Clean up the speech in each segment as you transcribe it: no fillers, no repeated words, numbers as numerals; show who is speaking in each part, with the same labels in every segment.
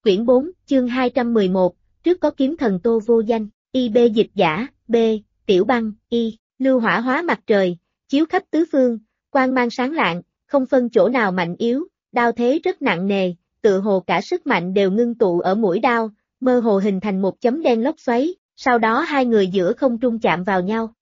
Speaker 1: Quyển 4, chương 211, trước có kiếm thần Tô Vô Danh, IB dịch giả, B, Tiểu Băng, Y, lưu hỏa hóa mặt trời, chiếu khắp tứ phương, quang mang sáng lạng, không phân chỗ nào mạnh yếu, đao thế rất nặng nề, tự hồ cả sức mạnh đều ngưng tụ ở mũi đao, mơ hồ hình thành một chấm đen lốc xoáy, sau đó hai người giữa không trung chạm vào nhau,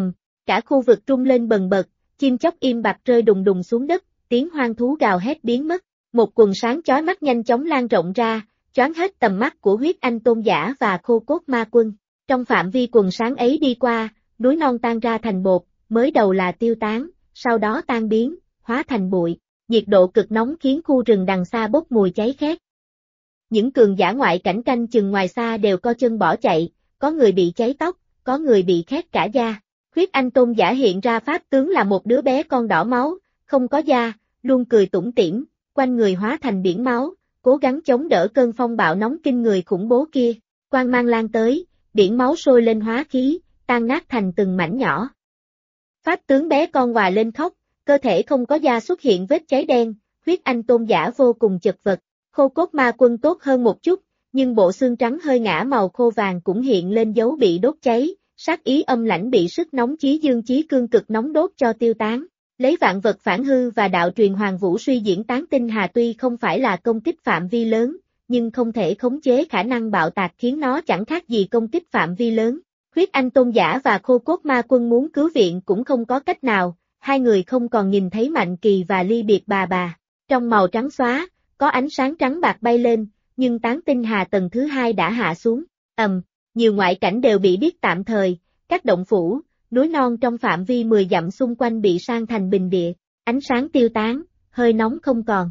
Speaker 1: cả khu vực rung lên bần bật, chim chóc im bặt rơi đùng đùng xuống đất, tiếng hoang thú gào hét biến mất, một quần sáng chói mắt nhanh chóng lan rộng ra, choáng hết tầm mắt của Huyết Anh Tôn Giả và Khô Cốt Ma Quân. Trong phạm vi quần sáng ấy đi qua, núi non tan ra thành bột, mới đầu là tiêu tán, sau đó tan biến, hóa thành bụi. Nhiệt độ cực nóng khiến khu rừng đằng xa bốc mùi cháy khét. Những cường giả ngoại cảnh canh chừng ngoài xa đều co chân bỏ chạy, có người bị cháy tóc, có người bị khét cả da. Huyết Anh Tôn Giả hiện ra pháp tướng là một đứa bé con đỏ máu, không có da, luôn cười tủm tỉm, quanh người hóa thành biển máu, cố gắng chống đỡ cơn phong bạo nóng kinh người khủng bố kia. Quang mang lan tới, biển máu sôi lên hóa khí, tan nát thành từng mảnh nhỏ. Pháp tướng bé con hòa lên khóc, cơ thể không có da xuất hiện vết cháy đen, Huyết Anh Tôn Giả vô cùng chật vật. Khô Cốt Ma Quân tốt hơn một chút, nhưng bộ xương trắng hơi ngã màu khô vàng cũng hiện lên dấu bị đốt cháy, sát ý âm lãnh bị sức nóng chí dương chí cương cực nóng đốt cho tiêu tán. Lấy vạn vật phản hư và đạo truyền Hoàng Vũ suy diễn tán tinh hà tuy không phải là công kích phạm vi lớn, nhưng không thể khống chế khả năng bạo tạc khiến nó chẳng khác gì công kích phạm vi lớn. Huyết Anh Tôn Giả và Khô Cốt Ma Quân muốn cứu viện cũng không có cách nào, hai người không còn nhìn thấy Mạnh Kỳ và Ly Biệt Bà. Trong màu trắng xóa, có ánh sáng trắng bạc bay lên, nhưng tán tinh hà tầng thứ hai đã hạ xuống. Nhiều ngoại cảnh đều bị biết tạm thời, các động phủ, núi non trong phạm vi 10 dặm xung quanh bị san thành bình địa, ánh sáng tiêu tán, hơi nóng không còn.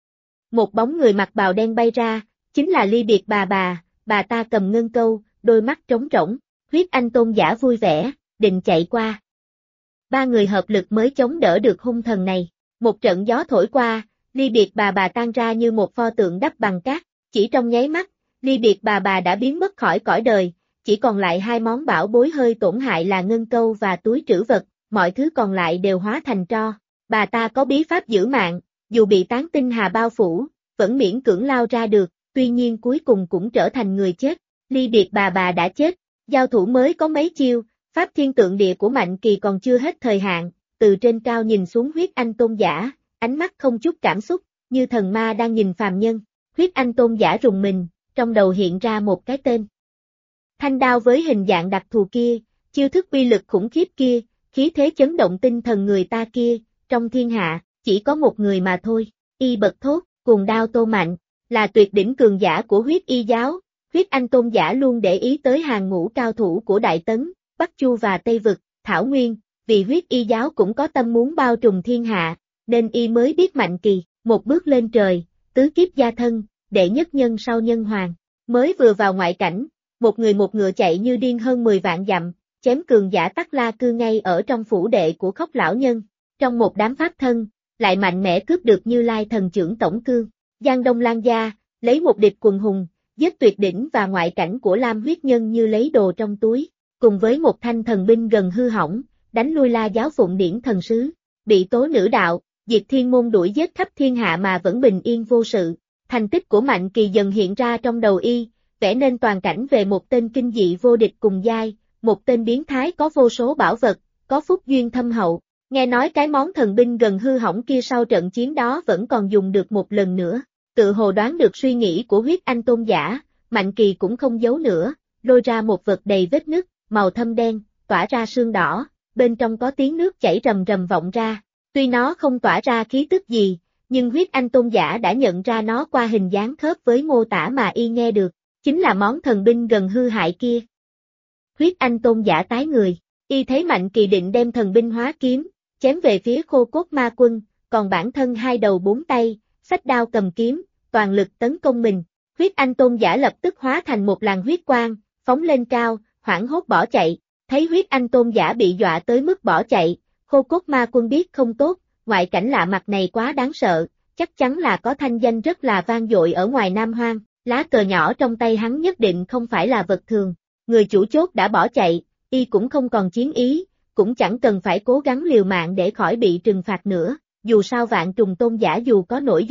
Speaker 1: Một bóng người mặc bào đen bay ra, chính là Ly Biệt bà ta cầm ngân câu, đôi mắt trống rỗng. Huyết Anh Tôn Giả vui vẻ, định chạy qua. Ba người hợp lực mới chống đỡ được hung thần này. Một trận gió thổi qua, Ly Biệt bà tan ra như một pho tượng đắp bằng cát. Chỉ trong nháy mắt, Ly Biệt bà đã biến mất khỏi cõi đời, chỉ còn lại hai món bảo bối hơi tổn hại là ngân câu và túi trữ vật, mọi thứ còn lại đều hóa thành tro. Bà ta có bí pháp giữ mạng, dù bị tán tinh hà bao phủ, vẫn miễn cưỡng lao ra được, tuy nhiên cuối cùng cũng trở thành người chết. Ly Biệt bà đã chết, giao thủ mới có mấy chiêu, pháp thiên tượng địa của Mạnh Kỳ còn chưa hết thời hạn, từ trên cao nhìn xuống Huyết Anh Tôn Giả, ánh mắt không chút cảm xúc, như thần ma đang nhìn phàm nhân. Huyết Anh Tôn Giả rùng mình, trong đầu hiện ra một cái tên. Thanh đao với hình dạng đặc thù kia, chiêu thức uy lực khủng khiếp kia, khí thế chấn động tinh thần người ta kia, trong thiên hạ, chỉ có một người mà thôi. Y bật thốt, Cuồng Đao Tô Mạnh, là tuyệt đỉnh cường giả của Huyết Y giáo. Huyết Anh Tôn Giả luôn để ý tới hàng ngũ cao thủ của Đại Tấn, Bắc Chu và Tây Vực, Thảo Nguyên, vì Huyết Y giáo cũng có tâm muốn bao trùm thiên hạ, nên y mới biết Mạnh Kỳ, một bước lên trời, tứ kiếp gia thân, đệ nhất nhân sau nhân hoàng. Mới vừa vào ngoại cảnh, một người một ngựa chạy như điên hơn 10 vạn dặm, chém cường giả Tắc La Cư ngay ở trong phủ đệ của Khốc lão nhân. Trong một đám pháp thân, lại mạnh mẽ cướp được Như Lai thần trưởng tổng cương. Giang Đông Lan gia, lấy một địch quần hùng, giết tuyệt đỉnh và ngoại cảnh của Lam huyết nhân như lấy đồ trong túi, cùng với một thanh thần binh gần hư hỏng, đánh lui La giáo Phụng Điển thần sứ, bị Tố Nữ đạo, Diệt Thiên môn đuổi giết khắp thiên hạ mà vẫn bình yên vô sự. Thành tích của Mạnh Kỳ dần hiện ra trong đầu y, vẽ nên toàn cảnh về một tên kinh dị vô địch cùng giai, một tên biến thái có vô số bảo vật, có phúc duyên thâm hậu. Nghe nói cái món thần binh gần hư hỏng kia sau trận chiến đó vẫn còn dùng được một lần nữa. Tự hồ đoán được suy nghĩ của Huyết Anh Tôn Giả, Mạnh Kỳ cũng không giấu nữa, lôi ra một vật đầy vết nứt, màu thâm đen, tỏa ra sương đỏ, bên trong có tiếng nước chảy rầm rầm vọng ra. Tuy nó không tỏa ra khí tức gì, nhưng Huyết Anh Tôn Giả đã nhận ra nó qua hình dáng khớp với mô tả mà y nghe được, chính là món thần binh gần hư hại kia. Huyết Anh Tôn Giả tái người, y thấy Mạnh Kỳ định đem thần binh hóa kiếm, chém về phía Khô Cốt Ma Quân, còn bản thân hai đầu bốn tay, xách đao cầm kiếm, toàn lực tấn công mình. Huyết Anh Tôn Giả lập tức hóa thành một làn huyết quang, phóng lên cao, hoảng hốt bỏ chạy. Thấy Huyết Anh Tôn Giả bị dọa tới mức bỏ chạy, Khô Cốt Ma Quân biết không tốt, ngoại cảnh lạ mặt này quá đáng sợ, chắc chắn là có thanh danh rất là vang dội ở ngoài Nam Hoang, lá cờ nhỏ trong tay hắn nhất định không phải là vật thường. Người chủ chốt đã bỏ chạy, y cũng không còn chiến ý, cũng chẳng cần phải cố gắng liều mạng để khỏi bị trừng phạt nữa, dù sao Vạn Trùng Tôn Giả dù có nổi giận,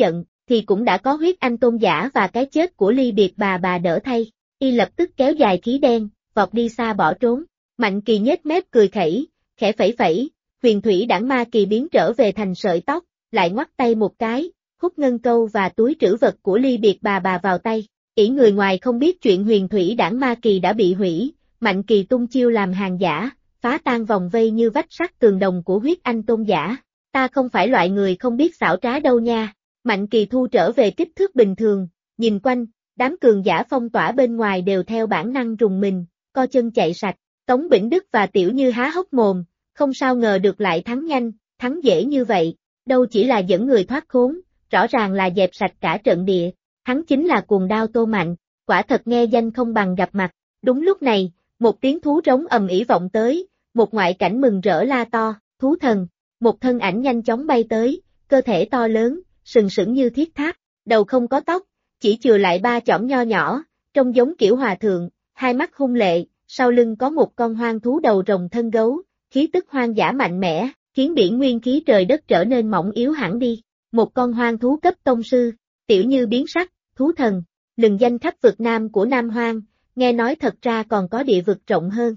Speaker 1: thì cũng đã có huyết anh tôn giả và cái chết của ly biệt bà đỡ thay. Y lập tức kéo dài khí đen, vọt đi xa bỏ trốn. Mạnh Kỳ nhếch mép cười khẩy, khẽ phẩy phẩy, huyền thủy đảng ma kỳ biến trở về thành sợi tóc, lại ngoắt tay một cái, hút ngân câu và túi trữ vật của ly biệt bà vào tay. Ỷ người ngoài không biết chuyện huyền thủy đảng ma kỳ đã bị hủy, Mạnh Kỳ tung chiêu làm hàng giả, phá tan vòng vây như vách sắt tường đồng của huyết anh tôn giả. Ta không phải loại người không biết xảo trá đâu nha. Mạnh Kỳ thu trở về kích thước bình thường, nhìn quanh, đám cường giả phong tỏa bên ngoài đều theo bản năng rùng mình, co chân chạy sạch. Tống Bỉnh Đức và Tiểu Như há hốc mồm, không sao ngờ được lại thắng nhanh, thắng dễ như vậy, đâu chỉ là dẫn người thoát khốn, rõ ràng là dẹp sạch cả trận địa, hắn chính là cuồng đao Tô Mạnh, quả thật nghe danh không bằng gặp mặt. Đúng lúc này, một tiếng thú rống ầm ĩ vọng tới, một ngoại cảnh mừng rỡ la to, thú thần, một thân ảnh nhanh chóng bay tới, cơ thể to lớn, sừng sững như thiết tháp, đầu không có tóc, chỉ chừa lại ba chỏm nho nhỏ, trông giống kiểu hòa thượng, hai mắt hung lệ, sau lưng có một con hoang thú đầu rồng thân gấu, khí tức hoang dã mạnh mẽ, khiến biển nguyên khí trời đất trở nên mỏng yếu hẳn đi. Một con hoang thú cấp tông sư, Tiểu Như biến sắc, thú thần, lừng danh khắp vực Nam của Nam Hoang, nghe nói thật ra còn có địa vực rộng hơn.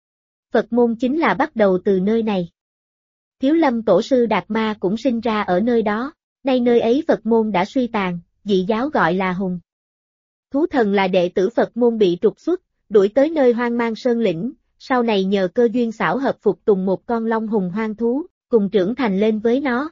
Speaker 1: Phật môn chính là bắt đầu từ nơi này. Thiếu Lâm tổ sư Đạt Ma cũng sinh ra ở nơi đó, nay nơi ấy Phật môn đã suy tàn, dị giáo gọi là Hùng. Thú thần là đệ tử Phật môn bị trục xuất, đuổi tới nơi Hoang Mang Sơn lĩnh, sau này nhờ cơ duyên xảo hợp phục tùng một con long hùng hoang thú, cùng trưởng thành lên với nó.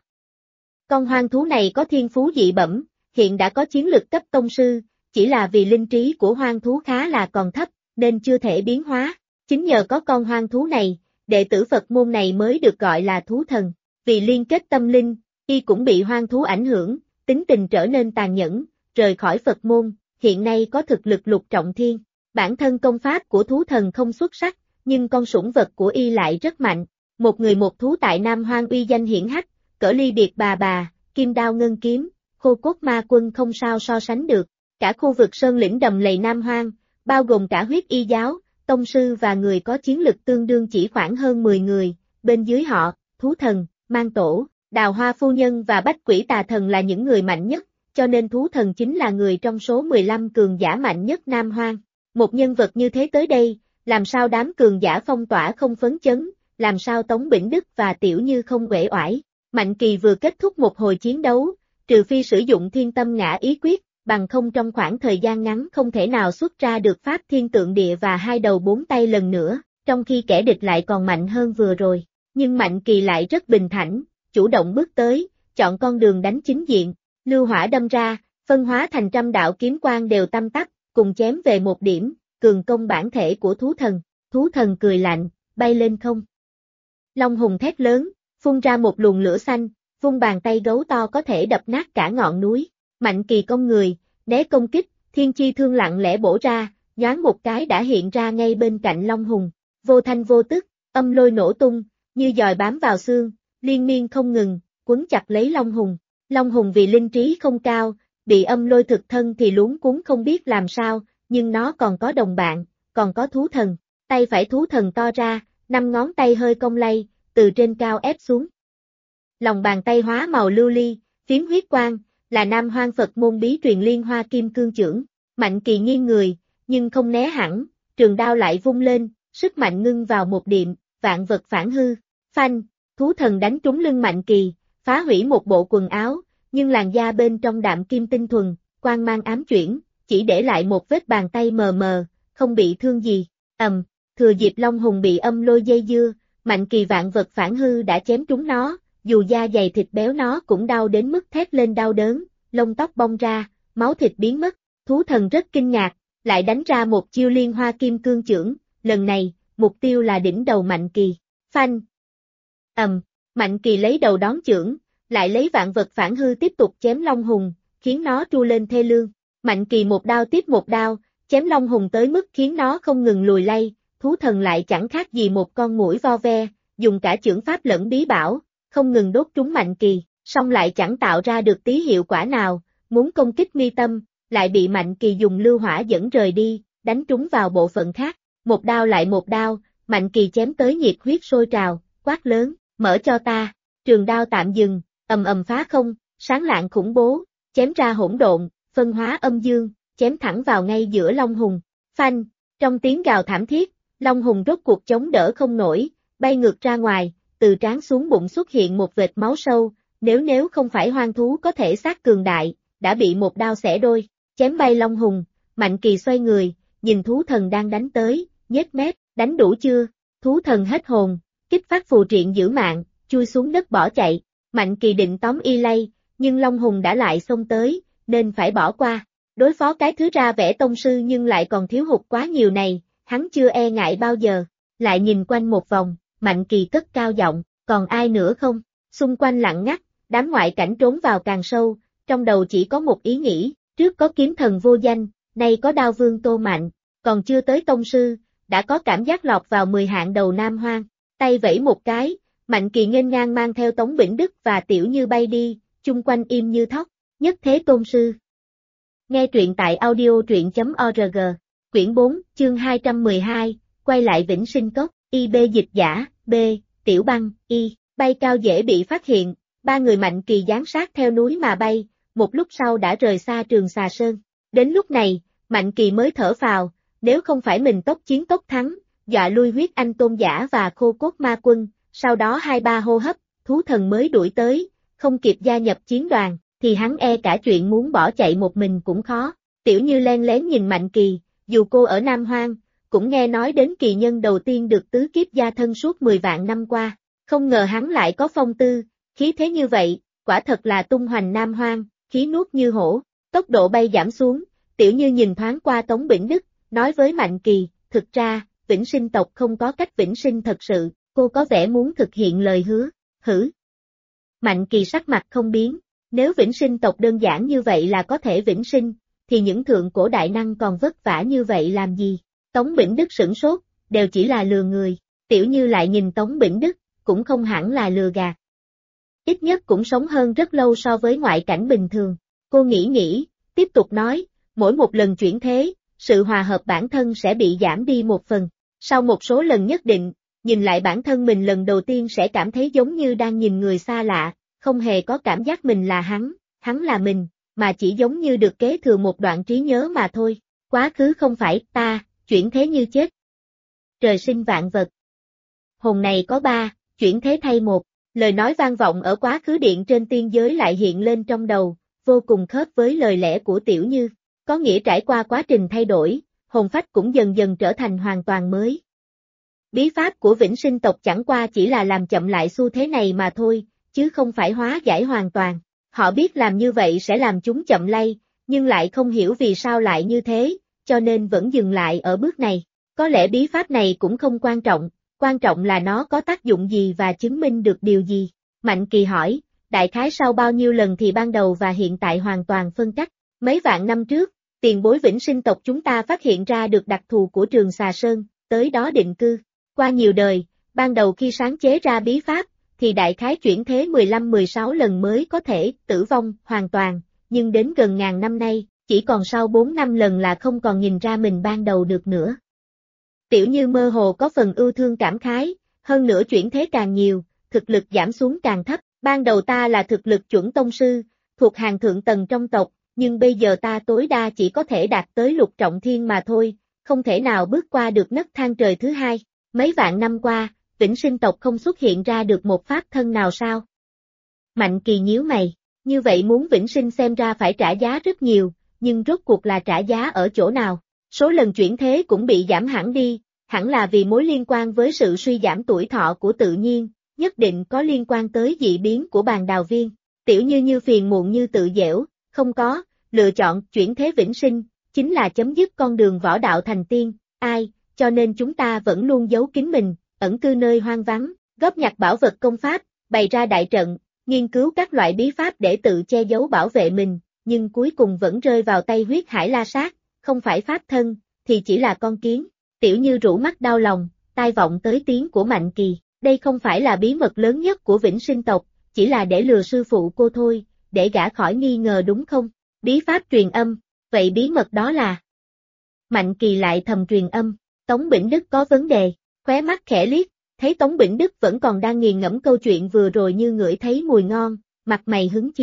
Speaker 1: Con hoang thú này có thiên phú dị bẩm, hiện đã có chiến lực cấp tông sư, chỉ là vì linh trí của hoang thú khá là còn thấp, nên chưa thể biến hóa. Chính nhờ có con hoang thú này, đệ tử Phật môn này mới được gọi là thú thần. Vì liên kết tâm linh, y cũng bị hoang thú ảnh hưởng, tính tình trở nên tàn nhẫn, rời khỏi Phật môn, hiện nay có thực lực lục trọng thiên. Bản thân công pháp của thú thần không xuất sắc, nhưng con sủng vật của y lại rất mạnh. Một người một thú tại Nam Hoang uy danh hiển hách, cỡ ly biệt bà, kim đao ngân kiếm, khô cốt ma quân không sao so sánh được. Cả khu vực sơn lĩnh đầm lầy Nam Hoang, bao gồm cả huyết y giáo, tông sư và người có chiến lực tương đương chỉ khoảng hơn 10 người, bên dưới họ, thú thần, mang tổ, đào hoa phu nhân và bách quỷ tà thần là những người mạnh nhất, cho nên thú thần chính là người trong số 15 cường giả mạnh nhất Nam Hoang. Một nhân vật như thế tới đây, làm sao đám cường giả phong tỏa không phấn chấn, làm sao Tống Bỉnh Đức và Tiểu Như không uể oải. Mạnh Kỳ vừa kết thúc một hồi chiến đấu, trừ phi sử dụng thiên tâm ngã ý quyết, bằng không trong khoảng thời gian ngắn không thể nào xuất ra được pháp thiên tượng địa và hai đầu bốn tay lần nữa, trong khi kẻ địch lại còn mạnh hơn vừa rồi. Nhưng Mạnh Kỳ lại rất bình thản, chủ động bước tới, chọn con đường đánh chính diện, lưu hỏa đâm ra, phân hóa thành trăm đạo kiếm quang đều tăm tắp, cùng chém về một điểm, cường công bản thể của thú thần cười lạnh, bay lên không. Long hùng thét lớn, phun ra một luồng lửa xanh, vung bàn tay gấu to có thể đập nát cả ngọn núi. Mạnh Kỳ cong người, né công kích, thiên chi thương lặng lẽ bổ ra, nhoáng một cái đã hiện ra ngay bên cạnh Long hùng. Vô thanh vô tức, âm lôi nổ tung, như dòi bám vào xương, liên miên không ngừng, quấn chặt lấy Long hùng. Long hùng vì linh trí không cao, bị âm lôi thực thân thì luống cuống không biết làm sao, nhưng nó còn có đồng bạn, còn có thú thần. Tay phải thú thần to ra, 5 ngón tay hơi cong lay, từ trên cao ép xuống. Lòng bàn tay hóa màu lưu ly, phiếm huyết quang, là Nam Hoang Phật môn bí truyền Liên Hoa Kim Cương Chưởng. Mạnh Kỳ nghiêng người, nhưng không né hẳn, trường đao lại vung lên, sức mạnh ngưng vào một điểm, vạn vật phản hư. Phanh, thú thần đánh trúng lưng Mạnh Kỳ, phá hủy một bộ quần áo, nhưng làn da bên trong đạm kim tinh thuần, quang mang ám chuyển, chỉ để lại một vết bàn tay mờ mờ, không bị thương gì. Thừa dịp Long hùng bị âm lôi dây dưa, Mạnh Kỳ vạn vật phản hư đã chém trúng nó, dù da dày thịt béo nó cũng đau đến mức thét lên đau đớn, lông tóc bong ra, máu thịt biến mất. Thú thần rất kinh ngạc, lại đánh ra một chiêu Liên Hoa Kim Cương Chưởng, lần này, mục tiêu là đỉnh đầu Mạnh Kỳ. Phanh. Mạnh Kỳ lấy đầu đón chưởng, lại lấy vạn vật phản hư tiếp tục chém Long hùng, khiến nó tru lên thê lương. Mạnh Kỳ một đao tiếp một đao, chém Long hùng tới mức khiến nó không ngừng lùi lay, thú thần lại chẳng khác gì một con muỗi vo ve, dùng cả chưởng pháp lẫn bí bảo, không ngừng đốt trúng Mạnh Kỳ, song lại chẳng tạo ra được tí hiệu quả nào, muốn công kích mi tâm, lại bị Mạnh Kỳ dùng lưu hỏa dẫn rời đi, đánh trúng vào bộ phận khác, một đao lại một đao, Mạnh Kỳ chém tới nhiệt huyết sôi trào, quát lớn, mở cho ta, trường đao tạm dừng, ầm ầm phá không, sáng lạng khủng bố, chém ra hỗn độn, phân hóa âm dương, chém thẳng vào ngay giữa Long Hùng. Phanh, trong tiếng gào thảm thiết, Long Hùng rốt cuộc chống đỡ không nổi, bay ngược ra ngoài, từ trán xuống bụng xuất hiện một vệt máu sâu, nếu không phải hoang thú có thể xác cường đại, đã bị một đao xẻ đôi, chém bay Long Hùng, Mạnh Kỳ xoay người, nhìn thú thần đang đánh tới, nhếch mép, đánh đủ chưa? Thú thần hết hồn, kích phát phù triện giữ mạng, chui xuống đất bỏ chạy, Mạnh Kỳ định tóm y lay, nhưng Long Hùng đã lại xông tới, nên phải bỏ qua. Đối phó cái thứ ra vẻ tông sư nhưng lại còn thiếu hụt quá nhiều này, hắn chưa e ngại bao giờ, lại nhìn quanh một vòng, Mạnh Kỳ cất cao giọng, còn ai nữa không? Xung quanh lặng ngắt, đám ngoại cảnh trốn vào càng sâu, trong đầu chỉ có một ý nghĩ, trước có kiếm thần vô danh, nay có đao vương Tô Mạnh, còn chưa tới tông sư, đã có cảm giác lọt vào 10 hạng đầu Nam Hoang, tay vẫy một cái, Mạnh Kỳ nghênh ngang mang theo Tống Bỉnh Đức và Tiểu Như bay đi, chung quanh im như thóc, nhất thế tôn sư. Nghe truyện tại audio.org, quyển 4, chương 212, quay lại Vĩnh Sinh Cốc, IB dịch giả, B, Tiểu Băng, Y, bay cao dễ bị phát hiện, ba người Mạnh Kỳ giáng sát theo núi mà bay, một lúc sau đã rời xa Trường Xà Sơn. Đến lúc này, Mạnh Kỳ mới thở phào, nếu không phải mình tốc chiến tốc thắng, dọa lui huyết anh tôn giả và khô cốt ma quân, sau đó 2-3 hô hấp, thú thần mới đuổi tới, không kịp gia nhập chiến đoàn, thì hắn e cả chuyện muốn bỏ chạy một mình cũng khó. Tiểu Như len lén nhìn Mạnh Kỳ, dù cô ở Nam Hoang, cũng nghe nói đến kỳ nhân đầu tiên được tứ kiếp gia thân suốt 10 vạn năm qua, không ngờ hắn lại có phong tư, khí thế như vậy, quả thật là tung hoành Nam Hoang, khí nuốt như hổ, tốc độ bay giảm xuống, Tiểu Như nhìn thoáng qua Tống Bỉnh Đức, nói với Mạnh Kỳ, thực ra, Vĩnh Sinh tộc không có cách vĩnh sinh thật sự, cô có vẻ muốn thực hiện lời hứa, hử. Mạnh Kỳ sắc mặt không biến, nếu Vĩnh Sinh tộc đơn giản như vậy là có thể vĩnh sinh, thì những thượng cổ đại năng còn vất vả như vậy làm gì? Tống Bỉnh Đức sửng sốt, đều chỉ là lừa người, Tiểu Như lại nhìn Tống Bỉnh Đức, cũng không hẳn là lừa gạt. Ít nhất cũng sống hơn rất lâu so với ngoại cảnh bình thường. Cô nghĩ, tiếp tục nói, mỗi một lần chuyển thế, sự hòa hợp bản thân sẽ bị giảm đi một phần. Sau một số lần nhất định, nhìn lại bản thân mình lần đầu tiên sẽ cảm thấy giống như đang nhìn người xa lạ, không hề có cảm giác mình là hắn là mình, mà chỉ giống như được kế thừa một đoạn trí nhớ mà thôi. Quá khứ không phải ta, chuyển thế như chết. Trời sinh vạn vật. Hồn này có ba, chuyển thế thay một. Lời nói vang vọng ở quá khứ điện trên tiên giới lại hiện lên trong đầu, vô cùng khớp với lời lẽ của Tiểu Như. Có nghĩa trải qua quá trình thay đổi, hồn phách cũng dần dần trở thành hoàn toàn mới. Bí pháp của Vĩnh Sinh tộc chẳng qua chỉ là làm chậm lại xu thế này mà thôi, chứ không phải hóa giải hoàn toàn. Họ biết làm như vậy sẽ làm chúng chậm lay, nhưng lại không hiểu vì sao lại như thế, cho nên vẫn dừng lại ở bước này. Có lẽ bí pháp này cũng không quan trọng là nó có tác dụng gì và chứng minh được điều gì. Mạnh Kỳ hỏi, đại khái sau bao nhiêu lần thì ban đầu và hiện tại hoàn toàn phân cách. Mấy vạn năm trước, tiền bối Vĩnh Sinh tộc chúng ta phát hiện ra được đặc thù của Trường Xà Sơn, tới đó định cư. Qua nhiều đời, ban đầu khi sáng chế ra bí pháp, thì đại khái chuyển thế 15-16 lần mới có thể tử vong hoàn toàn, nhưng đến gần ngàn năm nay, chỉ còn sau 4-5 lần là không còn nhìn ra mình ban đầu được nữa. Tiểu Như mơ hồ có phần ưu thương cảm khái, hơn nữa chuyển thế càng nhiều, thực lực giảm xuống càng thấp, ban đầu ta là thực lực chuẩn tông sư, thuộc hàng thượng tầng trong tộc, nhưng bây giờ ta tối đa chỉ có thể đạt tới lục trọng thiên mà thôi, không thể nào bước qua được nấc thang trời thứ hai. Mấy vạn năm qua, Vĩnh Sinh tộc không xuất hiện ra được một pháp thân nào sao? Mạnh Kỳ nhíu mày, như vậy muốn vĩnh sinh xem ra phải trả giá rất nhiều, nhưng rốt cuộc là trả giá ở chỗ nào? Số lần chuyển thế cũng bị giảm hẳn đi, hẳn là vì mối liên quan với sự suy giảm tuổi thọ của tự nhiên, nhất định có liên quan tới dị biến của bàn đào viên. Tiểu Như phiền muộn như tự dễu, không có, lựa chọn chuyển thế vĩnh sinh, chính là chấm dứt con đường võ đạo thành tiên, ai, cho nên chúng ta vẫn luôn giấu kín mình, ẩn cư nơi hoang vắng, góp nhặt bảo vật công pháp, bày ra đại trận, nghiên cứu các loại bí pháp để tự che giấu bảo vệ mình, nhưng cuối cùng vẫn rơi vào tay huyết hải la sát, không phải pháp thân, thì chỉ là con kiến. Tiểu Như rũ mắt đau lòng, tai vọng tới tiếng của Mạnh Kỳ, đây không phải là bí mật lớn nhất của Vĩnh Sinh tộc, chỉ là để lừa sư phụ cô thôi, để gã khỏi nghi ngờ đúng không? Bí pháp truyền âm, vậy bí mật đó là? Mạnh Kỳ lại thầm truyền âm, Tống Bỉnh Đức có vấn đề, khóe mắt khẽ liếc, thấy Tống Bỉnh Đức vẫn còn đang nghiền ngẫm câu chuyện vừa rồi như ngửi thấy mùi ngon, mặt mày hứng chí,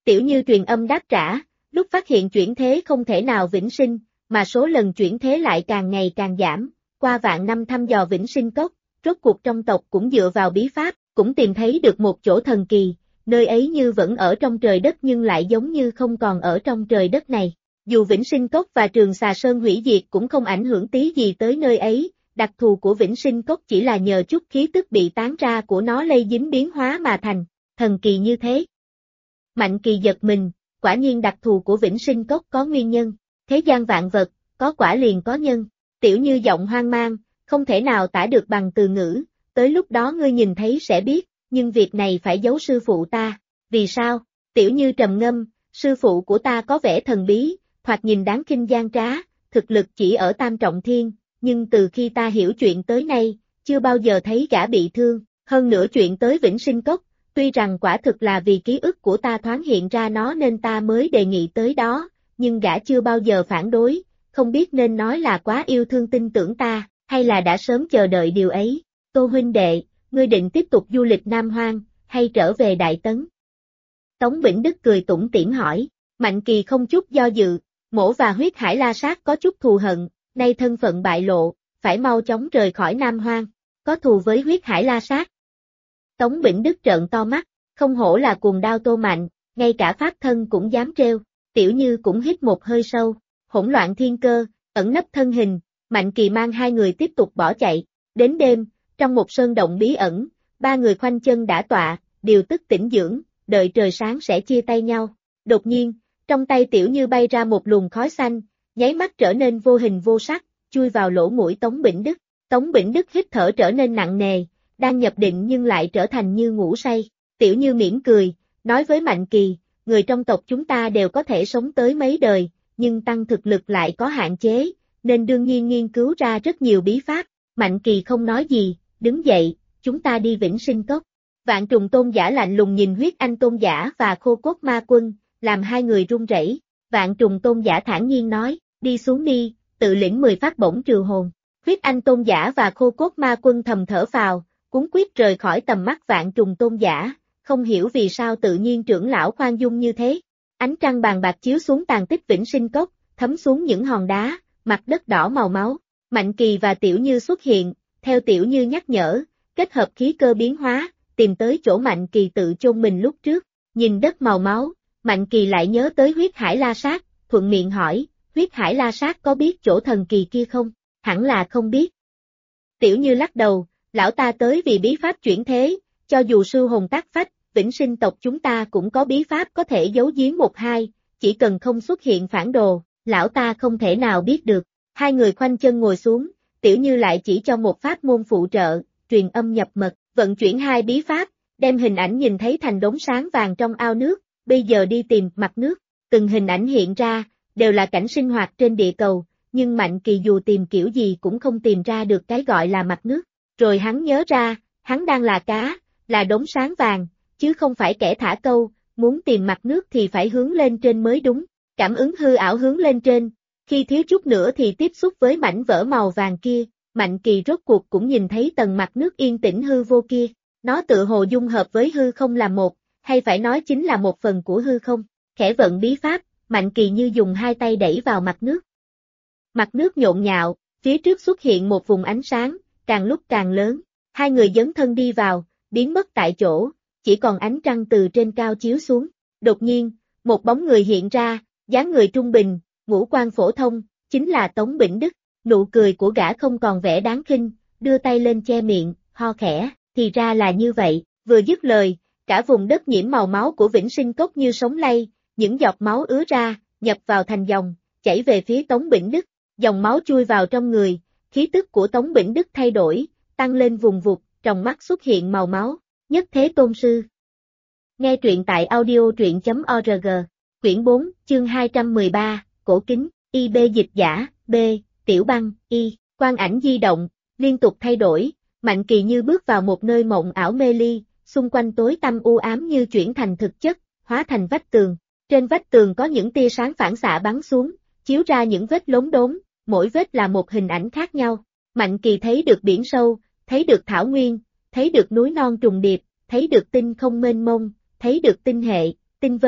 Speaker 1: Tiểu Như truyền âm đáp trả, lúc phát hiện chuyển thế không thể nào vĩnh sinh, mà số lần chuyển thế lại càng ngày càng giảm, qua vạn năm thăm dò vĩnh sinh cốc, rốt cuộc trong tộc cũng dựa vào bí pháp, cũng tìm thấy được một chỗ thần kỳ, nơi ấy như vẫn ở trong trời đất nhưng lại giống như không còn ở trong trời đất này. Dù Vĩnh Sinh Cốc và Trường Xà Sơn hủy diệt cũng không ảnh hưởng tí gì tới nơi ấy, đặc thù của Vĩnh Sinh Cốc chỉ là nhờ chút khí tức bị tán ra của nó lây dính biến hóa mà thành, thần kỳ như thế. Mạnh Kỳ giật mình, quả nhiên đặc thù của Vĩnh Sinh Cốc có nguyên nhân, thế gian vạn vật, có quả liền có nhân. Tiểu Như giọng hoang mang, không thể nào tả được bằng từ ngữ, tới lúc đó ngươi nhìn thấy sẽ biết, nhưng việc này phải giấu sư phụ ta, vì sao? Tiểu Như trầm ngâm, sư phụ của ta có vẻ thần bí, thoạt nhìn đáng khinh gian trá, thực lực chỉ ở tam trọng thiên, nhưng từ khi ta hiểu chuyện tới nay, chưa bao giờ thấy gã bị thương, hơn nữa chuyện tới Vĩnh Sinh Cốc, tuy rằng quả thực là vì ký ức của ta thoáng hiện ra nó nên ta mới đề nghị tới đó, nhưng gã chưa bao giờ phản đối, không biết nên nói là quá yêu thương tin tưởng ta, hay là đã sớm chờ đợi điều ấy. Tô huynh đệ, ngươi định tiếp tục du lịch Nam Hoang, hay trở về Đại Tấn? Tống Bỉnh Đức cười tủm tỉm hỏi, Mạnh Kỳ không chút do dự, Mỗ và Huyết Hải La Sát có chút thù hận, nay thân phận bại lộ, phải mau chóng rời khỏi Nam Hoang, có thù với Huyết Hải La Sát. Tống Bỉnh Đức trợn to mắt, không hổ là cuồng đao Tô Mạnh, ngay cả pháp thân cũng dám trêu, Tiểu Như cũng hít một hơi sâu, hỗn loạn thiên cơ, ẩn nấp thân hình, Mạnh Kỳ mang hai người tiếp tục bỏ chạy, đến đêm, trong một sơn động bí ẩn, ba người khoanh chân đã tọa, điều tức tĩnh dưỡng, đợi trời sáng sẽ chia tay nhau. Đột nhiên, trong tay Tiểu Như bay ra một luồng khói xanh, nháy mắt trở nên vô hình vô sắc, chui vào lỗ mũi Tống Bỉnh Đức. Tống Bỉnh Đức hít thở trở nên nặng nề, đang nhập định nhưng lại trở thành như ngủ say. Tiểu Như mỉm cười, nói với Mạnh Kỳ, người trong tộc chúng ta đều có thể sống tới mấy đời, nhưng tăng thực lực lại có hạn chế, nên đương nhiên nghiên cứu ra rất nhiều bí pháp. Mạnh Kỳ không nói gì, đứng dậy, chúng ta đi Vĩnh Sinh Cốc. Vạn Trùng Tôn Giả lạnh lùng nhìn Huyết Anh Tôn Giả và Khô Cốt Ma Quân, làm hai người run rẩy. Vạn Trùng Tôn Giả thản nhiên nói, đi xuống đi, tự lĩnh 10 phát bổng trừ hồn. Huyết Anh Tôn Giả và Khô Cốt Ma Quân thầm thở phào, cuống quýt rời khỏi tầm mắt Vạn Trùng Tôn Giả, không hiểu vì sao tự nhiên trưởng lão khoan dung như thế. Ánh trăng bàn bạc chiếu xuống tàn tích Vĩnh Sinh Cốc, thấm xuống những hòn đá, mặt đất đỏ màu máu. Mạnh Kỳ và Tiểu Như xuất hiện, theo Tiểu Như nhắc nhở, kết hợp khí cơ biến hóa, tìm tới chỗ Mạnh Kỳ tự chôn mình lúc trước. Nhìn đất màu máu, Mạnh Kỳ lại nhớ tới Huyết Hải La Sát, thuận miệng hỏi, Huyết Hải La Sát có biết chỗ thần kỳ kia không? Hẳn là không biết. Tiểu Như lắc đầu, lão ta tới vì bí pháp chuyển thế, cho dù sư hồn tác phách, Vĩnh Sinh tộc chúng ta cũng có bí pháp có thể giấu giếm một hai, chỉ cần không xuất hiện phản đồ, lão ta không thể nào biết được. Hai người khoanh chân ngồi xuống, Tiểu Như lại chỉ cho một pháp môn phụ trợ, truyền âm nhập mật, vận chuyển hai bí pháp, đem hình ảnh nhìn thấy thành đốm sáng vàng trong ao nước, bây giờ đi tìm mặt nước, từng hình ảnh hiện ra, đều là cảnh sinh hoạt trên địa cầu, nhưng Mạnh Kỳ dù tìm kiểu gì cũng không tìm ra được cái gọi là mặt nước, rồi hắn nhớ ra, hắn đang là cá, là đốm sáng vàng, chứ không phải kẻ thả câu, muốn tìm mặt nước thì phải hướng lên trên mới đúng, cảm ứng hư ảo hướng lên trên. Khi thiếu chút nữa thì tiếp xúc với mảnh vỡ màu vàng kia, Mạnh Kỳ rốt cuộc cũng nhìn thấy tầng mặt nước yên tĩnh hư vô kia, nó tự hồ dung hợp với hư không là một, hay phải nói chính là một phần của hư không. Khẽ vận bí pháp, Mạnh Kỳ như dùng hai tay đẩy vào mặt nước. Mặt nước nhộn nhạo, phía trước xuất hiện một vùng ánh sáng, càng lúc càng lớn, hai người dấn thân đi vào, biến mất tại chỗ, chỉ còn ánh trăng từ trên cao chiếu xuống. Đột nhiên, một bóng người hiện ra, dáng người trung bình, ngũ quan phổ thông, chính là Tống Bỉnh Đức. Nụ cười của gã không còn vẻ đáng khinh, đưa tay lên che miệng, ho khẽ, thì ra là như vậy. Vừa dứt lời, cả vùng đất nhiễm màu máu của Vĩnh Sinh Cốc như sóng lay, những giọt máu ứa ra, nhập vào thành dòng, chảy về phía Tống Bỉnh Đức. Dòng máu chui vào trong người, khí tức của Tống Bỉnh Đức thay đổi, tăng lên vùng vụt, trong mắt xuất hiện màu máu. Nhất Thế Tôn Sư. Nghe truyện tại audio.org. Quyển 4, chương 213, Cổ Kính, IB dịch giả, B, Tiểu Băng, Y, quang ảnh di động, liên tục thay đổi, Mạnh Kỳ như bước vào một nơi mộng ảo mê ly, xung quanh tối tăm u ám như chuyển thành thực chất, hóa thành vách tường. Trên vách tường có những tia sáng phản xạ bắn xuống, chiếu ra những vết lốm đốm, mỗi vết là một hình ảnh khác nhau. Mạnh Kỳ thấy được biển sâu, thấy được thảo nguyên, thấy được núi non trùng điệp, thấy được tinh không mênh mông, thấy được tinh hệ, tinh vân,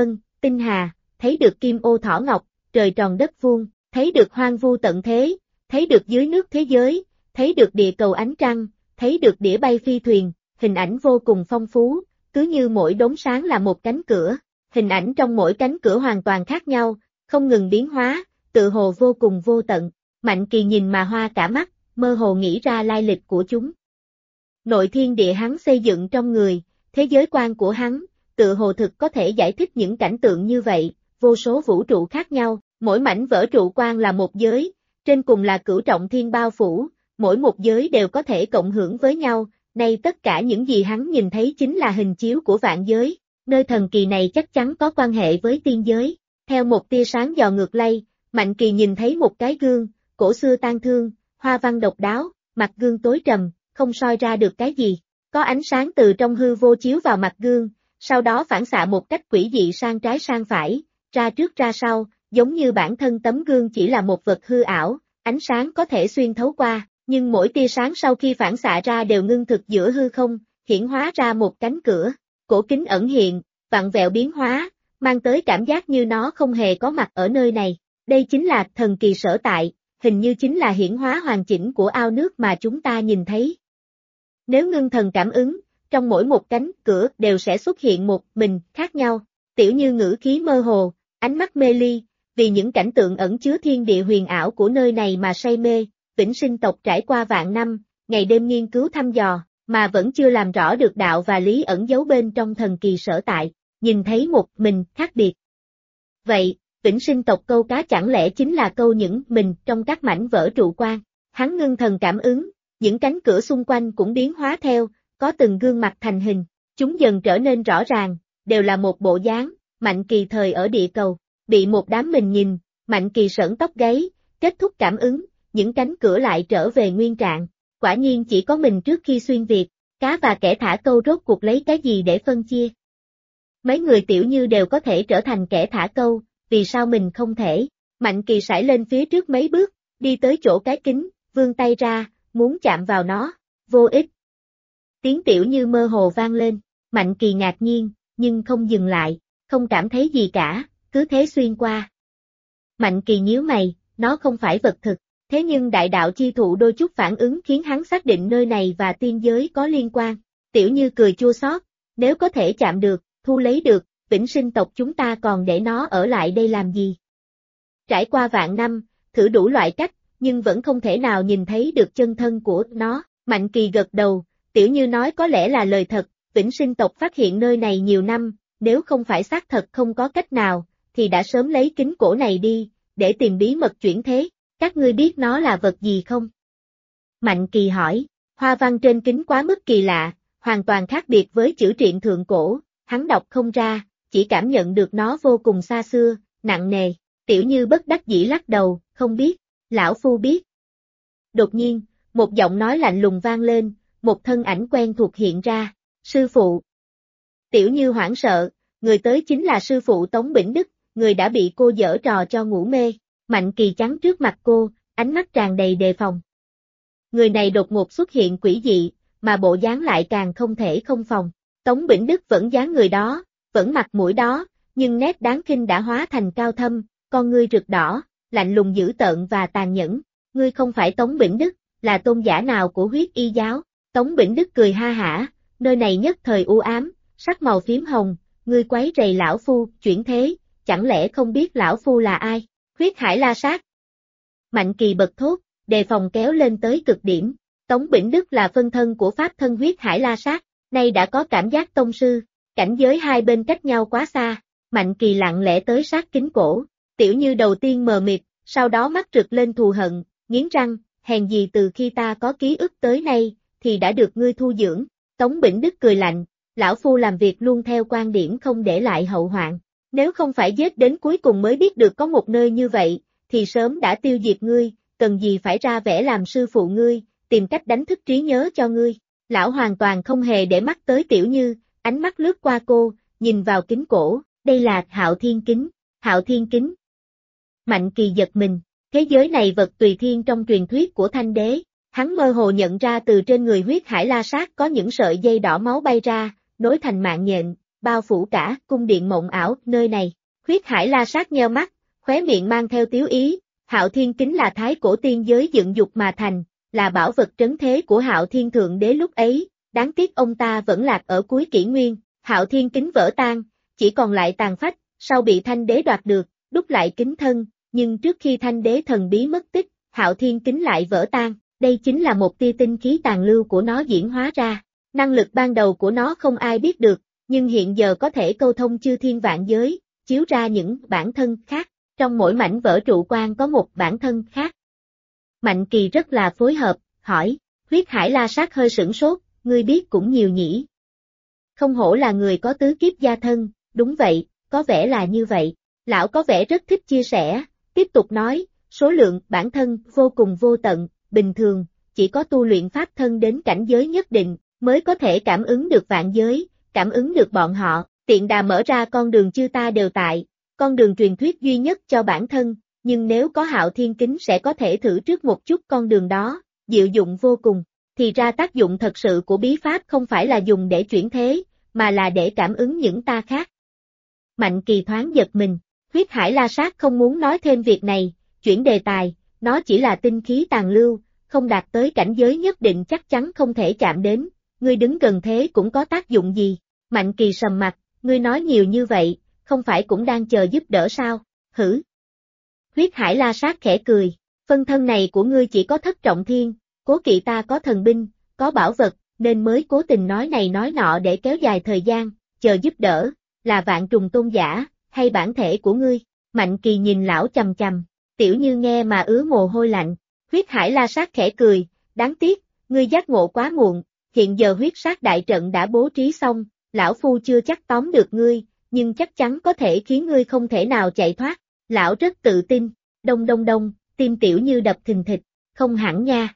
Speaker 1: tinh hà, thấy được kim ô thỏ ngọc, trời tròn đất vuông, thấy được hoang vu tận thế, thấy được dưới nước thế giới, thấy được địa cầu ánh trăng, thấy được đĩa bay phi thuyền, hình ảnh vô cùng phong phú, cứ như mỗi đốm sáng là một cánh cửa, hình ảnh trong mỗi cánh cửa hoàn toàn khác nhau, không ngừng biến hóa, tự hồ vô cùng vô tận. Mạnh Kỳ nhìn mà hoa cả mắt, mơ hồ nghĩ ra lai lịch của chúng. Nội thiên địa hắn xây dựng trong người, thế giới quan của hắn, tự hồ thực có thể giải thích những cảnh tượng như vậy, vô số vũ trụ khác nhau, mỗi mảnh vỡ trụ quan là một giới, trên cùng là cửu trọng thiên bao phủ, mỗi một giới đều có thể cộng hưởng với nhau, nay tất cả những gì hắn nhìn thấy chính là hình chiếu của vạn giới, nơi thần kỳ này chắc chắn có quan hệ với tiên giới. Theo một tia sáng dò ngược lay, Mạnh Kỳ nhìn thấy một cái gương, cổ xưa tang thương, hoa văn độc đáo, mặt gương tối trầm, không soi ra được cái gì. Có ánh sáng từ trong hư vô chiếu vào mặt gương, sau đó phản xạ một cách quỷ dị sang trái sang phải, ra trước ra sau, giống như bản thân tấm gương chỉ là một vật hư ảo, ánh sáng có thể xuyên thấu qua, nhưng mỗi tia sáng sau khi phản xạ ra đều ngưng thực giữa hư không, hiển hóa ra một cánh cửa. Cổ kính ẩn hiện, vặn vẹo biến hóa, mang tới cảm giác như nó không hề có mặt ở nơi này. Đây chính là thần kỳ sở tại, hình như chính là hiển hóa hoàn chỉnh của ao nước mà chúng ta nhìn thấy. Nếu ngưng thần cảm ứng, trong mỗi một cánh cửa đều sẽ xuất hiện một mình khác nhau. Tiểu Như ngữ khí mơ hồ, ánh mắt mê ly, vì những cảnh tượng ẩn chứa thiên địa huyền ảo của nơi này mà say mê. Vĩnh Sinh tộc trải qua vạn năm, ngày đêm nghiên cứu thăm dò, mà vẫn chưa làm rõ được đạo và lý ẩn giấu bên trong thần kỳ sở tại, nhìn thấy một mình khác biệt. Vậy, Vĩnh Sinh tộc câu cá chẳng lẽ chính là câu những mình trong các mảnh vỡ trụ quan? Hắn ngưng thần cảm ứng, những cánh cửa xung quanh cũng biến hóa theo, có từng gương mặt thành hình, chúng dần trở nên rõ ràng, đều là một bộ dáng. Mạnh Kỳ thời ở địa cầu, bị một đám mình nhìn, Mạnh Kỳ sởn tóc gáy, kết thúc cảm ứng, những cánh cửa lại trở về nguyên trạng. Quả nhiên chỉ có mình trước khi xuyên việt, cá và kẻ thả câu rốt cuộc lấy cái gì để phân chia? Mấy người Tiểu Như đều có thể trở thành kẻ thả câu, vì sao mình không thể? Mạnh Kỳ sải lên phía trước mấy bước, đi tới chỗ cái kính, vươn tay ra, muốn chạm vào nó, vô ích. Tiếng Tiểu Như mơ hồ vang lên, Mạnh Kỳ ngạc nhiên, nhưng không dừng lại, không cảm thấy gì cả, cứ thế xuyên qua. Mạnh Kỳ nhíu mày, nó không phải vật thực, thế nhưng đại đạo chi thụ đôi chút phản ứng khiến hắn xác định nơi này và tiên giới có liên quan. Tiểu Như cười chua xót, nếu có thể chạm được, thu lấy được, Vĩnh Sinh tộc chúng ta còn để nó ở lại đây làm gì? Trải qua vạn năm, thử đủ loại cách, nhưng vẫn không thể nào nhìn thấy được chân thân của nó. Mạnh Kỳ gật đầu, Tiểu Như nói có lẽ là lời thật, Vĩnh Sinh tộc phát hiện nơi này nhiều năm, nếu không phải xác thật không có cách nào, thì đã sớm lấy kính cổ này đi, để tìm bí mật chuyển thế. Các ngươi biết nó là vật gì không? Mạnh Kỳ hỏi, hoa văn trên kính quá mức kỳ lạ, hoàn toàn khác biệt với chữ truyện thượng cổ, hắn đọc không ra, chỉ cảm nhận được nó vô cùng xa xưa, nặng nề. Tiểu Như bất đắc dĩ lắc đầu, không biết, lão phu biết. Đột nhiên, một giọng nói lạnh lùng vang lên, một thân ảnh quen thuộc hiện ra, sư phụ. Tiểu Như hoảng sợ, người tới chính là sư phụ Tống Bỉnh Đức, người đã bị cô giở trò cho ngủ mê. Mạnh Kỳ chắn trước mặt cô, ánh mắt tràn đầy đề phòng. Người này đột ngột xuất hiện quỷ dị, mà bộ dáng lại càng không thể không phòng. Tống Bỉnh Đức vẫn dáng người đó, vẫn mặt mũi đó, nhưng nét đáng khinh đã hóa thành cao thâm, con ngươi rực đỏ, lạnh lùng dữ tợn và tàn nhẫn. Ngươi không phải Tống Bỉnh Đức, là tôn giả nào của huyết y giáo? Tống Bỉnh Đức cười ha hả, nơi này nhất thời u ám, sắc màu phím hồng, ngươi quấy rầy lão phu, chuyển thế, chẳng lẽ không biết lão phu là ai? Huyết Hải La Sát. Mạnh Kỳ bật thốt, đề phòng kéo lên tới cực điểm. Tống Bỉnh Đức là phân thân của pháp thân Huyết Hải La Sát, nay đã có cảm giác tông sư, cảnh giới hai bên cách nhau quá xa. Mạnh Kỳ lặng lẽ tới sát kính cổ, Tiểu Như đầu tiên mờ mịt, sau đó mắt rực lên thù hận, nghiến răng, hèn gì từ khi ta có ký ức tới nay, thì đã được ngươi thu dưỡng. Tống Bỉnh Đức cười lạnh, lão phu làm việc luôn theo quan điểm không để lại hậu hoạn. Nếu không phải giết đến cuối cùng mới biết được có một nơi như vậy, thì sớm đã tiêu diệt ngươi, cần gì phải ra vẻ làm sư phụ ngươi, tìm cách đánh thức trí nhớ cho ngươi. Lão hoàn toàn không hề để mắt tới Tiểu Như, ánh mắt lướt qua cô, nhìn vào kính cổ, đây là Hạo Thiên Kính, Hạo Thiên Kính. Mạnh Kỳ giật mình, thế giới này vật tùy thiên trong truyền thuyết của Thanh Đế, hắn mơ hồ nhận ra từ trên người Huyết Hải La Sát có những sợi dây đỏ máu bay ra, nối thành mạng nhện, bao phủ cả cung điện mộng ảo, nơi này, Huyết Hải La Sát nheo mắt, khóe miệng mang theo tiếu ý, Hạo Thiên Kính là thái cổ tiên giới dựng dục mà thành, là bảo vật trấn thế của Hạo Thiên Thượng Đế lúc ấy, đáng tiếc ông ta vẫn lạc ở cuối kỷ nguyên, Hạo Thiên Kính vỡ tan, chỉ còn lại tàn phách, sau bị Thanh Đế đoạt được, đúc lại kính thân, nhưng trước khi Thanh Đế thần bí mất tích, Hạo Thiên Kính lại vỡ tan, đây chính là một tia tinh khí tàn lưu của nó diễn hóa ra. Năng lực ban đầu của nó không ai biết được, nhưng hiện giờ có thể câu thông chư thiên vạn giới, chiếu ra những bản thân khác, trong mỗi mảnh vỡ trụ quan có một bản thân khác. Mạnh Kỳ rất là phối hợp, hỏi, Huyết Hải La Sát hơi sửng sốt, ngươi biết cũng nhiều nhỉ. Không hổ là người có tứ kiếp gia thân, đúng vậy, có vẻ là như vậy. Lão có vẻ rất thích chia sẻ, tiếp tục nói, số lượng bản thân vô cùng vô tận, bình thường, chỉ có tu luyện pháp thân đến cảnh giới nhất định, mới có thể cảm ứng được vạn giới, cảm ứng được bọn họ, tiện đà mở ra con đường chư ta đều tại, con đường truyền thuyết duy nhất cho bản thân, nhưng nếu có Hạo Thiên Kính sẽ có thể thử trước một chút con đường đó, diệu dụng vô cùng, thì ra tác dụng thật sự của bí pháp không phải là dùng để chuyển thế, mà là để cảm ứng những ta khác. Mạnh Kỳ thoáng giật mình, Huyết Hải La Sát không muốn nói thêm việc này, chuyển đề tài, nó chỉ là tinh khí tàn lưu, không đạt tới cảnh giới nhất định chắc chắn không thể chạm đến, ngươi đứng gần thế cũng có tác dụng gì, Mạnh Kỳ sầm mặt, ngươi nói nhiều như vậy, không phải cũng đang chờ giúp đỡ sao, hử. Huyết Hải La Sát khẽ cười, phân thân này của ngươi chỉ có thất trọng thiên, cố kỵ ta có thần binh, có bảo vật, nên mới cố tình nói này nói nọ để kéo dài thời gian, chờ giúp đỡ, là Vạn Trùng Tôn giả, hay bản thể của ngươi, Mạnh Kỳ nhìn lão chằm chằm, Tiểu Như nghe mà ứa mồ hôi lạnh, Huyết Hải La Sát khẽ cười, đáng tiếc, ngươi giác ngộ quá muộn, hiện giờ huyết sát đại trận đã bố trí xong, lão phu chưa chắc tóm được ngươi, nhưng chắc chắn có thể khiến ngươi không thể nào chạy thoát, lão rất tự tin, đông đông đông, tim Tiểu Như đập thình thịch, không hẳn nha.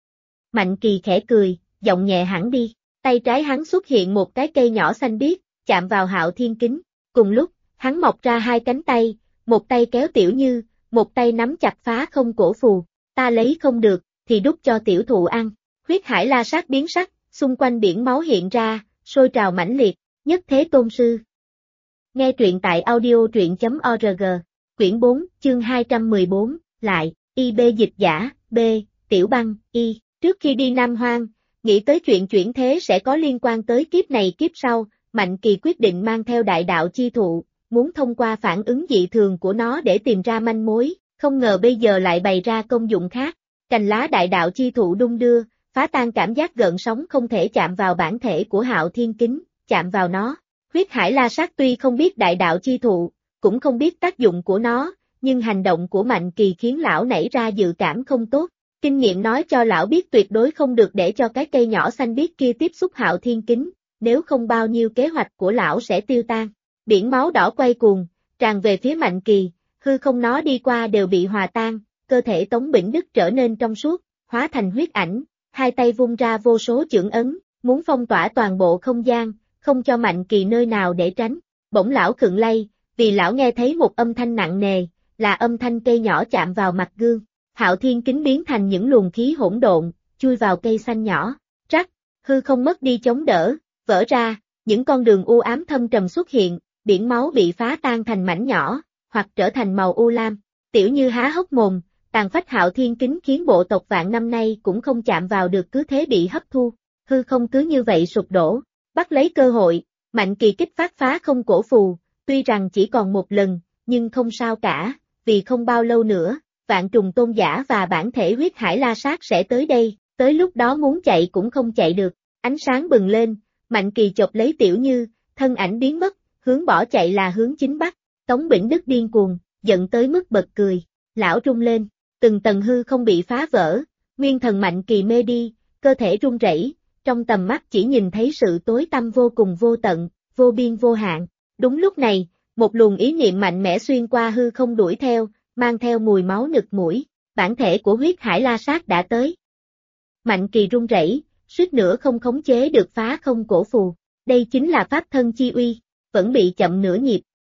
Speaker 1: Mạnh Kỳ khẽ cười, giọng nhẹ hẳn đi, tay trái hắn xuất hiện một cái cây nhỏ xanh biếc, chạm vào Hạo Thiên Kính, cùng lúc, hắn mọc ra hai cánh tay, một tay kéo Tiểu Như, một tay nắm chặt phá không cổ phù, ta lấy không được, thì đút cho tiểu thụ ăn, Huyết Hải La Sát biến sắc, xung quanh biển máu hiện ra, sôi trào mãnh liệt, nhất thế tôn sư. Nghe truyện tại audio.org, quyển 4, chương 214, lại, IB dịch giả, B, Tiểu Băng, Y, trước khi đi Nam Hoang, nghĩ tới chuyện chuyển thế sẽ có liên quan tới kiếp này kiếp sau, Mạnh Kỳ quyết định mang theo đại đạo chi thụ, muốn thông qua phản ứng dị thường của nó để tìm ra manh mối, không ngờ bây giờ lại bày ra công dụng khác, cành lá đại đạo chi thụ đung đưa, phá tan cảm giác gợn sóng không thể chạm vào bản thể của Hạo Thiên Kính, chạm vào nó. Huyết Hải La Sát tuy không biết đại đạo chi thụ, cũng không biết tác dụng của nó, nhưng hành động của Mạnh Kỳ khiến lão nảy ra dự cảm không tốt. Kinh nghiệm nói cho lão biết tuyệt đối không được để cho cái cây nhỏ xanh biếc kia tiếp xúc Hạo Thiên Kính, nếu không bao nhiêu kế hoạch của lão sẽ tiêu tan. Biển máu đỏ quay cuồng, tràn về phía Mạnh Kỳ, hư không nó đi qua đều bị hòa tan, cơ thể Tống Bỉnh Đức trở nên trong suốt, hóa thành huyết ảnh, hai tay vung ra vô số chưởng ấn, muốn phong tỏa toàn bộ không gian, không cho Mạnh Kỳ nơi nào để tránh. Bỗng lão khựng lay, vì lão nghe thấy một âm thanh nặng nề, là âm thanh cây nhỏ chạm vào mặt gương. Hạo Thiên Kính biến thành những luồng khí hỗn độn, chui vào cây xanh nhỏ, rắc, hư không mất đi chống đỡ, vỡ ra, những con đường u ám thâm trầm xuất hiện, biển máu bị phá tan thành mảnh nhỏ, hoặc trở thành màu u lam. Tiểu Như há hốc mồm, tàn phách Hạo Thiên Kính khiến bộ tộc vạn năm nay cũng không chạm vào được, cứ thế bị hấp thu, hư không cứ như vậy sụp đổ. Bắt lấy cơ hội, Mạnh Kỳ kích phát phá không cổ phù, tuy rằng chỉ còn một lần, nhưng không sao cả, vì không bao lâu nữa, Vạn Trùng Tôn giả và bản thể Huyết Hải La Sát sẽ tới đây, tới lúc đó muốn chạy cũng không chạy được. Ánh sáng bừng lên, Mạnh Kỳ chộp lấy Tiểu Như, thân ảnh biến mất, hướng bỏ chạy là hướng chính bắc. Tống Bỉnh Đức điên cuồng, giận tới mức bật cười, lão rung lên, từng tầng hư không bị phá vỡ, nguyên thần Mạnh Kỳ mê đi, cơ thể run rẩy, trong tầm mắt chỉ nhìn thấy sự tối tăm vô cùng vô tận, vô biên vô hạn. Đúng lúc này, một luồng ý niệm mạnh mẽ xuyên qua hư không đuổi theo, mang theo mùi máu nực mũi, bản thể của Huyết Hải La Sát đã tới. Mạnh Kỳ run rẩy, suýt nữa không khống chế được phá không cổ phù, đây chính là pháp thân chi uy, vẫn bị chậm nửa nhịp.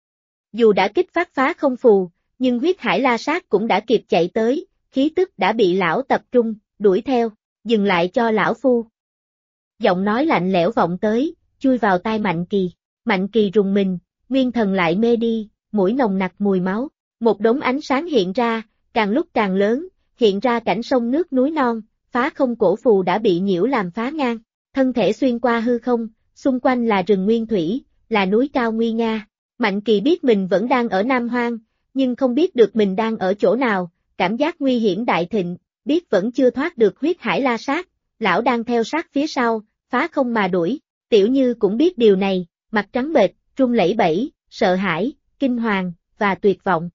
Speaker 1: Dù đã kích phát phá không phù, nhưng Huyết Hải La Sát cũng đã kịp chạy tới, khí tức đã bị lão tập trung, đuổi theo, dừng lại cho lão phu. Giọng nói lạnh lẽo vọng tới, chui vào tai Mạnh Kỳ. Mạnh Kỳ rùng mình, nguyên thần lại mê đi, mũi nồng nặc mùi máu. Một đống ánh sáng hiện ra, càng lúc càng lớn, hiện ra cảnh sông nước núi non, phá không cổ phù đã bị nhiễu làm phá ngang. Thân thể xuyên qua hư không, xung quanh là rừng nguyên thủy, là núi cao nguy nga. Mạnh Kỳ biết mình vẫn đang ở Nam Hoang, nhưng không biết được mình đang ở chỗ nào, cảm giác nguy hiểm đại thịnh, biết vẫn chưa thoát được huyết hải la sát, lão đang theo sát phía sau, phá không mà đuổi. Tiểu Như cũng biết điều này, mặt trắng bệch, run lẩy bẩy, sợ hãi, kinh hoàng, và tuyệt vọng.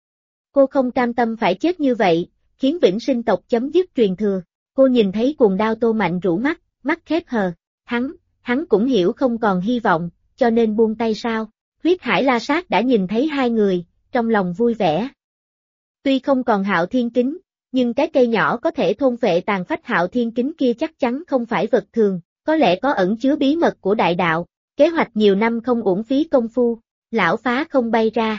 Speaker 1: Cô không cam tâm phải chết như vậy, khiến Vĩnh Sinh tộc chấm dứt truyền thừa. Cô nhìn thấy cuồng đao Tô Mạnh rũ mắt, mắt khép hờ. Hắn cũng hiểu không còn hy vọng, cho nên buông tay sao. Huyết hải la sát đã nhìn thấy hai người, trong lòng vui vẻ. Tuy không còn Hạo Thiên Kính, nhưng cái cây nhỏ có thể thôn phệ tàn phách Hạo Thiên Kính kia chắc chắn không phải vật thường, có lẽ có ẩn chứa bí mật của đại đạo. Kế hoạch nhiều năm không uổng phí công phu, lão phá không bay ra.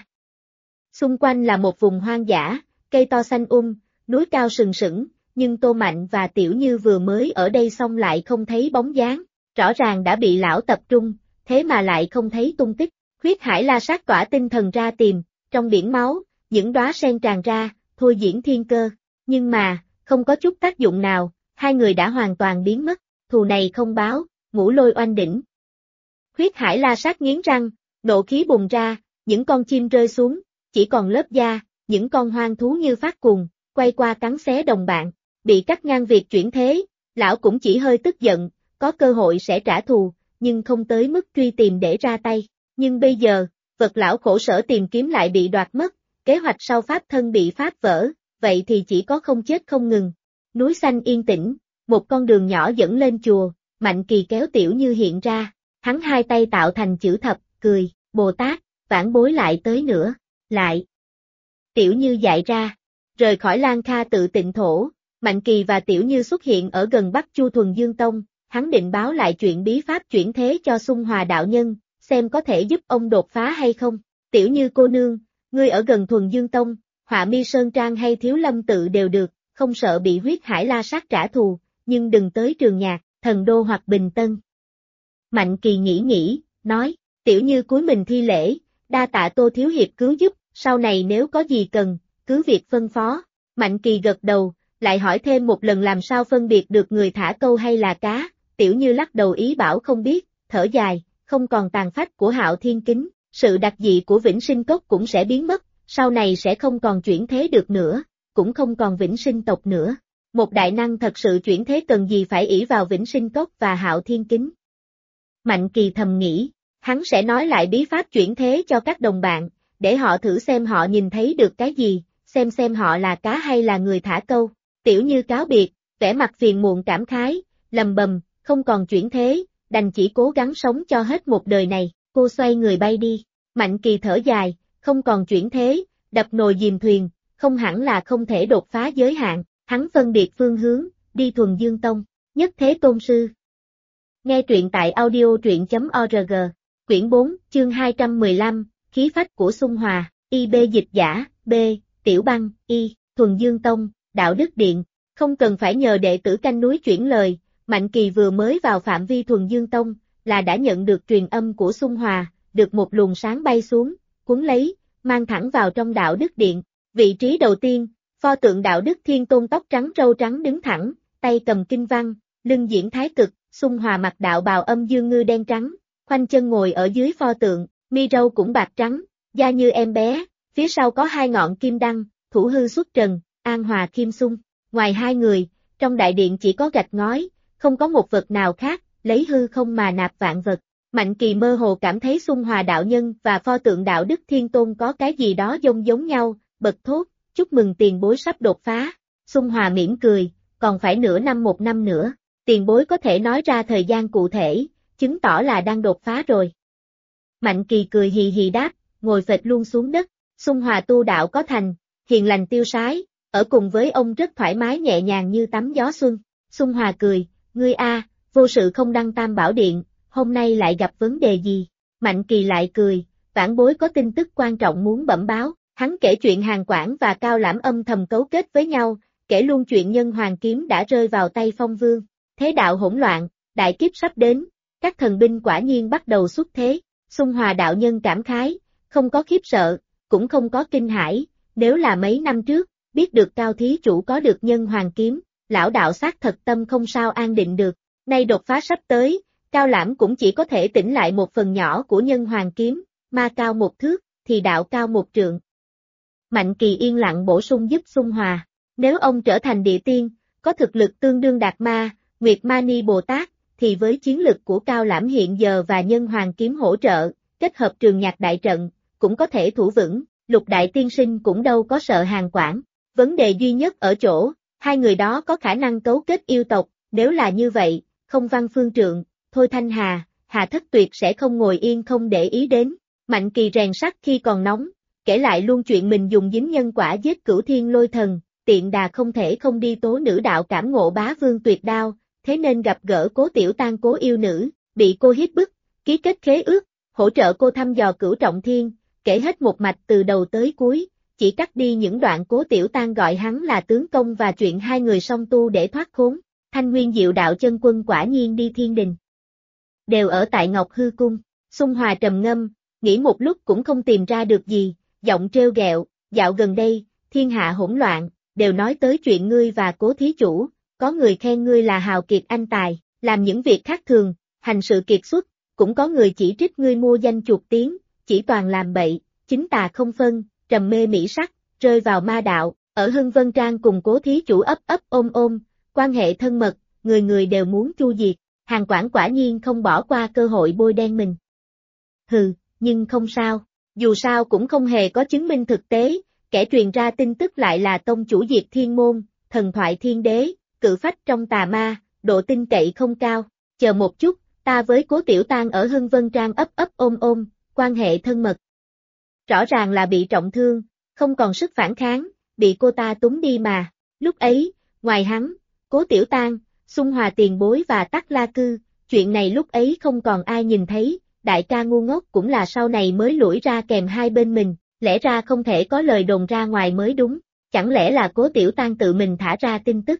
Speaker 1: Xung quanh là một vùng hoang dã, cây to xanh núi cao sừng sững, nhưng Tô Mạnh và Tiểu Như vừa mới ở đây xong lại không thấy bóng dáng, rõ ràng đã bị lão tập trung, thế mà lại không thấy tung tích. Huyết hải la sát tỏa tinh thần ra tìm, trong biển máu, những đóa sen tràn ra, thôi diễn thiên cơ, nhưng mà, không có chút tác dụng nào, hai người đã hoàn toàn biến mất, thù này không báo, Ngũ Lôi oanh đỉnh. Huyết hải la sát nghiến răng, nộ khí bùng ra, những con chim rơi xuống, chỉ còn lớp da, những con hoang thú như phát cuồng, quay qua cắn xé đồng bạn, bị cắt ngang việc chuyển thế, lão cũng chỉ hơi tức giận, có cơ hội sẽ trả thù, nhưng không tới mức truy tìm để ra tay. Nhưng bây giờ, vật lão khổ sở tìm kiếm lại bị đoạt mất, kế hoạch sau pháp thân bị phá vỡ, vậy thì chỉ có không chết không ngừng. Núi xanh yên tĩnh, một con đường nhỏ dẫn lên chùa, Mạnh Kỳ kéo Tiểu Như hiện ra, hắn hai tay tạo thành chữ thập, cười, Bồ Tát, vãn bối lại tới nữa, lại. Tiểu Như dại ra, rời khỏi Lan Kha tự tịnh thổ, Mạnh Kỳ và Tiểu Như xuất hiện ở gần Bắc Chu Thuần Dương Tông, hắn định báo lại chuyện bí pháp chuyển thế cho Xung Hòa đạo nhân, xem có thể giúp ông đột phá hay không. Tiểu Như cô nương, ngươi ở gần Thuần Dương Tông, Họa Mi Sơn Trang hay Thiếu Lâm tự đều được, không sợ bị huyết hải la sát trả thù, nhưng đừng tới Trường Nhạc, Thần Đô hoặc Bình Tân. Mạnh Kỳ nghĩ, nói, Tiểu Như cúi mình thi lễ, đa tạ Tô thiếu hiệp cứu giúp, sau này nếu có gì cần, cứ việc phân phó. Mạnh Kỳ gật đầu, lại hỏi thêm một lần làm sao phân biệt được người thả câu hay là cá, Tiểu Như lắc đầu ý bảo không biết, thở dài, không còn tàn phách của Hạo Thiên Kính, sự đặc dị của Vĩnh Sinh Cốc cũng sẽ biến mất, sau này sẽ không còn chuyển thế được nữa, cũng không còn Vĩnh Sinh tộc nữa. Một đại năng thật sự chuyển thế cần gì phải ỷ vào Vĩnh Sinh Cốc và Hạo Thiên Kính. Mạnh Kỳ thầm nghĩ, hắn sẽ nói lại bí pháp chuyển thế cho các đồng bạn, để họ thử xem họ nhìn thấy được cái gì, xem họ là cá hay là người thả câu. Tiểu Như cáo biệt, vẻ mặt phiền muộn cảm khái, lầm bầm, không còn chuyển thế, đành chỉ cố gắng sống cho hết một đời này, cô xoay người bay đi. Mạnh Kỳ thở dài, không còn chuyển thế, đập nồi dìm thuyền, không hẳn là không thể đột phá giới hạn, hắn phân biệt phương hướng, đi Thuần Dương Tông, Nhất Thế Tôn Sư. Nghe truyện tại audio.org, quyển 4, chương 215, khí phách của Xung Hòa, IB dịch giả, B, Tiểu Băng, I, Thuần Dương Tông, Đạo Đức Điện, không cần phải nhờ đệ tử canh núi chuyển lời, Mạnh Kỳ vừa mới vào phạm vi Thuần Dương Tông, là đã nhận được truyền âm của Xung Hòa, được một luồng sáng bay xuống, cuốn lấy, mang thẳng vào trong Đạo Đức Điện. Vị trí đầu tiên, pho tượng Đạo Đức Thiên Tôn tóc trắng râu trắng đứng thẳng, tay cầm kinh văn, lưng diễn thái cực, Xung Hòa mặc đạo bào âm dương ngư đen trắng, khoanh chân ngồi ở dưới pho tượng, mi râu cũng bạc trắng, da như em bé, phía sau có hai ngọn kim đăng, thủ hư xuất trần, an hòa kim xung. Ngoài hai người, trong đại điện chỉ có gạch ngói, không có một vật nào khác, lấy hư không mà nạp vạn vật. Mạnh Kỳ mơ hồ cảm thấy Xung Hòa đạo nhân và pho tượng Đạo Đức Thiên Tôn có cái gì đó giống nhau, bật thốt, chúc mừng tiền bối sắp đột phá. Xung Hòa mỉm cười, còn phải nửa năm một năm nữa, tiền bối có thể nói ra thời gian cụ thể, chứng tỏ là đang đột phá rồi. Mạnh Kỳ cười hì hì đáp, ngồi phịch luôn xuống đất. Xung Hòa tu đạo có thành, hiền lành tiêu sái, ở cùng với ông rất thoải mái nhẹ nhàng như tắm gió xuân. Xung Hòa cười, ngươi a, vô sự không đăng Tam Bảo Điện, hôm nay lại gặp vấn đề gì? Mạnh Kỳ lại cười, vãn bối có tin tức quan trọng muốn bẩm báo. Hắn kể chuyện Hàn Quảng và Cao Lãm âm thầm cấu kết với nhau, kể luôn chuyện Nhân Hoàng kiếm đã rơi vào tay Phong Vương. Thế đạo hỗn loạn, đại kiếp sắp đến, các thần binh quả nhiên bắt đầu xuất thế. Xung Hòa đạo nhân cảm khái, không có khiếp sợ, cũng không có kinh hãi, nếu là mấy năm trước, biết được Cao thí chủ có được nhân hoàng kiếm, lão đạo xác thật tâm không sao an định được, nay đột phá sắp tới, Cao Lãm cũng chỉ có thể tỉnh lại một phần nhỏ của nhân hoàng kiếm, ma cao một thước, thì đạo cao một trượng. Mạnh Kỳ yên lặng bổ sung giúp Xung Hòa, nếu ông trở thành địa tiên, có thực lực tương đương Đạt Ma, Nguyệt Mani Bồ Tát, thì với chiến lực của Cao Lãm hiện giờ và nhân hoàng kiếm hỗ trợ, kết hợp trường nhạc đại trận, cũng có thể thủ vững, Lục Đại Tiên Sinh cũng đâu có sợ Hàn Quảng. Vấn đề duy nhất ở chỗ, hai người đó có khả năng cấu kết yêu tộc, nếu là như vậy, không Văn Phương Trượng, Thôi Thanh Hà, Hà Thất Tuyệt sẽ không ngồi yên không để ý đến. Mạnh Kỳ rèn sắt khi còn nóng, kể lại luôn chuyện mình dùng dính nhân quả giết Cửu Thiên Lôi Thần, tiện đà không thể không đi tố nữ đạo cảm ngộ bá vương tuyệt đao, thế nên gặp gỡ Cố Tiểu Tang Cố yêu nữ, bị cô hiếp bức, ký kết khế ước, hỗ trợ cô thăm dò Cửu Trọng Thiên, kể hết một mạch từ đầu tới cuối, chỉ cắt đi những đoạn Cố Tiểu Tang gọi hắn là tướng công và chuyện hai người song tu để thoát khốn. Thanh Nguyên Diệu Đạo chân quân quả nhiên đi thiên đình. Đều ở tại Ngọc Hư Cung, Xung Hòa trầm ngâm, nghĩ một lúc cũng không tìm ra được gì, giọng trêu ghẹo, dạo gần đây, thiên hạ hỗn loạn, đều nói tới chuyện ngươi và Cố thí chủ, có người khen ngươi là hào kiệt anh tài, làm những việc khác thường, hành sự kiệt xuất, cũng có người chỉ trích ngươi mua danh chuột tiếng, chỉ toàn làm bậy, chính tà không phân, trầm mê mỹ sắc, rơi vào ma đạo, ở Hưng Vân Trang cùng Cố thí chủ ấp ấp ôm ôm, quan hệ thân mật, người người đều muốn chu diệt, Hàn Quảng quả nhiên không bỏ qua cơ hội bôi đen mình. Hừ, nhưng không sao, dù sao cũng không hề có chứng minh thực tế, kẻ truyền ra tin tức lại là tông chủ diệt thiên môn, thần thoại thiên đế, cự phách trong tà ma, độ tin cậy không cao, chờ một chút, ta với Cố Tiểu Tang ở Hưng Vân Trang ấp ấp ôm ôm, quan hệ thân mật. Rõ ràng là bị trọng thương, không còn sức phản kháng, bị cô ta túng đi mà, lúc ấy, ngoài hắn, Cố Tiểu Tang, Xung Hòa tiền bối và Tắc La Cư, chuyện này lúc ấy không còn ai nhìn thấy, đại ca ngu ngốc cũng là sau này mới lủi ra kèm hai bên mình, lẽ ra không thể có lời đồn ra ngoài mới đúng, chẳng lẽ là Cố Tiểu Tang tự mình thả ra tin tức.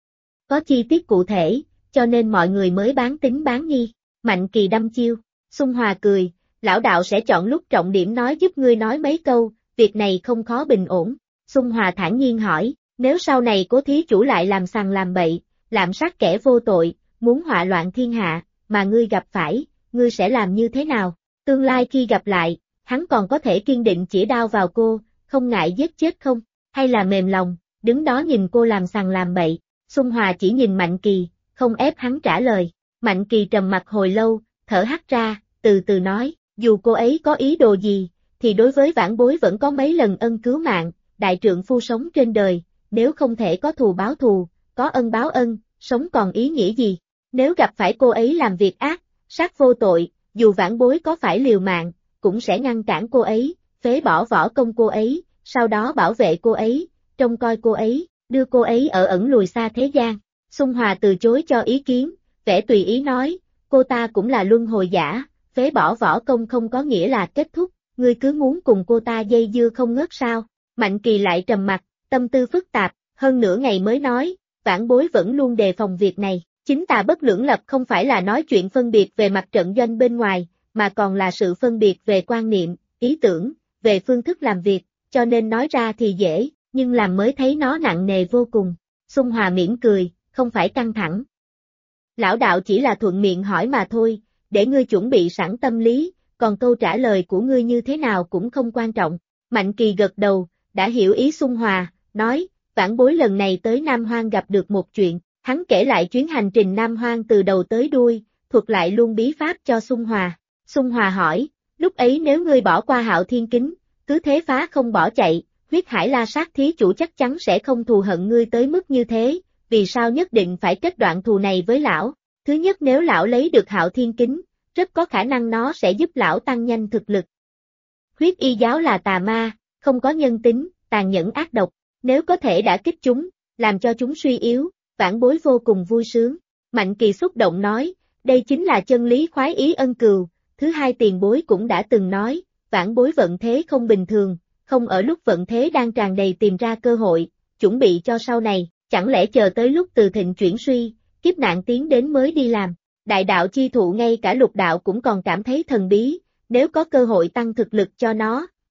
Speaker 1: Có chi tiết cụ thể, cho nên mọi người mới bán tín bán nghi, Mạnh Kỳ đâm chiêu, Xung Hòa cười, lão đạo sẽ chọn lúc trọng điểm nói giúp ngươi nói mấy câu, việc này không khó bình ổn, Xung Hòa thản nhiên hỏi, nếu sau này Cố thí chủ lại làm sằng làm bậy, lạm sát kẻ vô tội, muốn họa loạn thiên hạ, mà ngươi gặp phải, ngươi sẽ làm như thế nào? Tương lai khi gặp lại, hắn còn có thể kiên định chỉ đao vào cô, không ngại giết chết không? Hay là mềm lòng, đứng đó nhìn cô làm sằng làm bậy? Xung Hòa chỉ nhìn Mạnh Kỳ, không ép hắn trả lời. Mạnh Kỳ trầm mặt hồi lâu, thở hắt ra, từ từ nói, dù cô ấy có ý đồ gì, thì đối với vãn bối vẫn có mấy lần ân cứu mạng, đại trượng phu sống trên đời, nếu không thể có thù báo thù, có ân báo ân, sống còn ý nghĩa gì? Nếu gặp phải cô ấy làm việc ác, sát vô tội, dù vãn bối có phải liều mạng, cũng sẽ ngăn cản cô ấy, phế bỏ võ công cô ấy, sau đó bảo vệ cô ấy, trông coi cô ấy, đưa cô ấy ở ẩn lùi xa thế gian. Xung Hòa từ chối cho ý kiến, vẻ tùy ý nói, cô ta cũng là luân hồi giả, phế bỏ võ công không có nghĩa là kết thúc, ngươi cứ muốn cùng cô ta dây dưa không ngớt sao? Mạnh Kỳ lại trầm mặt, tâm tư phức tạp, hơn nửa ngày mới nói, vãn bối vẫn luôn đề phòng việc này. Chính tà bất lưỡng lập không phải là nói chuyện phân biệt về mặt trận doanh bên ngoài, mà còn là sự phân biệt về quan niệm, ý tưởng, về phương thức làm việc, cho nên nói ra thì dễ, nhưng làm mới thấy nó nặng nề vô cùng. Xung Hòa mỉm cười, không phải căng thẳng. Lão đạo chỉ là thuận miệng hỏi mà thôi, để ngươi chuẩn bị sẵn tâm lý, còn câu trả lời của ngươi như thế nào cũng không quan trọng. Mạnh Kỳ gật đầu, đã hiểu ý Xung Hòa, nói, vãn bối lần này tới Nam Hoang gặp được một chuyện. Hắn kể lại chuyến hành trình Nam Hoang từ đầu tới đuôi, thuật lại luôn bí pháp cho Xung Hòa. Xung Hòa hỏi, lúc ấy nếu ngươi bỏ qua Hạo Thiên Kính, cứ thế phá không bỏ chạy, huyết hải la sát thí chủ chắc chắn sẽ không thù hận ngươi tới mức như thế, vì sao nhất định phải kết đoạn thù này với lão? Thứ nhất, nếu lão lấy được Hạo Thiên Kính, rất có khả năng nó sẽ giúp lão tăng nhanh thực lực. Huyết y giáo là tà ma, không có nhân tính, tàn nhẫn ác độc, nếu có thể đả kích chúng, làm cho chúng suy yếu, vãn bối vô cùng vui sướng. Mạnh Kỳ xúc động nói, đây chính là chân lý khoái ý ân cừu. Thứ hai, tiền bối cũng đã từng nói, vãn bối vận thế không bình thường, không ở lúc vận thế đang tràn đầy tìm ra cơ hội, chuẩn bị cho sau này, chẳng lẽ chờ tới lúc từ thịnh chuyển suy, kiếp nạn tiến đến mới đi làm. Đại đạo chi thụ ngay cả lục đạo cũng còn cảm thấy thần bí, nếu có cơ hội tăng thực lực cho nó,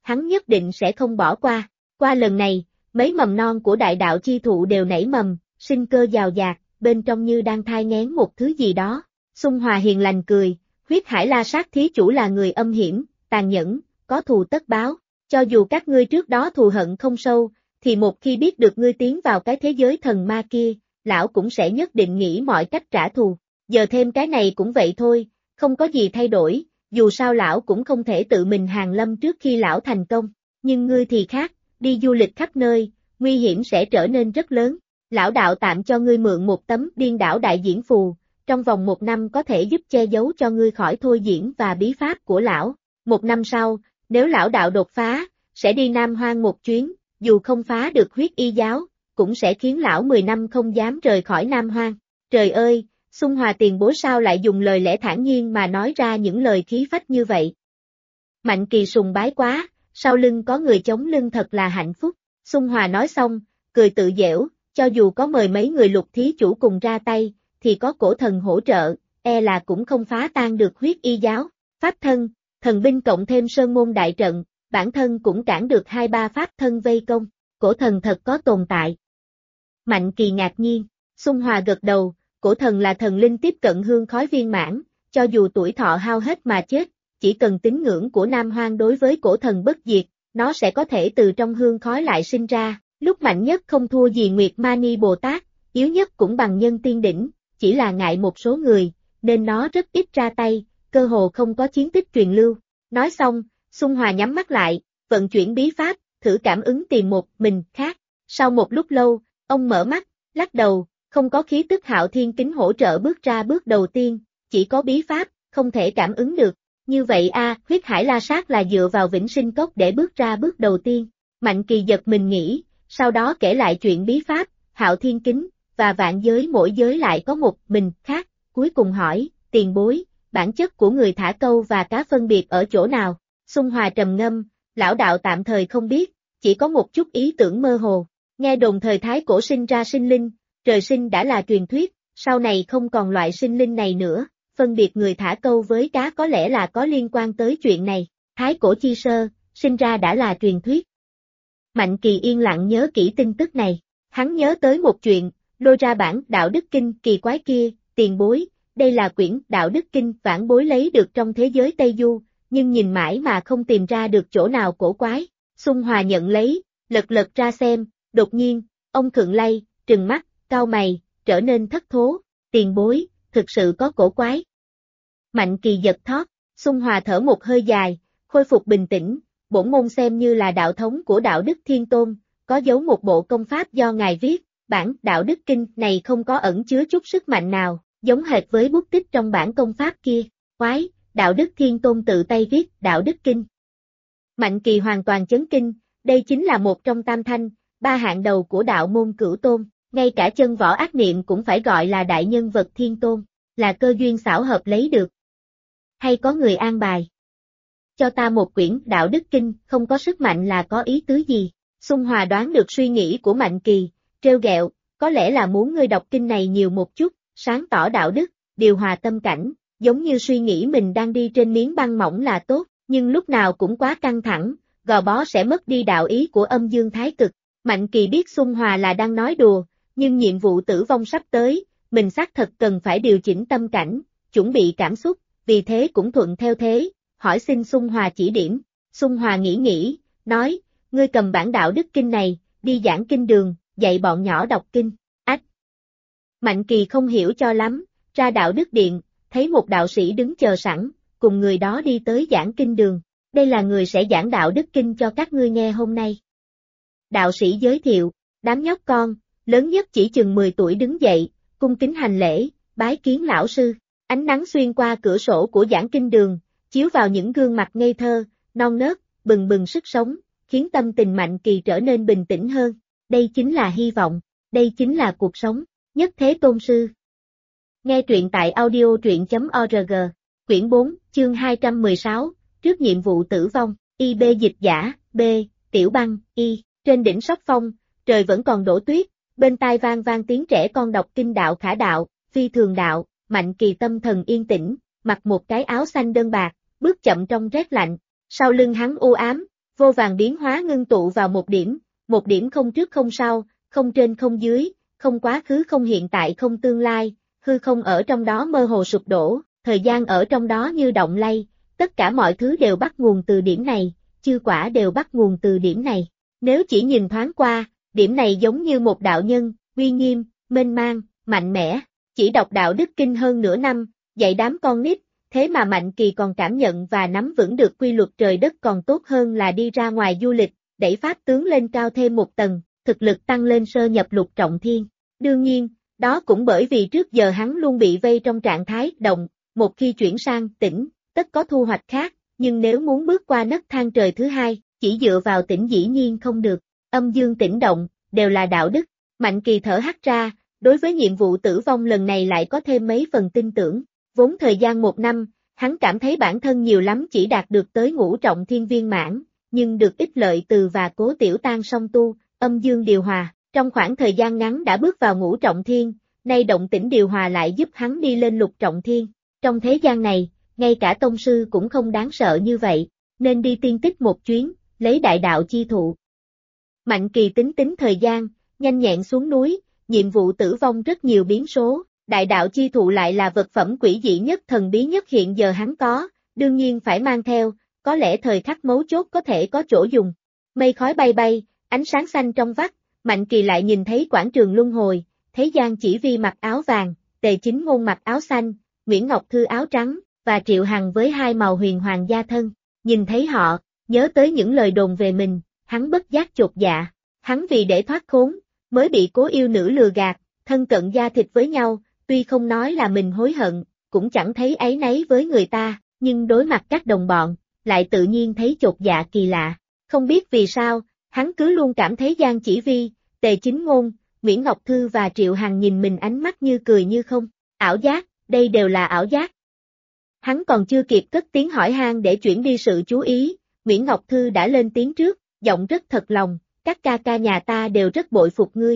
Speaker 1: hắn nhất định sẽ không bỏ qua. Qua lần này, mấy mầm non của đại đạo chi thụ đều nảy mầm, sinh cơ giàu dạt, bên trong như đang thai nghén một thứ gì đó. Xung Hòa hiền lành cười, huyết hải la sát thí chủ là người âm hiểm, tàn nhẫn, có thù tất báo. Cho dù các ngươi trước đó thù hận không sâu, thì một khi biết được ngươi tiến vào cái thế giới thần ma kia, lão cũng sẽ nhất định nghĩ mọi cách trả thù. Giờ thêm cái này cũng vậy thôi, không có gì thay đổi, dù sao lão cũng không thể tự mình hàng lâm trước khi lão thành công. Nhưng ngươi thì khác, đi du lịch khắp nơi, nguy hiểm sẽ trở nên rất lớn. Lão đạo tạm cho ngươi mượn một tấm điên đảo đại diễn phù, trong vòng 1 năm có thể giúp che giấu cho ngươi khỏi thôi diễn và bí pháp của lão. 1 năm sau, nếu lão đạo đột phá, sẽ đi Nam Hoang một chuyến, dù không phá được huyết y giáo, cũng sẽ khiến lão 10 năm không dám rời khỏi Nam Hoang. Trời ơi, Xung Hòa tiền bối sao lại dùng lời lẽ thản nhiên mà nói ra những lời khí phách như vậy. Mạnh Kỳ sùng bái quá, sau lưng có người chống lưng thật là hạnh phúc. Xung Hòa nói xong, cười tự giễu, cho dù có mời mấy người Lục thí chủ cùng ra tay, thì có cổ thần hỗ trợ, e là cũng không phá tan được huyết y giáo. Pháp thân, thần binh cộng thêm sơn môn đại trận, bản thân cũng cản được 2-3 pháp thân vây công, cổ thần thật có tồn tại. Mạnh Kỳ ngạc nhiên, Xung Hòa gật đầu, cổ thần là thần linh tiếp cận hương khói viên mãn, cho dù tuổi thọ hao hết mà chết, chỉ cần tín ngưỡng của Nam Hoang đối với cổ thần bất diệt, nó sẽ có thể từ trong hương khói lại sinh ra, lúc mạnh nhất không thua gì Nguyệt Mani Bồ Tát, yếu nhất cũng bằng nhân tiên đỉnh, chỉ là ngại một số người, nên nó rất ít ra tay, cơ hồ không có chiến tích truyền lưu. Nói xong, Xung Hòa nhắm mắt lại, vận chuyển bí pháp, thử cảm ứng tìm một mình khác. Sau một lúc lâu, ông mở mắt, lắc đầu, không có khí tức Hạo Thiên Kính hỗ trợ bước ra bước đầu tiên, chỉ có bí pháp, không thể cảm ứng được. Như vậy huyết hải la sát là dựa vào Vĩnh Sinh Cốc để bước ra bước đầu tiên. Mạnh Kỳ giật mình nghĩ, sau đó kể lại chuyện bí pháp, Hạo Thiên Kính, và vạn giới mỗi giới lại có một mình khác, cuối cùng hỏi, tiền bối, bản chất của người thả câu và cá phân biệt ở chỗ nào? Xung Hòa trầm ngâm, lão đạo tạm thời không biết, chỉ có một chút ý tưởng mơ hồ. Nghe đồn thời thái cổ sinh ra sinh linh, trời sinh đã là truyền thuyết, sau này không còn loại sinh linh này nữa, phân biệt người thả câu với cá có lẽ là có liên quan tới chuyện này. Thái cổ chi sơ, sinh ra đã là truyền thuyết. Mạnh Kỳ yên lặng nhớ kỹ tin tức này, hắn nhớ tới một chuyện, lôi ra bản đạo đức kinh kỳ quái kia, tiền bối, đây là quyển đạo đức kinh vãn bối lấy được trong thế giới Tây Du, nhưng nhìn mãi mà không tìm ra được chỗ nào cổ quái. Xung Hòa nhận lấy, lật ra xem, đột nhiên, ông khựng lay, trừng mắt, cau mày, trở nên thất thố, tiền bối, thực sự có cổ quái. Mạnh Kỳ giật thót, Xung Hòa thở một hơi dài, khôi phục bình tĩnh, bổn môn xem như là đạo thống của đạo đức Thiên Tôn, có dấu một bộ công pháp do ngài viết, bản đạo đức kinh này không có ẩn chứa chút sức mạnh nào, giống hệt với bút tích trong bản công pháp kia. Quái, đạo đức Thiên Tôn tự tay viết đạo đức kinh. Mạnh Kỳ hoàn toàn chấn kinh, đây chính là một trong tam thanh, 3 hạng đầu của đạo môn Cửu Tôn, ngay cả chân võ ác niệm cũng phải gọi là đại nhân vật Thiên Tôn, là cơ duyên xảo hợp lấy được. Hay có người an bài? Cho ta một quyển đạo đức kinh, không có sức mạnh là có ý tứ gì? Xung Hòa đoán được suy nghĩ của Mạnh Kỳ, trêu ghẹo, có lẽ là muốn ngươi đọc kinh này nhiều một chút, sáng tỏ đạo đức, điều hòa tâm cảnh, giống như suy nghĩ mình đang đi trên miếng băng mỏng là tốt, nhưng lúc nào cũng quá căng thẳng, gò bó sẽ mất đi đạo ý của âm dương thái cực. Mạnh Kỳ biết Xung Hòa là đang nói đùa, nhưng nhiệm vụ tử vong sắp tới, mình xác thật cần phải điều chỉnh tâm cảnh, chuẩn bị cảm xúc, vì thế cũng thuận theo thế, hỏi xin Xung Hòa chỉ điểm. Xung Hòa nghĩ, nói, ngươi cầm bản đạo đức kinh này, đi giảng kinh đường, dạy bọn nhỏ đọc kinh. Ách! Mạnh Kỳ không hiểu cho lắm, ra đạo đức điện, thấy một đạo sĩ đứng chờ sẵn, cùng người đó đi tới giảng kinh đường. Đây là người sẽ giảng đạo đức kinh cho các ngươi nghe hôm nay. Đạo sĩ giới thiệu, đám nhóc con, lớn nhất chỉ chừng 10 tuổi đứng dậy, cung kính hành lễ, bái kiến lão sư. Ánh nắng xuyên qua cửa sổ của giảng kinh đường, chiếu vào những gương mặt ngây thơ, non nớt, bừng bừng sức sống, khiến tâm tình Mạnh Kỳ trở nên bình tĩnh hơn. Đây chính là hy vọng, đây chính là cuộc sống. Nhất Thế Tôn Sư. Nghe truyện tại audio truyện.org, quyển 4, chương 216, trước nhiệm vụ tử vong, IB dịch giả, B, Tiểu Băng, Y. Trên đỉnh Sóc Phong, trời vẫn còn đổ tuyết, bên tai vang vang tiếng trẻ con đọc kinh đạo khả đạo, phi thường đạo. Mạnh Kỳ tâm thần yên tĩnh, mặc một cái áo xanh đơn bạc, bước chậm trong rét lạnh, sau lưng hắn u ám, vô vàng biến hóa ngưng tụ vào một điểm không trước không sau, không trên không dưới, không quá khứ không hiện tại không tương lai, hư không ở trong đó mơ hồ sụp đổ, thời gian ở trong đó như động lay, tất cả mọi thứ đều bắt nguồn từ điểm này, chư quả đều bắt nguồn từ điểm này. Nếu chỉ nhìn thoáng qua, điểm này giống như một đạo nhân, uy nghiêm, mênh mang, mạnh mẽ, chỉ đọc đạo đức kinh hơn nửa năm, dạy đám con nít, thế mà Mạnh Kỳ còn cảm nhận và nắm vững được quy luật trời đất còn tốt hơn là đi ra ngoài du lịch, đẩy pháp tướng lên cao thêm một tầng, thực lực tăng lên sơ nhập lục trọng thiên. Đương nhiên, đó cũng bởi vì trước giờ hắn luôn bị vây trong trạng thái động, một khi chuyển sang tĩnh, tất có thu hoạch khác, nhưng nếu muốn bước qua nấc thang trời thứ hai, chỉ dựa vào tĩnh dĩ nhiên không được, âm dương tĩnh động, đều là đạo đức. Mạnh Kỳ thở hắt ra, đối với nhiệm vụ tử vong lần này lại có thêm mấy phần tin tưởng, vốn thời gian 1 năm, hắn cảm thấy bản thân nhiều lắm chỉ đạt được tới ngũ trọng thiên viên mãn, nhưng được ích lợi từ và Cố Tiểu Tan song tu, âm dương điều hòa, trong khoảng thời gian ngắn đã bước vào ngũ trọng thiên, nay động tĩnh điều hòa lại giúp hắn đi lên lục trọng thiên. Trong thế gian này, ngay cả tông sư cũng không đáng sợ như vậy, nên đi tiên tích một chuyến, lấy đại đạo chi thụ. Mạnh Kỳ tính thời gian, nhanh nhẹn xuống núi, nhiệm vụ tử vong rất nhiều biến số, đại đạo chi thụ lại là vật phẩm quỷ dị nhất thần bí nhất hiện giờ hắn có, đương nhiên phải mang theo, có lẽ thời khắc mấu chốt có thể có chỗ dùng. Mây khói bay bay, ánh sáng xanh trong vắt, Mạnh Kỳ lại nhìn thấy quảng trường luân hồi, thấy Giang Chỉ Vi mặc áo vàng, Tề Chính Ngôn mặc áo xanh, Nguyễn Ngọc Thư áo trắng, và Triệu Hằng với hai màu huyền hoàng gia thân. Nhìn thấy họ, nhớ tới những lời đồn về mình, hắn bất giác chột dạ. Hắn vì để thoát khốn, mới bị Cố yêu nữ lừa gạt, thân cận da thịt với nhau, tuy không nói là mình hối hận, cũng chẳng thấy áy náy với người ta, nhưng đối mặt các đồng bọn, lại tự nhiên thấy chột dạ kỳ lạ. Không biết vì sao, hắn cứ luôn cảm thấy Giang Chỉ Vi, Tề Chính Ngôn, Nguyễn Ngọc Thư và Triệu Hằng nhìn mình ánh mắt như cười như không. Ảo giác, đây đều là ảo giác. Hắn còn chưa kịp cất tiếng hỏi han để chuyển đi sự chú ý, Nguyễn Ngọc Thư đã lên tiếng trước, giọng rất thật lòng, các ca ca nhà ta đều rất bội phục ngươi.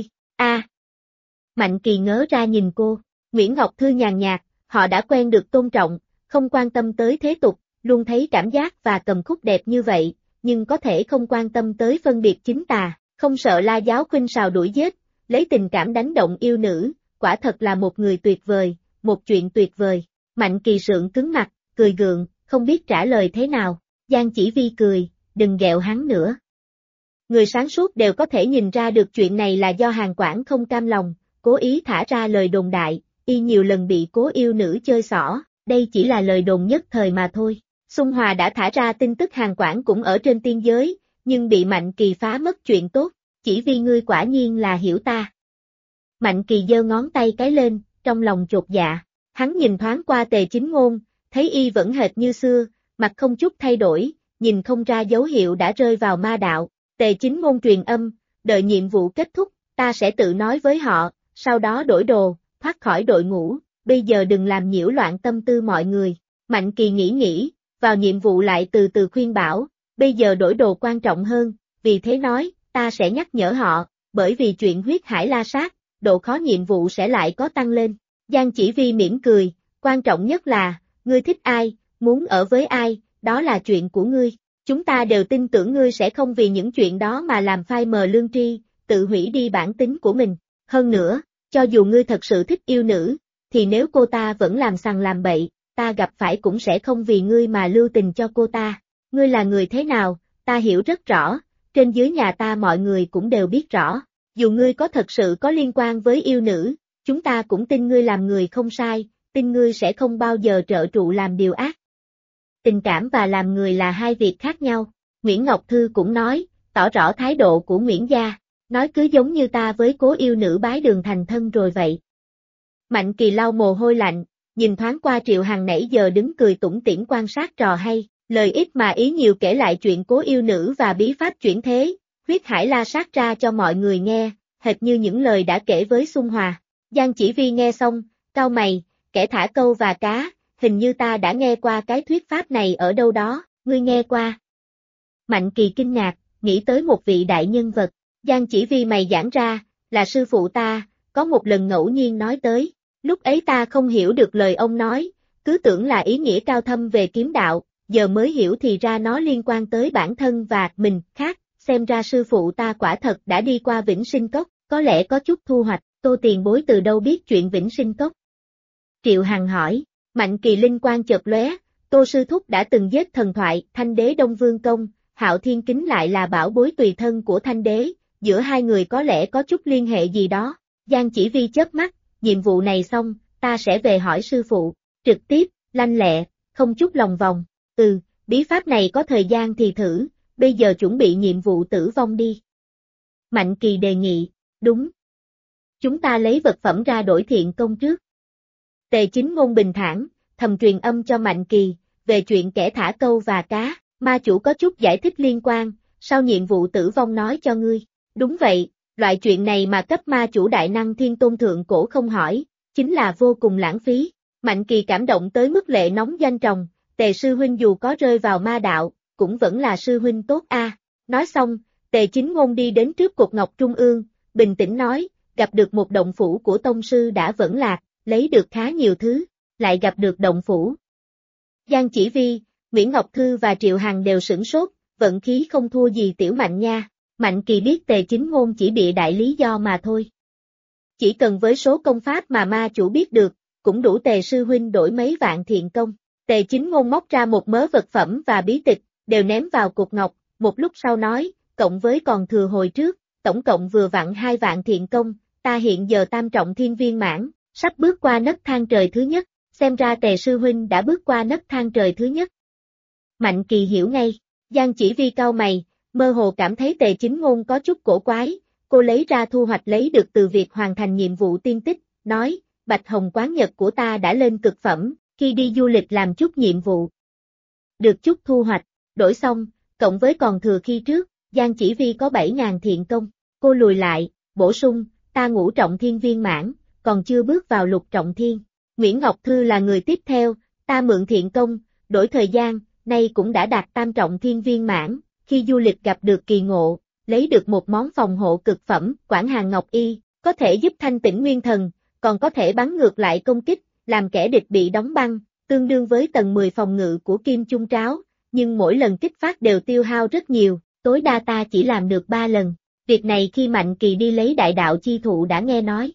Speaker 1: Mạnh Kỳ ngớ ra nhìn cô, Nguyễn Ngọc Thư nhàn nhạt, họ đã quen được tôn trọng, không quan tâm tới thế tục, luôn thấy cảm giác và cầm khúc đẹp như vậy, nhưng có thể không quan tâm tới phân biệt chính tà, không sợ La giáo khuynh sào đuổi giết, lấy tình cảm đánh động yêu nữ, quả thật là một người tuyệt vời, một chuyện tuyệt vời. Mạnh Kỳ sượng cứng mặt, cười gượng, không biết trả lời thế nào. Giang Chỉ Vi cười, đừng ghẹo hắn nữa. Người sáng suốt đều có thể nhìn ra được chuyện này là do Hàn Quảng không cam lòng, cố ý thả ra lời đồn đại, y nhiều lần bị Cố yêu nữ chơi xỏ, đây chỉ là lời đồn nhất thời mà thôi. Xung Hòa đã thả ra tin tức Hàn Quảng cũng ở trên tiên giới, nhưng bị Mạnh Kỳ phá mất chuyện tốt, Chỉ Vi ngươi quả nhiên là hiểu ta. Mạnh Kỳ giơ ngón tay cái lên, trong lòng chột dạ. Hắn nhìn thoáng qua Tề Chính Ngôn, thấy y vẫn hệt như xưa, mặt không chút thay đổi, nhìn không ra dấu hiệu đã rơi vào ma đạo. Tề Chính Ngôn truyền âm, đợi nhiệm vụ kết thúc, ta sẽ tự nói với họ, sau đó đổi đồ, thoát khỏi đội ngũ, bây giờ đừng làm nhiễu loạn tâm tư mọi người. Mạnh Kỳ nghĩ, vào nhiệm vụ lại từ từ khuyên bảo, bây giờ đổi đồ quan trọng hơn, vì thế nói, ta sẽ nhắc nhở họ, bởi vì chuyện huyết hải la sát, độ khó nhiệm vụ sẽ lại có tăng lên. Giang Chỉ Vi mỉm cười, quan trọng nhất là, ngươi thích ai, muốn ở với ai, đó là chuyện của ngươi. Chúng ta đều tin tưởng ngươi sẽ không vì những chuyện đó mà làm phai mờ lương tri, tự hủy đi bản tính của mình. Hơn nữa, cho dù ngươi thật sự thích yêu nữ, thì nếu cô ta vẫn làm sằng làm bậy, ta gặp phải cũng sẽ không vì ngươi mà lưu tình cho cô ta. Ngươi là người thế nào, ta hiểu rất rõ, trên dưới nhà ta mọi người cũng đều biết rõ. Dù ngươi có thật sự có liên quan với yêu nữ, chúng ta cũng tin ngươi làm người không sai, tin ngươi sẽ không bao giờ trợ trụ làm điều ác. Tình cảm và làm người là hai việc khác nhau. Nguyễn Ngọc Thư cũng nói, tỏ rõ thái độ của Nguyễn gia, nói cứ giống như ta với Cố yêu nữ bái đường thành thân rồi vậy. Mạnh Kỳ lau mồ hôi lạnh, nhìn thoáng qua Triệu Hằng nãy giờ đứng cười tủm tỉm quan sát trò hay, lời ít mà ý nhiều kể lại chuyện Cố yêu nữ và bí pháp chuyển thế, huyết hải la sát ra cho mọi người nghe, hệt như những lời đã kể với Xung Hòa. Giang Chỉ Vi nghe xong, cau mày, kẻ thả câu và cá, hình như ta đã nghe qua cái thuyết pháp này ở đâu đó, ngươi nghe qua. Mạnh Kỳ kinh ngạc, nghĩ tới một vị đại nhân vật, Giang Chỉ Vi mày giãn ra, là sư phụ ta, có một lần ngẫu nhiên nói tới, lúc ấy ta không hiểu được lời ông nói, cứ tưởng là ý nghĩa cao thâm về kiếm đạo, giờ mới hiểu thì ra nó liên quan tới bản thân và mình, khác, xem ra sư phụ ta quả thật đã đi qua Vĩnh Sinh Cốc, có lẽ có chút thu hoạch, Tô tiền bối từ đâu biết chuyện Vĩnh Sinh Cốc? Triệu Hằng hỏi, Mạnh Kỳ linh quang chợt lóe, Tô sư thúc đã từng giết thần thoại, Thanh đế Đông Vương Công, Hạo Thiên Kính lại là bảo bối tùy thân của Thanh đế, giữa hai người có lẽ có chút liên hệ gì đó. Giang Chỉ Vi chớp mắt, nhiệm vụ này xong, ta sẽ về hỏi sư phụ, trực tiếp, lanh lẹ, không chút lòng vòng, bí pháp này có thời gian thì thử, bây giờ chuẩn bị nhiệm vụ tử vong đi. Mạnh Kỳ đề nghị, đúng. Chúng ta lấy vật phẩm ra đổi thiện công trước. Tề Chính Ngôn bình thản, thầm truyền âm cho Mạnh Kỳ, về chuyện kẻ thả câu và cá, ma chủ có chút giải thích liên quan, sau nhiệm vụ tử vong nói cho ngươi. Đúng vậy, loại chuyện này mà cấp ma chủ đại năng thiên tôn thượng cổ không hỏi, chính là vô cùng lãng phí. Mạnh Kỳ cảm động tới mức lệ nóng doanh tròng, Tề sư huynh dù có rơi vào ma đạo, cũng vẫn là sư huynh tốt a. Nói xong, Tề Chính Ngôn đi đến trước cột ngọc trung ương, bình tĩnh nói, gặp được một động phủ của tông sư đã vẫn lạc, lấy được khá nhiều thứ, lại gặp được động phủ. Giang Chỉ Vi, Nguyễn Ngọc Thư và Triệu Hằng đều sửng sốt, vận khí không thua gì Tiểu Mạnh nha. Mạnh Kỳ biết Tề Chính Ngôn chỉ bịa đại lý do mà thôi. Chỉ cần với số công pháp mà ma chủ biết được, cũng đủ Tề sư huynh đổi mấy vạn thiện công. Tề Chính Ngôn móc ra một mớ vật phẩm và bí tịch, đều ném vào cột ngọc, một lúc sau nói, cộng với còn thừa hồi trước, tổng cộng vừa vặn 2 vạn thiện công, ta hiện giờ tam trọng thiên viên mãn, sắp bước qua nấc thang trời thứ nhất, xem ra Tề sư huynh đã bước qua nấc thang trời thứ nhất. Mạnh Kỳ hiểu ngay, Giang Chỉ Vi cau mày, mơ hồ cảm thấy Tề Chính Ngôn có chút cổ quái, cô lấy ra thu hoạch lấy được từ việc hoàn thành nhiệm vụ tiên tích, nói, Bạch Hồng quán nhật của ta đã lên cực phẩm, khi đi du lịch làm chút nhiệm vụ. Được chút thu hoạch, đổi xong, cộng với còn thừa khi trước, Giang Chỉ Vi có 7.000 thiện công, cô lùi lại, bổ sung, ta ngũ trọng thiên viên mãn, còn chưa bước vào lục trọng thiên. Nguyễn Ngọc Thư là người tiếp theo, ta mượn thiện công, đổi thời gian, nay cũng đã đạt tam trọng thiên viên mãn, khi du lịch gặp được kỳ ngộ, lấy được một món phòng hộ cực phẩm, Quảng Hàn Ngọc Y, có thể giúp thanh tĩnh nguyên thần, còn có thể bắn ngược lại công kích, làm kẻ địch bị đóng băng, tương đương với tầng 10 phòng ngự của Kim Chung Tráo, nhưng mỗi lần kích phát đều tiêu hao rất nhiều, tối đa ta chỉ làm được 3 lần. Việc này khi Mạnh Kỳ đi lấy đại đạo chi thụ đã nghe nói.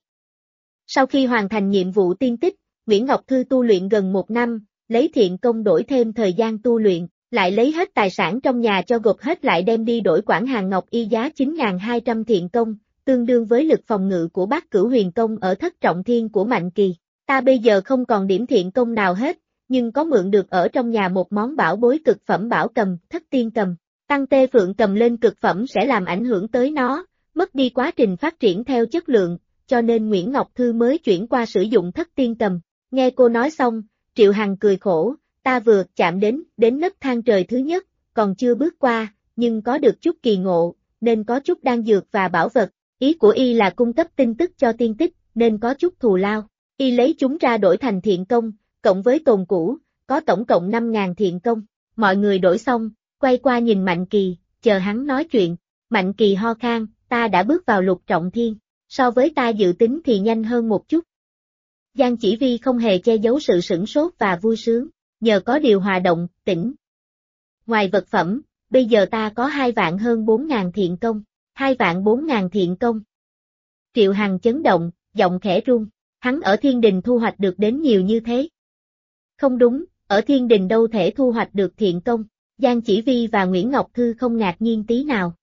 Speaker 1: Sau khi hoàn thành nhiệm vụ tiên tích, Nguyễn Ngọc Thư tu luyện gần 1 năm, lấy thiện công đổi thêm thời gian tu luyện, lại lấy hết tài sản trong nhà cho gộp hết lại đem đi đổi Quảng Hàn Ngọc Y giá 9.200 thiện công, tương đương với lực phòng ngự của Bát Cửu Huyền Công ở thất trọng thiên của Mạnh Kỳ. Ta bây giờ không còn điểm thiện công nào hết, nhưng có mượn được ở trong nhà một món bảo bối cực phẩm bảo cầm, Thất Tiên Cầm. Tăng tê phượng cầm lên cực phẩm sẽ làm ảnh hưởng tới nó, mất đi quá trình phát triển theo chất lượng, cho nên Nguyễn Ngọc Thư mới chuyển qua sử dụng Thất Tiên Cầm. Nghe cô nói xong, Triệu Hằng cười khổ, ta vừa chạm đến nấc thang trời thứ nhất, còn chưa bước qua, nhưng có được chút kỳ ngộ, nên có chút đan dược và bảo vật. Ý của y là cung cấp tin tức cho tiên tích, nên có chút thù lao. Y lấy chúng ra đổi thành thiện công, cộng với tồn cũ, có tổng cộng 5.000 thiện công. Mọi người đổi xong, quay qua nhìn Mạnh Kỳ, chờ hắn nói chuyện. Mạnh Kỳ ho khan, ta đã bước vào lục trọng thiên, so với ta dự tính thì nhanh hơn một chút. Giang Chỉ Vi không hề che giấu sự sửng sốt và vui sướng, nhờ có điều hòa động, tĩnh. Ngoài vật phẩm, bây giờ ta có 2 vạn hơn 4.000 thiện công, 2 vạn 4.000 thiện công. Triệu Hằng chấn động, giọng khẽ run, hắn ở thiên đình thu hoạch được đến nhiều như thế. Không đúng, ở thiên đình đâu thể thu hoạch được thiện công, Giang Chỉ Vi và Nguyễn Ngọc Thư không ngạc nhiên tí nào.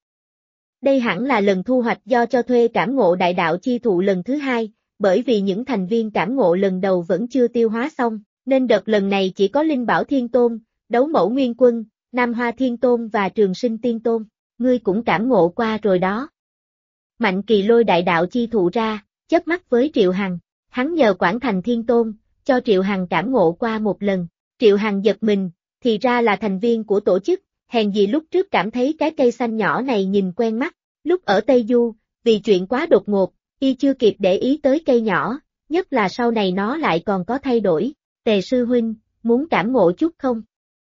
Speaker 1: Đây hẳn là lần thu hoạch do cho thuê cảm ngộ đại đạo chi thụ lần thứ 2, bởi vì những thành viên cảm ngộ lần đầu vẫn chưa tiêu hóa xong, nên đợt lần này chỉ có Linh Bảo Thiên Tôn, Đấu Mẫu Nguyên Quân, Nam Hoa Thiên Tôn và Trường Sinh Tiên Tôn, ngươi cũng cảm ngộ qua rồi đó. Mạnh Kỳ lôi đại đạo chi thụ ra, chớp mắt với Triệu Hằng, hắn nhờ Quảng Thành Thiên Tôn, cho Triệu Hằng cảm ngộ qua một lần. Triệu Hằng giật mình, thì ra là thành viên của tổ chức, hèn gì lúc trước cảm thấy cái cây xanh nhỏ này nhìn quen mắt, lúc ở Tây Du, vì chuyện quá đột ngột, y chưa kịp để ý tới cây nhỏ, nhất là sau này nó lại còn có thay đổi. Tề sư huynh, muốn cảm ngộ chút không?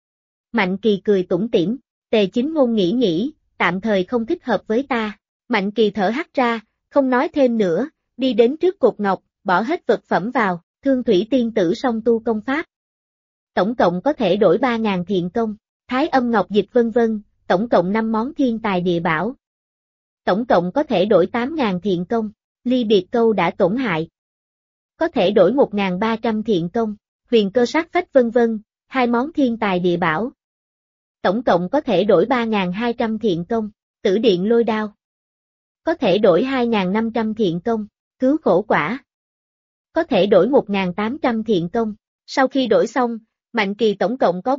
Speaker 1: Mạnh Kỳ cười tủm tỉm, Tề Chính Ngôn nghĩ, tạm thời không thích hợp với ta. Mạnh Kỳ thở hắt ra, không nói thêm nữa, đi đến trước cột ngọc, bỏ hết vật phẩm vào, Thương Thủy Tiên Tử song tu công pháp. tổng cộng có thể đổi 3.000 thiện công, thái âm ngọc dịch vân vân, tổng cộng 5 món thiên tài địa bảo. Tổng cộng có thể đổi 8.000 thiện công, ly biệt câu đã tổn hại. Có thể đổi 1.300 thiện công, huyền cơ sát phách vân vân, 2 món thiên tài địa bảo. Tổng cộng có thể đổi 3.200 thiện công, tử điện lôi đao. Có thể đổi 2.500 thiện công, cứu khổ quả. Có thể đổi 1.800 thiện công. Sau khi đổi xong, Mạnh Kỳ tổng cộng có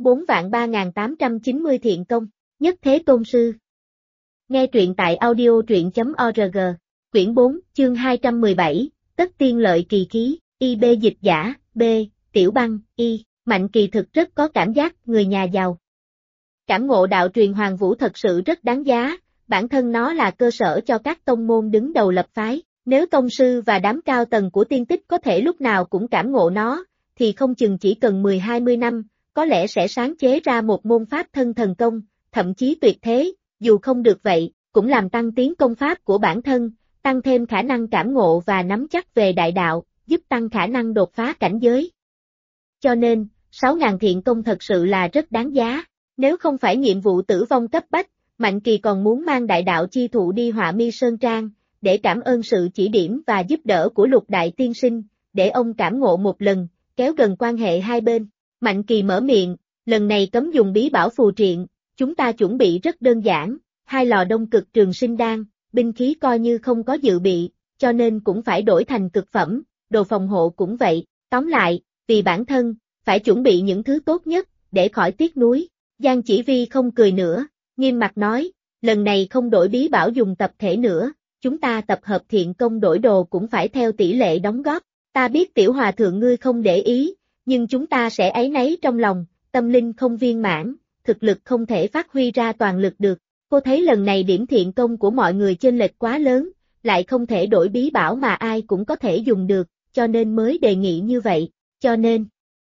Speaker 1: 4.3.890 thiện công, nhất thế tôn sư. Nghe truyện tại audio.truyện.org, quyển 4, chương 217, tất tiên lợi kỳ khí, IB dịch giả, B, Tiểu Băng, Y, Mạnh Kỳ thực rất có cảm giác người nhà giàu. Cảm ngộ đạo truyền Hoàng Vũ thật sự rất đáng giá, bản thân nó là cơ sở cho các tông môn đứng đầu lập phái, nếu tông sư và đám cao tầng của tiên tích có thể lúc nào cũng cảm ngộ nó, thì không chừng chỉ cần 10-20 năm, có lẽ sẽ sáng chế ra một môn pháp thân thần công, thậm chí tuyệt thế, dù không được vậy, cũng làm tăng tiến công pháp của bản thân, tăng thêm khả năng cảm ngộ và nắm chắc về đại đạo, giúp tăng khả năng đột phá cảnh giới. Cho nên, 6.000 thiện công thật sự là rất đáng giá, nếu không phải nhiệm vụ tử vong cấp bách, Mạnh Kỳ còn muốn mang đại đạo chi thụ đi Họa Mi Sơn Trang, để cảm ơn sự chỉ điểm và giúp đỡ của Lục Đại Tiên Sinh, để ông cảm ngộ một lần, kéo gần quan hệ hai bên. Mạnh Kỳ mở miệng, lần này cấm dùng bí bảo phù triện, chúng ta chuẩn bị rất đơn giản, 2 lò đông cực trường sinh đan, binh khí coi như không có dự bị, cho nên cũng phải đổi thành cực phẩm, đồ phòng hộ cũng vậy, tóm lại, vì bản thân, phải chuẩn bị những thứ tốt nhất, để khỏi tiếc nuối. Giang Chỉ Vi không cười nữa, nghiêm mặt nói, lần này không đổi bí bảo dùng tập thể nữa, chúng ta tập hợp thiện công đổi đồ cũng phải theo tỷ lệ đóng góp. Ta biết tiểu hòa thượng ngươi không để ý, nhưng chúng ta sẽ áy náy trong lòng, tâm linh không viên mãn, thực lực không thể phát huy ra toàn lực được. Cô thấy lần này điểm thiện công của mọi người chênh lệch quá lớn, lại không thể đổi bí bảo mà ai cũng có thể dùng được, cho nên mới đề nghị như vậy, cho nên.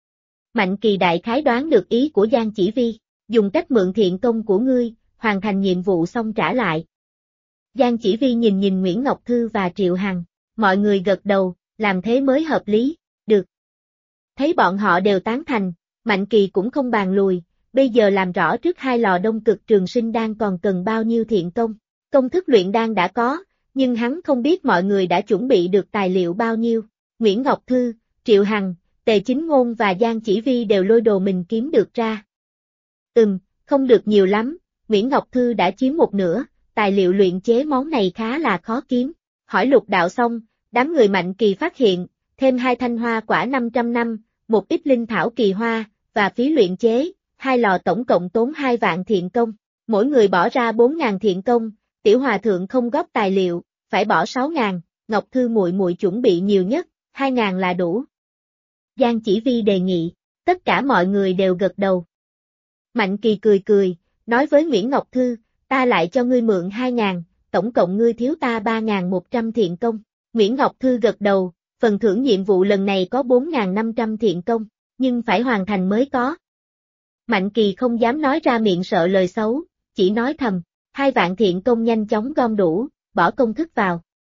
Speaker 1: Mạnh Kỳ đại khái đoán được ý của Giang Chỉ Vi, dùng cách mượn thiện công của ngươi, hoàn thành nhiệm vụ xong trả lại. Giang Chỉ Vi nhìn Nguyễn Ngọc Thư và Triệu Hằng, mọi người gật đầu, làm thế mới hợp lý, được. Thấy bọn họ đều tán thành, Mạnh Kỳ cũng không bàn lùi, bây giờ làm rõ trước 2 lò đông cực trường sinh đan còn cần bao nhiêu thiện công. Công thức luyện đan đã có, nhưng hắn không biết mọi người đã chuẩn bị được tài liệu bao nhiêu. Nguyễn Ngọc Thư, Triệu Hằng, Tề Chính Ngôn và Giang Chỉ Vi đều lôi đồ mình kiếm được ra. Không được nhiều lắm, Nguyễn Ngọc Thư đã chiếm một nửa, tài liệu luyện chế món này khá là khó kiếm. Hỏi Lục Đạo xong, đám người Mạnh Kỳ phát hiện, thêm 2 thanh hoa quả 500 năm, một ít linh thảo kỳ hoa, và phí luyện chế, 2 lò tổng cộng tốn 2 vạn thiện công, mỗi người bỏ ra 4.000 thiện công, tiểu hòa thượng không góp tài liệu, phải bỏ 6.000, Ngọc Thư muội muội chuẩn bị nhiều nhất, 2.000 là đủ. Giang Chỉ Vi đề nghị, tất cả mọi người đều gật đầu. Mạnh Kỳ cười, nói với Nguyễn Ngọc Thư, ta lại cho ngươi mượn 2.000, tổng cộng ngươi thiếu ta 3.100 thiện công. Nguyễn Ngọc Thư gật đầu, phần thưởng nhiệm vụ lần này có 4.500 thiện công, nhưng phải hoàn thành mới có. Mạnh Kỳ không dám nói ra miệng sợ lời xấu, chỉ nói thầm, 2 vạn thiện công nhanh chóng gom đủ, bỏ công thức vào.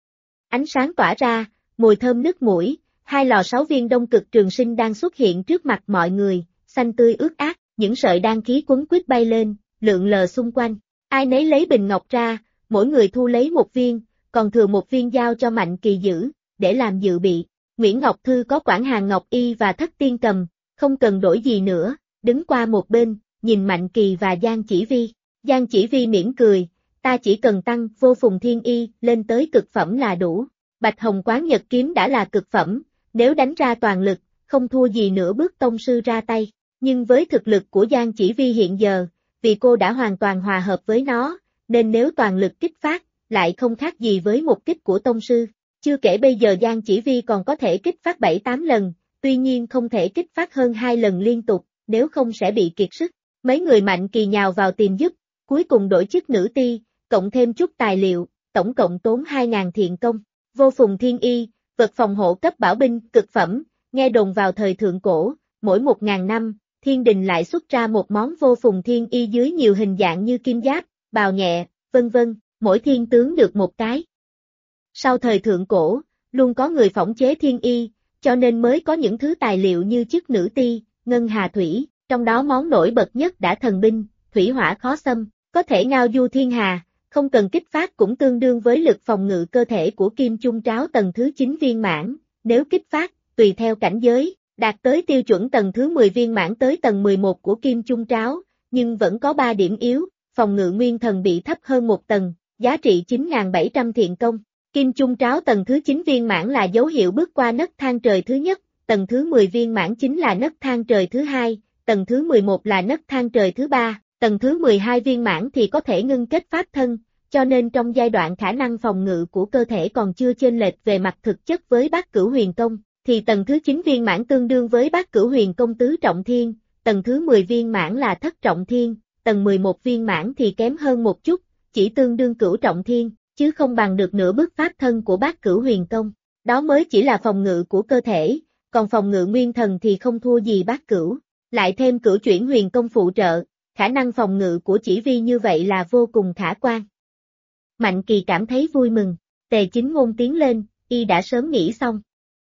Speaker 1: Ánh sáng tỏa ra, mùi thơm nức mũi, 2 lò 6 viên đông cực trường sinh đang xuất hiện trước mặt mọi người, xanh tươi ướt át, những sợi đan khí quấn quýt bay lên, lượn lờ xung quanh. Ai nấy lấy bình ngọc ra, mỗi người thu lấy 1 viên, còn thừa 1 viên giao cho Mạnh Kỳ giữ, để làm dự bị. Nguyễn Ngọc Thư có quản hàng Ngọc Y và Thất Tiên Cầm, không cần đổi gì nữa, đứng qua một bên, nhìn Mạnh Kỳ và Giang Chỉ Vi. Giang Chỉ Vi mỉm cười, ta chỉ cần tăng vô phùng thiên y lên tới cực phẩm là đủ. Bạch Hồng Quán Nhật Kiếm đã là cực phẩm, nếu đánh ra toàn lực, không thua gì nữa bước tông sư ra tay. Nhưng với thực lực của Giang Chỉ Vi hiện giờ, vì cô đã hoàn toàn hòa hợp với nó, nên nếu toàn lực kích phát, lại không khác gì với một kích của tông sư. Chưa kể bây giờ Giang Chỉ Vi còn có thể kích phát 7-8 lần, tuy nhiên không thể kích phát hơn 2 lần liên tục, nếu không sẽ bị kiệt sức. Mấy người Mạnh Kỳ nhào vào tìm giúp, cuối cùng đổi chức nữ ti, cộng thêm chút tài liệu, tổng cộng tốn 2.000 thiện công. Vô phùng thiên y, vật phòng hộ cấp bảo binh, cực phẩm, nghe đồn vào thời thượng cổ, mỗi 1.000 năm, thiên đình lại xuất ra một món vô phùng thiên y dưới nhiều hình dạng như kim giáp, bào nhẹ, vân vân, mỗi thiên tướng được một cái. Sau thời thượng cổ, luôn có người phỏng chế thiên y, cho nên mới có những thứ tài liệu như chức nữ ti, ngân hà thủy, trong đó món nổi bật nhất đã thần binh, thủy hỏa khó xâm, có thể ngao du thiên hà, không cần kích phát cũng tương đương với lực phòng ngự cơ thể của kim chung tráo tầng thứ 9 viên mãn, nếu kích phát, tùy theo cảnh giới, đạt tới tiêu chuẩn tầng thứ 10 viên mãn tới tầng 11 của kim chung tráo, nhưng vẫn có 3 điểm yếu, phòng ngự nguyên thần bị thấp hơn một tầng, giá trị 9.700 thiện công. Kim chung tráo tầng thứ 9 viên mãn là dấu hiệu bước qua nấc thang trời thứ nhất, tầng thứ 10 viên mãn chính là nấc thang trời thứ hai, tầng thứ 11 là nấc thang trời thứ ba, tầng thứ 12 viên mãn thì có thể ngưng kết pháp thân, cho nên trong giai đoạn khả năng phòng ngự của cơ thể còn chưa chênh lệch về mặt thực chất với Bát Cửu Huyền Công, thì tầng thứ 9 viên mãn tương đương với Bát Cửu Huyền Công tứ trọng thiên, tầng thứ 10 viên mãn là thất trọng thiên, tầng 11 viên mãn thì kém hơn một chút, chỉ tương đương cửu trọng thiên, chứ không bằng được nửa bước pháp thân của Bát Cửu Huyền Công. Đó mới chỉ là phòng ngự của cơ thể, còn phòng ngự nguyên thần thì không thua gì Bát Cửu. Lại thêm cửu chuyển huyền công phụ trợ, khả năng phòng ngự của chỉ vi như vậy là vô cùng khả quan. Mạnh Kỳ cảm thấy vui mừng, Tề Chính Ngôn tiến lên, y đã sớm nghĩ xong.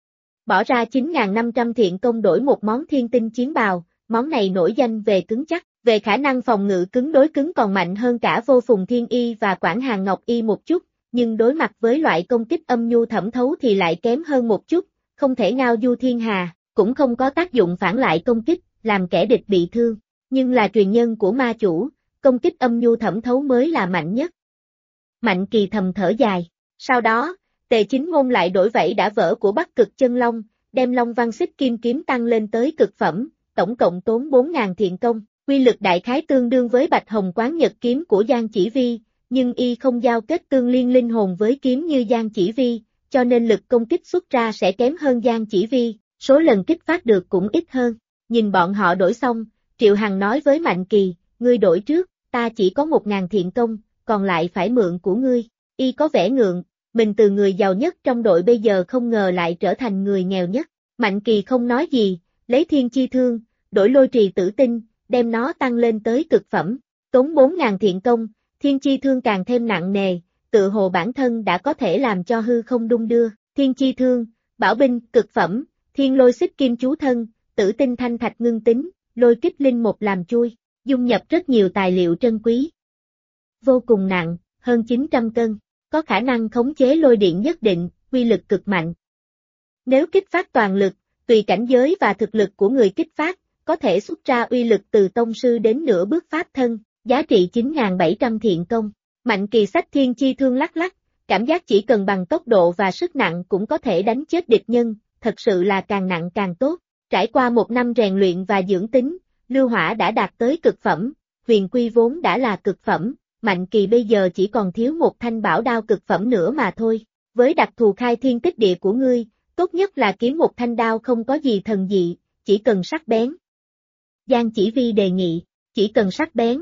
Speaker 1: Bỏ ra 9.500 thiện công đổi một món thiên tinh chiến bào, món này nổi danh về cứng chắc, về khả năng phòng ngự cứng đối cứng còn mạnh hơn cả Vô Phùng Thiên Y và Quảng Hàn Ngọc Y một chút, nhưng đối mặt với loại công kích âm nhu thẩm thấu thì lại kém hơn một chút, không thể ngao du thiên hà, cũng không có tác dụng phản lại công kích, làm kẻ địch bị thương, nhưng là truyền nhân của ma chủ, công kích âm nhu thẩm thấu mới là mạnh nhất. Mạnh Kỳ thầm thở dài, sau đó, Tề Chính Ngôn lại đổi vẫy đã vỡ của Bắc Cực Chân Long, đem Long Văn Xích Kim Kiếm tăng lên tới cực phẩm, tổng cộng tốn 4.000 thiện công, quy lực đại khái tương đương với Bạch Hồng Quán Nhật Kiếm của Giang Chỉ Vi, nhưng y không giao kết tương liên linh hồn với kiếm như Giang Chỉ Vi, cho nên lực công kích xuất ra sẽ kém hơn Giang Chỉ Vi, số lần kích phát được cũng ít hơn. Nhìn bọn họ đổi xong, Triệu Hằng nói với Mạnh Kỳ, ngươi đổi trước, ta chỉ có 1.000 thiện công, còn lại phải mượn của ngươi. Y có vẻ ngượng, mình từ người giàu nhất trong đội bây giờ không ngờ lại trở thành người nghèo nhất. Mạnh Kỳ không nói gì, lấy Thiên Chi Thương, đổi Lôi Trì Tử Tinh, đem nó tăng lên tới cực phẩm, tốn 4.000 thiện công, Thiên Chi Thương càng thêm nặng nề, tự hồ bản thân đã có thể làm cho hư không đung đưa. Thiên Chi Thương, bảo binh, cực phẩm, Thiên Lôi Xích Kim Chú Thân, Tử Tinh Thanh Thạch ngưng tính, Lôi Kích Linh một làm chui, dung nhập rất nhiều tài liệu trân quý. Vô cùng nặng, hơn 900 cân, có khả năng khống chế lôi điện nhất định, uy lực cực mạnh. Nếu kích phát toàn lực, tùy cảnh giới và thực lực của người kích phát, có thể xuất ra uy lực từ tông sư đến nửa bước pháp thân, giá trị 9.700 thiện công. Mạnh Kỳ xách Thiên Chi Thương lắc lắc, cảm giác chỉ cần bằng tốc độ và sức nặng cũng có thể đánh chết địch nhân, thật sự là càng nặng càng tốt. Trải qua một năm rèn luyện và dưỡng tính, Lưu Hỏa đã đạt tới cực phẩm, Huyền Quy vốn đã là cực phẩm, Mạnh Kỳ bây giờ chỉ còn thiếu một thanh bảo đao cực phẩm nữa mà thôi. Với đặc thù khai thiên tích địa của ngươi, tốt nhất là kiếm một thanh đao không có gì thần dị, chỉ cần sắc bén. Giang Chỉ Vi đề nghị, chỉ cần sắc bén.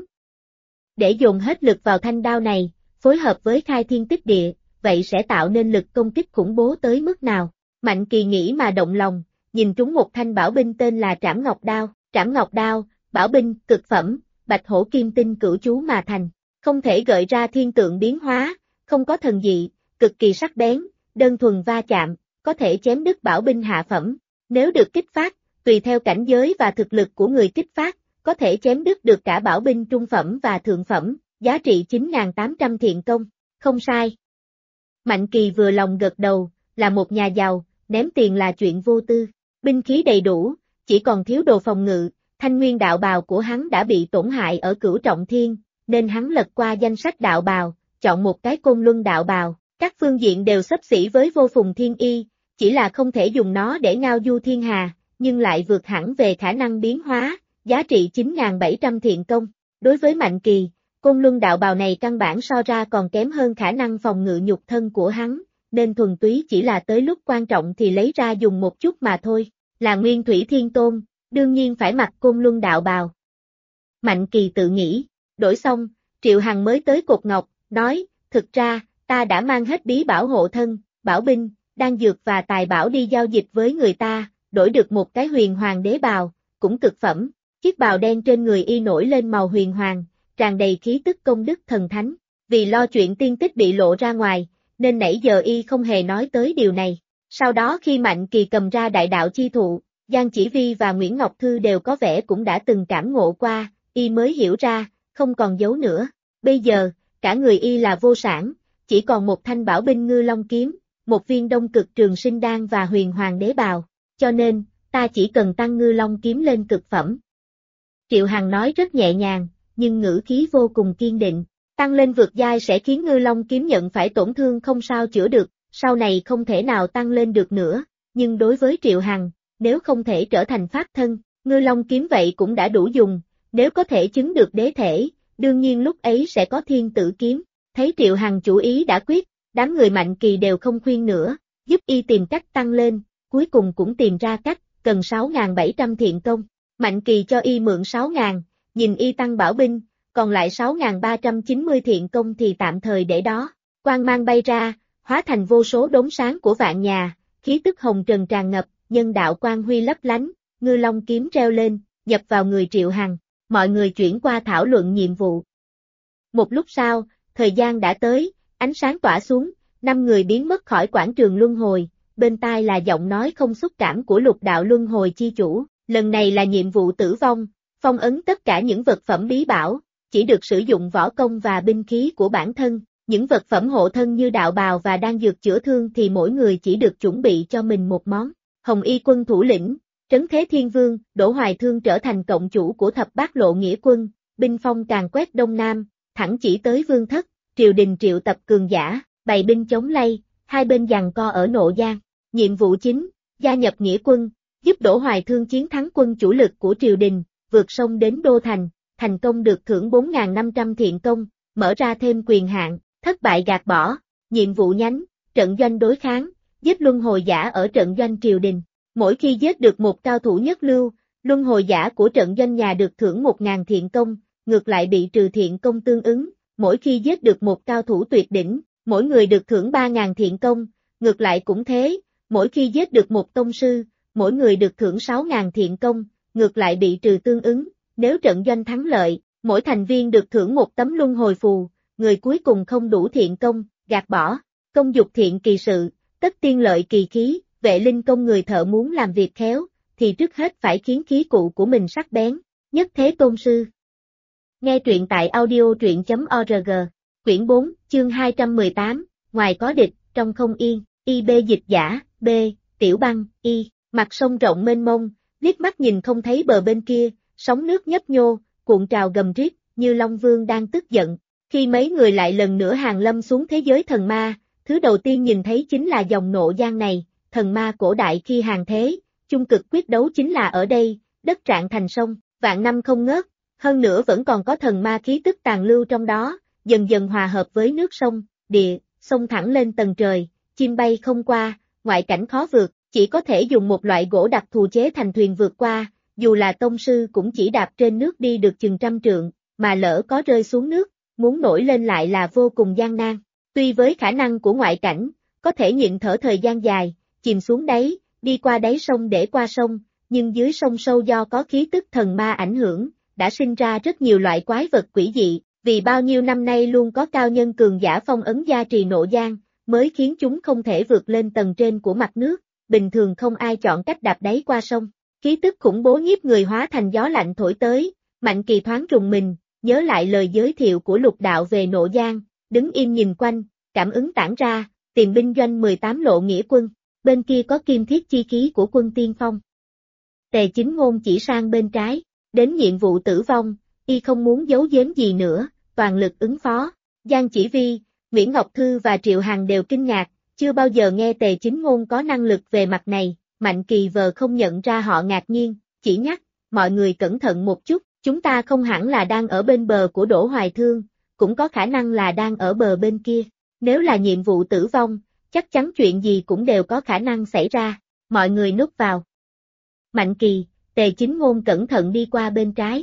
Speaker 1: Để dồn hết lực vào thanh đao này, phối hợp với khai thiên tích địa, vậy sẽ tạo nên lực công kích khủng bố tới mức nào? Mạnh Kỳ nghĩ mà động lòng, nhìn trúng một thanh bảo binh tên là Trảm Ngọc Đao, bảo binh, cực phẩm, bạch hổ kim tinh cửu chú mà thành, không thể gợi ra thiên tượng biến hóa, không có thần dị, cực kỳ sắc bén, đơn thuần va chạm, có thể chém đứt bảo binh hạ phẩm, nếu được kích phát, tùy theo cảnh giới và thực lực của người kích phát, có thể chém đứt được cả bảo binh trung phẩm và thượng phẩm, giá trị 9.800 thiện công, không sai. Mạnh Kỳ vừa lòng gật đầu, là một nhà giàu, ném tiền là chuyện vô tư, binh khí đầy đủ, chỉ còn thiếu đồ phòng ngự, thanh nguyên đạo bào của hắn đã bị tổn hại ở cửu trọng thiên, nên hắn lật qua danh sách đạo bào, chọn một cái Côn Luân đạo bào, các phương diện đều xấp xỉ với Vô Phùng Thiên Y, chỉ là không thể dùng nó để ngao du thiên hà, nhưng lại vượt hẳn về khả năng biến hóa, giá trị 9.700 thiện công. Đối với Mạnh Kỳ, Côn Luân đạo bào này căn bản so ra còn kém hơn khả năng phòng ngự nhục thân của hắn, nên thuần túy chỉ là tới lúc quan trọng thì lấy ra dùng một chút mà thôi, là Nguyên Thủy Thiên Tôn, đương nhiên phải mặc Côn Luân đạo bào. Mạnh Kỳ tự nghĩ, đổi xong, Triệu Hằng mới tới cột ngọc, nói, thực ra, ta đã mang hết bí bảo hộ thân, bảo binh, đan dược và tài bảo đi giao dịch với người ta, đổi được một cái huyền hoàng đế bào, cũng cực phẩm, chiếc bào đen trên người y nổi lên màu huyền hoàng, tràn đầy khí tức công đức thần thánh, vì lo chuyện tiên tích bị lộ ra ngoài, nên nãy giờ y không hề nói tới điều này. Sau đó khi Mạnh Kỳ cầm ra đại đạo chi thụ, Giang Chỉ Vi và Nguyễn Ngọc Thư đều có vẻ cũng đã từng cảm ngộ qua, y mới hiểu ra, không còn giấu nữa. Bây giờ, cả người y là vô sản, chỉ còn một thanh bảo binh ngư long kiếm, một viên đông cực trường sinh đan và huyền hoàng đế bào, cho nên, ta chỉ cần tăng ngư long kiếm lên cực phẩm. Triệu Hằng nói rất nhẹ nhàng, nhưng ngữ khí vô cùng kiên định, tăng lên vượt giai sẽ khiến ngư long kiếm nhận phải tổn thương không sao chữa được, sau này không thể nào tăng lên được nữa, nhưng đối với Triệu Hằng, nếu không thể trở thành pháp thân, ngư long kiếm vậy cũng đã đủ dùng, nếu có thể chứng được đế thể, đương nhiên lúc ấy sẽ có thiên tử kiếm. Thấy Triệu Hằng chủ ý đã quyết, đám người Mạnh Kỳ đều không khuyên nữa, giúp y tìm cách tăng lên, cuối cùng cũng tìm ra cách, cần 6.700 thiện công. Mạnh Kỳ cho y mượn 6.000, nhìn y tăng bảo binh, còn lại 6.390 thiện công thì tạm thời để đó. Quang mang bay ra, hóa thành vô số đốm sáng của vạn nhà, khí tức hồng trần tràn ngập, nhân đạo quang huy lấp lánh, ngư long kiếm reo lên, nhập vào người Triệu Hằng. Mọi người chuyển qua thảo luận nhiệm vụ. Một lúc sau, thời gian đã tới, ánh sáng tỏa xuống, 5 người biến mất khỏi quảng trường luân hồi, bên tai là giọng nói không xúc cảm của lục đạo luân hồi chi chủ, lần này là nhiệm vụ tử vong, phong ấn tất cả những vật phẩm bí bảo, chỉ được sử dụng võ công và binh khí của bản thân, những vật phẩm hộ thân như đạo bào và đan dược chữa thương thì mỗi người chỉ được chuẩn bị cho mình một món. Hồng Y quân thủ lĩnh, Trấn Thế Thiên Vương, Đỗ Hoài Thương trở thành cộng chủ của thập bát lộ nghĩa quân, binh phong càn quét Đông Nam, thẳng chỉ tới Vương Thất, triều đình triệu tập cường giả, bày binh chống lây, hai bên giằng co ở Nộ Giang. Nhiệm vụ chính, gia nhập nghĩa quân, giúp Đỗ Hoài Thương chiến thắng quân chủ lực của triều đình, vượt sông đến Đô Thành, thành công được thưởng 4.500 thiện công, mở ra thêm quyền hạn, thất bại gạt bỏ. Nhiệm vụ nhánh, trận doanh đối kháng, giết luân hồi giả ở trận doanh triều đình. Mỗi khi giết được một cao thủ nhất lưu, luân hồi giả của trận doanh nhà được thưởng 1.000 thiện công, ngược lại bị trừ thiện công tương ứng. Mỗi khi giết được một cao thủ tuyệt đỉnh, mỗi người được thưởng 3.000 thiện công, ngược lại cũng thế. Mỗi khi giết được một tông sư, mỗi người được thưởng 6.000 thiện công, ngược lại bị trừ tương ứng. Nếu trận doanh thắng lợi, mỗi thành viên được thưởng một tấm luân hồi phù, người cuối cùng không đủ thiện công, gạt bỏ. Công dục thiện kỳ sự, tất tiên lợi kỳ khí. Vệ linh công người thợ muốn làm việc khéo, thì trước hết phải khiến khí cụ của mình sắc bén, nhất thế tôn sư. Nghe truyện tại audio.org, quyển 4, chương 218, ngoài có địch, trong không yên, IB dịch giả, B, Tiểu Băng, Y, mặt sông rộng mênh mông, liếc mắt nhìn không thấy bờ bên kia, sóng nước nhấp nhô, cuộn trào gầm rít, như Long Vương đang tức giận. Khi mấy người lại lần nữa hàng lâm xuống thế giới thần ma, thứ đầu tiên nhìn thấy chính là dòng Nộ Giang này. Thần ma cổ đại khi hàng thế, chung cực quyết đấu chính là ở đây, đất trạng thành sông, vạn năm không ngớt, hơn nữa vẫn còn có thần ma khí tức tàn lưu trong đó, dần dần hòa hợp với nước sông, địa, sông thẳng lên tầng trời, chim bay không qua, ngoại cảnh khó vượt, chỉ có thể dùng một loại gỗ đặc thù chế thành thuyền vượt qua, dù là tông sư cũng chỉ đạp trên nước đi được chừng 100 trượng, mà lỡ có rơi xuống nước, muốn nổi lên lại là vô cùng gian nan. Tuy với khả năng của ngoại cảnh, có thể nhịn thở thời gian dài, chìm xuống đáy, đi qua đáy sông để qua sông, nhưng dưới sông sâu do có khí tức thần ma ảnh hưởng, đã sinh ra rất nhiều loại quái vật quỷ dị, vì bao nhiêu năm nay luôn có cao nhân cường giả phong ấn gia trì Nộ Giang, mới khiến chúng không thể vượt lên tầng trên của mặt nước, bình thường không ai chọn cách đạp đáy qua sông. Khí tức khủng bố nhiếp người hóa thành gió lạnh thổi tới, Mạnh Kỳ thoáng rùng mình, nhớ lại lời giới thiệu của lục đạo về Nộ Giang, đứng im nhìn quanh, cảm ứng tản ra, tìm binh doanh 18 lộ nghĩa quân. Bên kia có kim thiết chi khí của quân tiên phong. Tề Chính Ngôn chỉ sang bên trái, đến nhiệm vụ tử vong, y không muốn giấu giếm gì nữa, toàn lực ứng phó. Giang Chỉ Vi, Nguyễn Ngọc Thư và Triệu Hằng đều kinh ngạc, chưa bao giờ nghe Tề Chính Ngôn có năng lực về mặt này. Mạnh Kỳ vờ không nhận ra họ ngạc nhiên, chỉ nhắc, mọi người cẩn thận một chút, chúng ta không hẳn là đang ở bên bờ của Đỗ Hoài Thương, cũng có khả năng là đang ở bờ bên kia. Nếu là nhiệm vụ tử vong, chắc chắn chuyện gì cũng đều có khả năng xảy ra, mọi người núp vào. Mạnh Kỳ, Tề Chính Ngôn cẩn thận đi qua bên trái.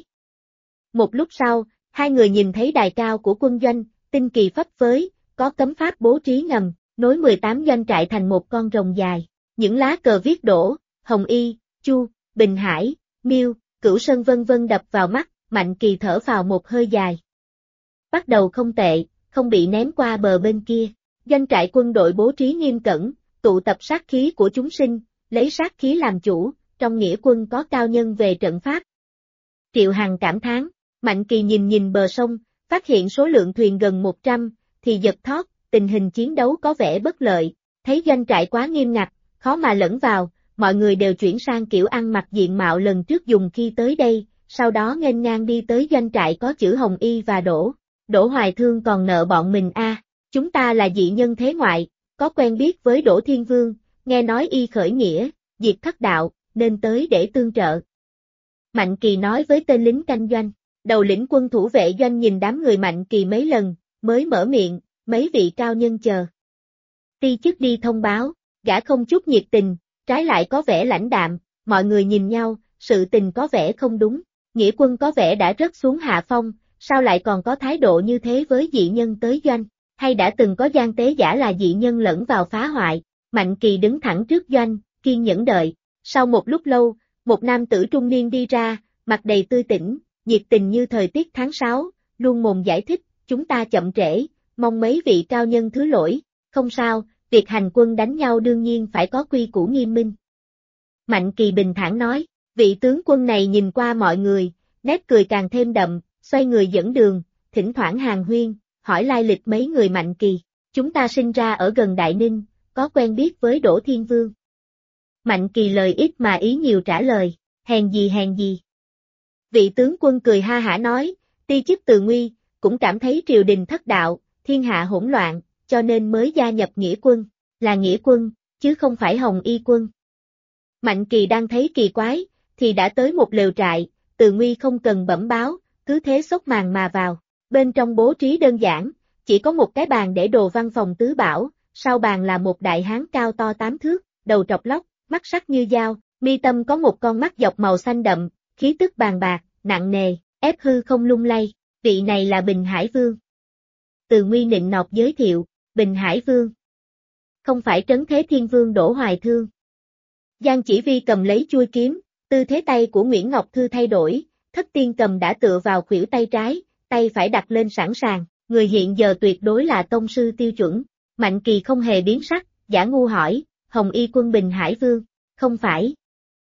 Speaker 1: Một lúc sau, hai người nhìn thấy đài cao của quân doanh, tinh kỳ phấp phới, có cấm pháp bố trí ngầm, nối 18 doanh trại thành một con rồng dài. Những lá cờ viết Đỗ, Hồng Y, Chu, Bình Hải, Miêu, Cửu Sơn vân vân đập vào mắt, Mạnh Kỳ thở phào một hơi dài. Bắt đầu không tệ, không bị ném qua bờ bên kia. Doanh trại quân đội bố trí nghiêm cẩn, tụ tập sát khí của chúng sinh, lấy sát khí làm chủ, trong nghĩa quân có cao nhân về trận pháp. Triệu Hằng cảm thán, Mạnh Kỳ nhìn bờ sông, phát hiện số lượng thuyền gần 100, thì giật thót, tình hình chiến đấu có vẻ bất lợi, thấy doanh trại quá nghiêm ngặt, khó mà lẫn vào, mọi người đều chuyển sang kiểu ăn mặc diện mạo lần trước dùng khi tới đây, sau đó nghênh ngang đi tới doanh trại có chữ Hồng Y và Đỗ Hoài Thương còn nợ bọn mình chúng ta là dị nhân thế ngoại, có quen biết với Đỗ Thiên Vương, nghe nói y khởi nghĩa, diệt thất đạo, nên tới để tương trợ. Mạnh Kỳ nói với tên lính canh doanh, đầu lĩnh quân thủ vệ doanh nhìn đám người Mạnh Kỳ mấy lần, mới mở miệng, mấy vị cao nhân chờ. Ti chức đi thông báo, gã không chút nhiệt tình, trái lại có vẻ lãnh đạm, mọi người nhìn nhau, sự tình có vẻ không đúng, nghĩa quân có vẻ đã rớt xuống hạ phong, sao lại còn có thái độ như thế với dị nhân tới doanh, hay đã từng có gian tế giả là dị nhân lẫn vào phá hoại. Mạnh Kỳ đứng thẳng trước doanh, kiên nhẫn đợi, sau một lúc lâu, một nam tử trung niên đi ra, mặt đầy tươi tỉnh, nhiệt tình như thời tiết tháng 6, luôn mồm giải thích, chúng ta chậm trễ, mong mấy vị cao nhân thứ lỗi, không sao, việc hành quân đánh nhau đương nhiên phải có quy củ nghiêm minh. Mạnh Kỳ bình thản nói, vị tướng quân này nhìn qua mọi người, nét cười càng thêm đậm, xoay người dẫn đường, thỉnh thoảng hàn huyên, hỏi lai lịch mấy người Mạnh Kỳ, chúng ta sinh ra ở gần Đại Ninh, có quen biết với Đỗ Thiên Vương. Mạnh Kỳ lời ít mà ý nhiều trả lời, hèn gì. Vị tướng quân cười ha hả nói, ti chức từ nguy, cũng cảm thấy triều đình thất đạo, thiên hạ hỗn loạn, cho nên mới gia nhập nghĩa quân, là nghĩa quân, chứ không phải Hồng Y quân. Mạnh Kỳ đang thấy kỳ quái, thì đã tới một lều trại, từ nguy không cần bẩm báo, cứ thế xốc màn mà vào, bên trong bố trí đơn giản, chỉ có một cái bàn để đồ văn phòng tứ bảo, sau bàn là một đại hán cao to 8 thước, đầu trọc lóc, mắt sắc như dao, mi tâm có một con mắt dọc màu xanh đậm, khí tức bàn bạc, nặng nề, ép hư không lung lay, vị này là Bình Hải Vương. Từ nguy nịnh nọt giới thiệu, Bình Hải Vương. Không phải Trấn Thế Thiên Vương Đỗ Hoài Thương. Giang Chỉ Vi cầm lấy chuôi kiếm, tư thế tay của Nguyễn Ngọc Thư thay đổi, Thất Tiên cầm đã tựa vào khuỷu tay trái, tay phải đặt lên sẵn sàng, người hiện giờ tuyệt đối là tông sư tiêu chuẩn. Mạnh Kỳ không hề biến sắc, giả ngu hỏi, Hồng Y quân Bình Hải Vương, không phải.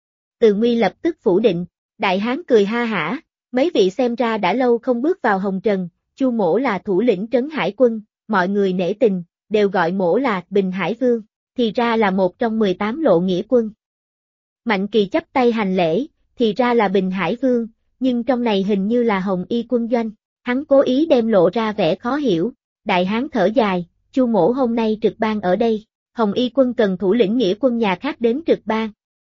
Speaker 1: Từ nguy lập tức phủ định, đại hán cười ha hả, mấy vị xem ra đã lâu không bước vào hồng trần, Chu mỗ là thủ lĩnh trấn hải quân, mọi người nể tình, đều gọi mỗ là Bình Hải Vương, thì ra là một trong 18 lộ nghĩa quân. Mạnh Kỳ chắp tay hành lễ, thì ra là Bình Hải Vương, nhưng trong này hình như là Hồng Y quân doanh, hắn cố ý đem lộ ra vẻ khó hiểu, đại hán thở dài, Chu mỗ hôm nay trực ban ở đây, Hồng Y quân cần thủ lĩnh nghĩa quân nhà khác đến trực ban.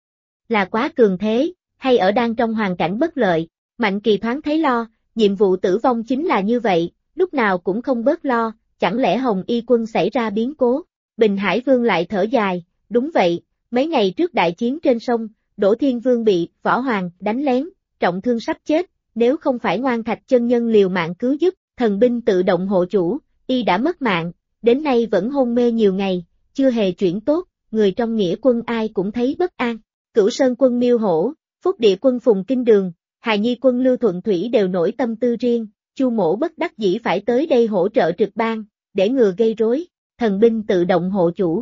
Speaker 1: Là quá cường thế, hay ở đang trong hoàn cảnh bất lợi, Mạnh Kỳ thoáng thấy lo, nhiệm vụ tử vong chính là như vậy, lúc nào cũng không bớt lo, chẳng lẽ Hồng Y quân xảy ra biến cố. Bình Hải Vương lại thở dài, đúng vậy, mấy ngày trước đại chiến trên sông, Đỗ Thiên Vương bị Võ Hoàng đánh lén, trọng thương sắp chết, nếu không phải Ngoan Thạch chân nhân liều mạng cứu giúp, thần binh tự động hộ chủ, y đã mất mạng, đến nay vẫn hôn mê nhiều ngày, chưa hề chuyển tốt, người trong nghĩa quân ai cũng thấy bất an. Cửu Sơn quân Miêu Hổ, Phúc Địa quân Phùng Kinh Đường, Hà Nhi quân Lưu Thuận Thủy đều nổi tâm tư riêng, Chu mỗ bất đắc dĩ phải tới đây hỗ trợ trực ban, để ngừa gây rối, thần binh tự động hộ chủ.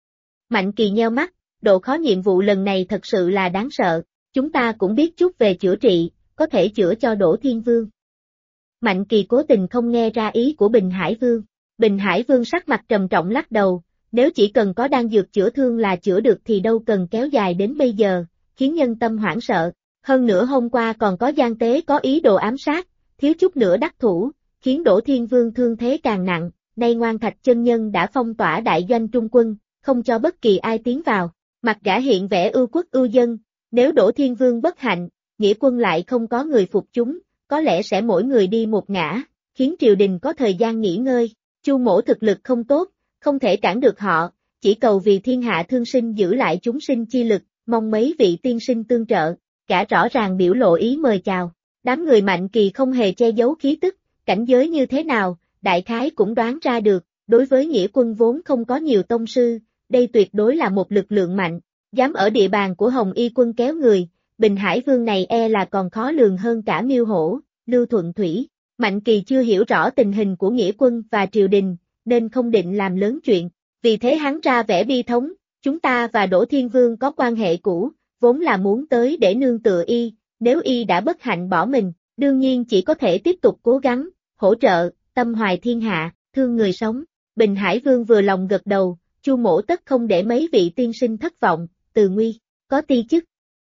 Speaker 1: Mạnh Kỳ nheo mắt, độ khó nhiệm vụ lần này thật sự là đáng sợ, chúng ta cũng biết chút về chữa trị, có thể chữa cho Đỗ Thiên Vương. Mạnh Kỳ cố tình không nghe ra ý của Bình Hải Vương. Bình Hải Vương sắc mặt trầm trọng lắc đầu, nếu chỉ cần có đan dược chữa thương là chữa được thì đâu cần kéo dài đến bây giờ, khiến nhân tâm hoảng sợ. Hơn nữa hôm qua còn có gian tế có ý đồ ám sát, thiếu chút nữa đắc thủ, khiến Đỗ Thiên Vương thương thế càng nặng, nay Ngoan Thạch chân nhân đã phong tỏa đại doanh trung quân, không cho bất kỳ ai tiến vào. Mặt gã hiện vẻ ưu quốc ưu dân, nếu Đỗ Thiên Vương bất hạnh, nghĩa quân lại không có người phục chúng, có lẽ sẽ mỗi người đi một ngã, khiến triều đình có thời gian nghỉ ngơi. Chu mỗ thực lực không tốt, không thể cản được họ, chỉ cầu vì thiên hạ thương sinh giữ lại chúng sinh chi lực, mong mấy vị tiên sinh tương trợ. Cả rõ ràng biểu lộ ý mời chào. Đám người Mạnh Kỳ không hề che giấu khí tức, cảnh giới như thế nào, đại khái cũng đoán ra được, đối với nghĩa quân vốn không có nhiều tông sư, đây tuyệt đối là một lực lượng mạnh, dám ở địa bàn của Hồng Y quân kéo người, Bình Hải Vương này e là còn khó lường hơn cả Miêu Hổ, Lưu Thuận Thủy. Mạnh Kỳ chưa hiểu rõ tình hình của nghĩa quân và triều đình, nên không định làm lớn chuyện, vì thế hắn ra vẻ bi thống, chúng ta và Đỗ Thiên Vương có quan hệ cũ, vốn là muốn tới để nương tựa y, nếu y đã bất hạnh bỏ mình, đương nhiên chỉ có thể tiếp tục cố gắng, hỗ trợ, tâm hoài thiên hạ, thương người sống. Bình Hải Vương vừa lòng gật đầu, Chu Mỗ tất không để mấy vị tiên sinh thất vọng, Từ Nguy, có ti chức.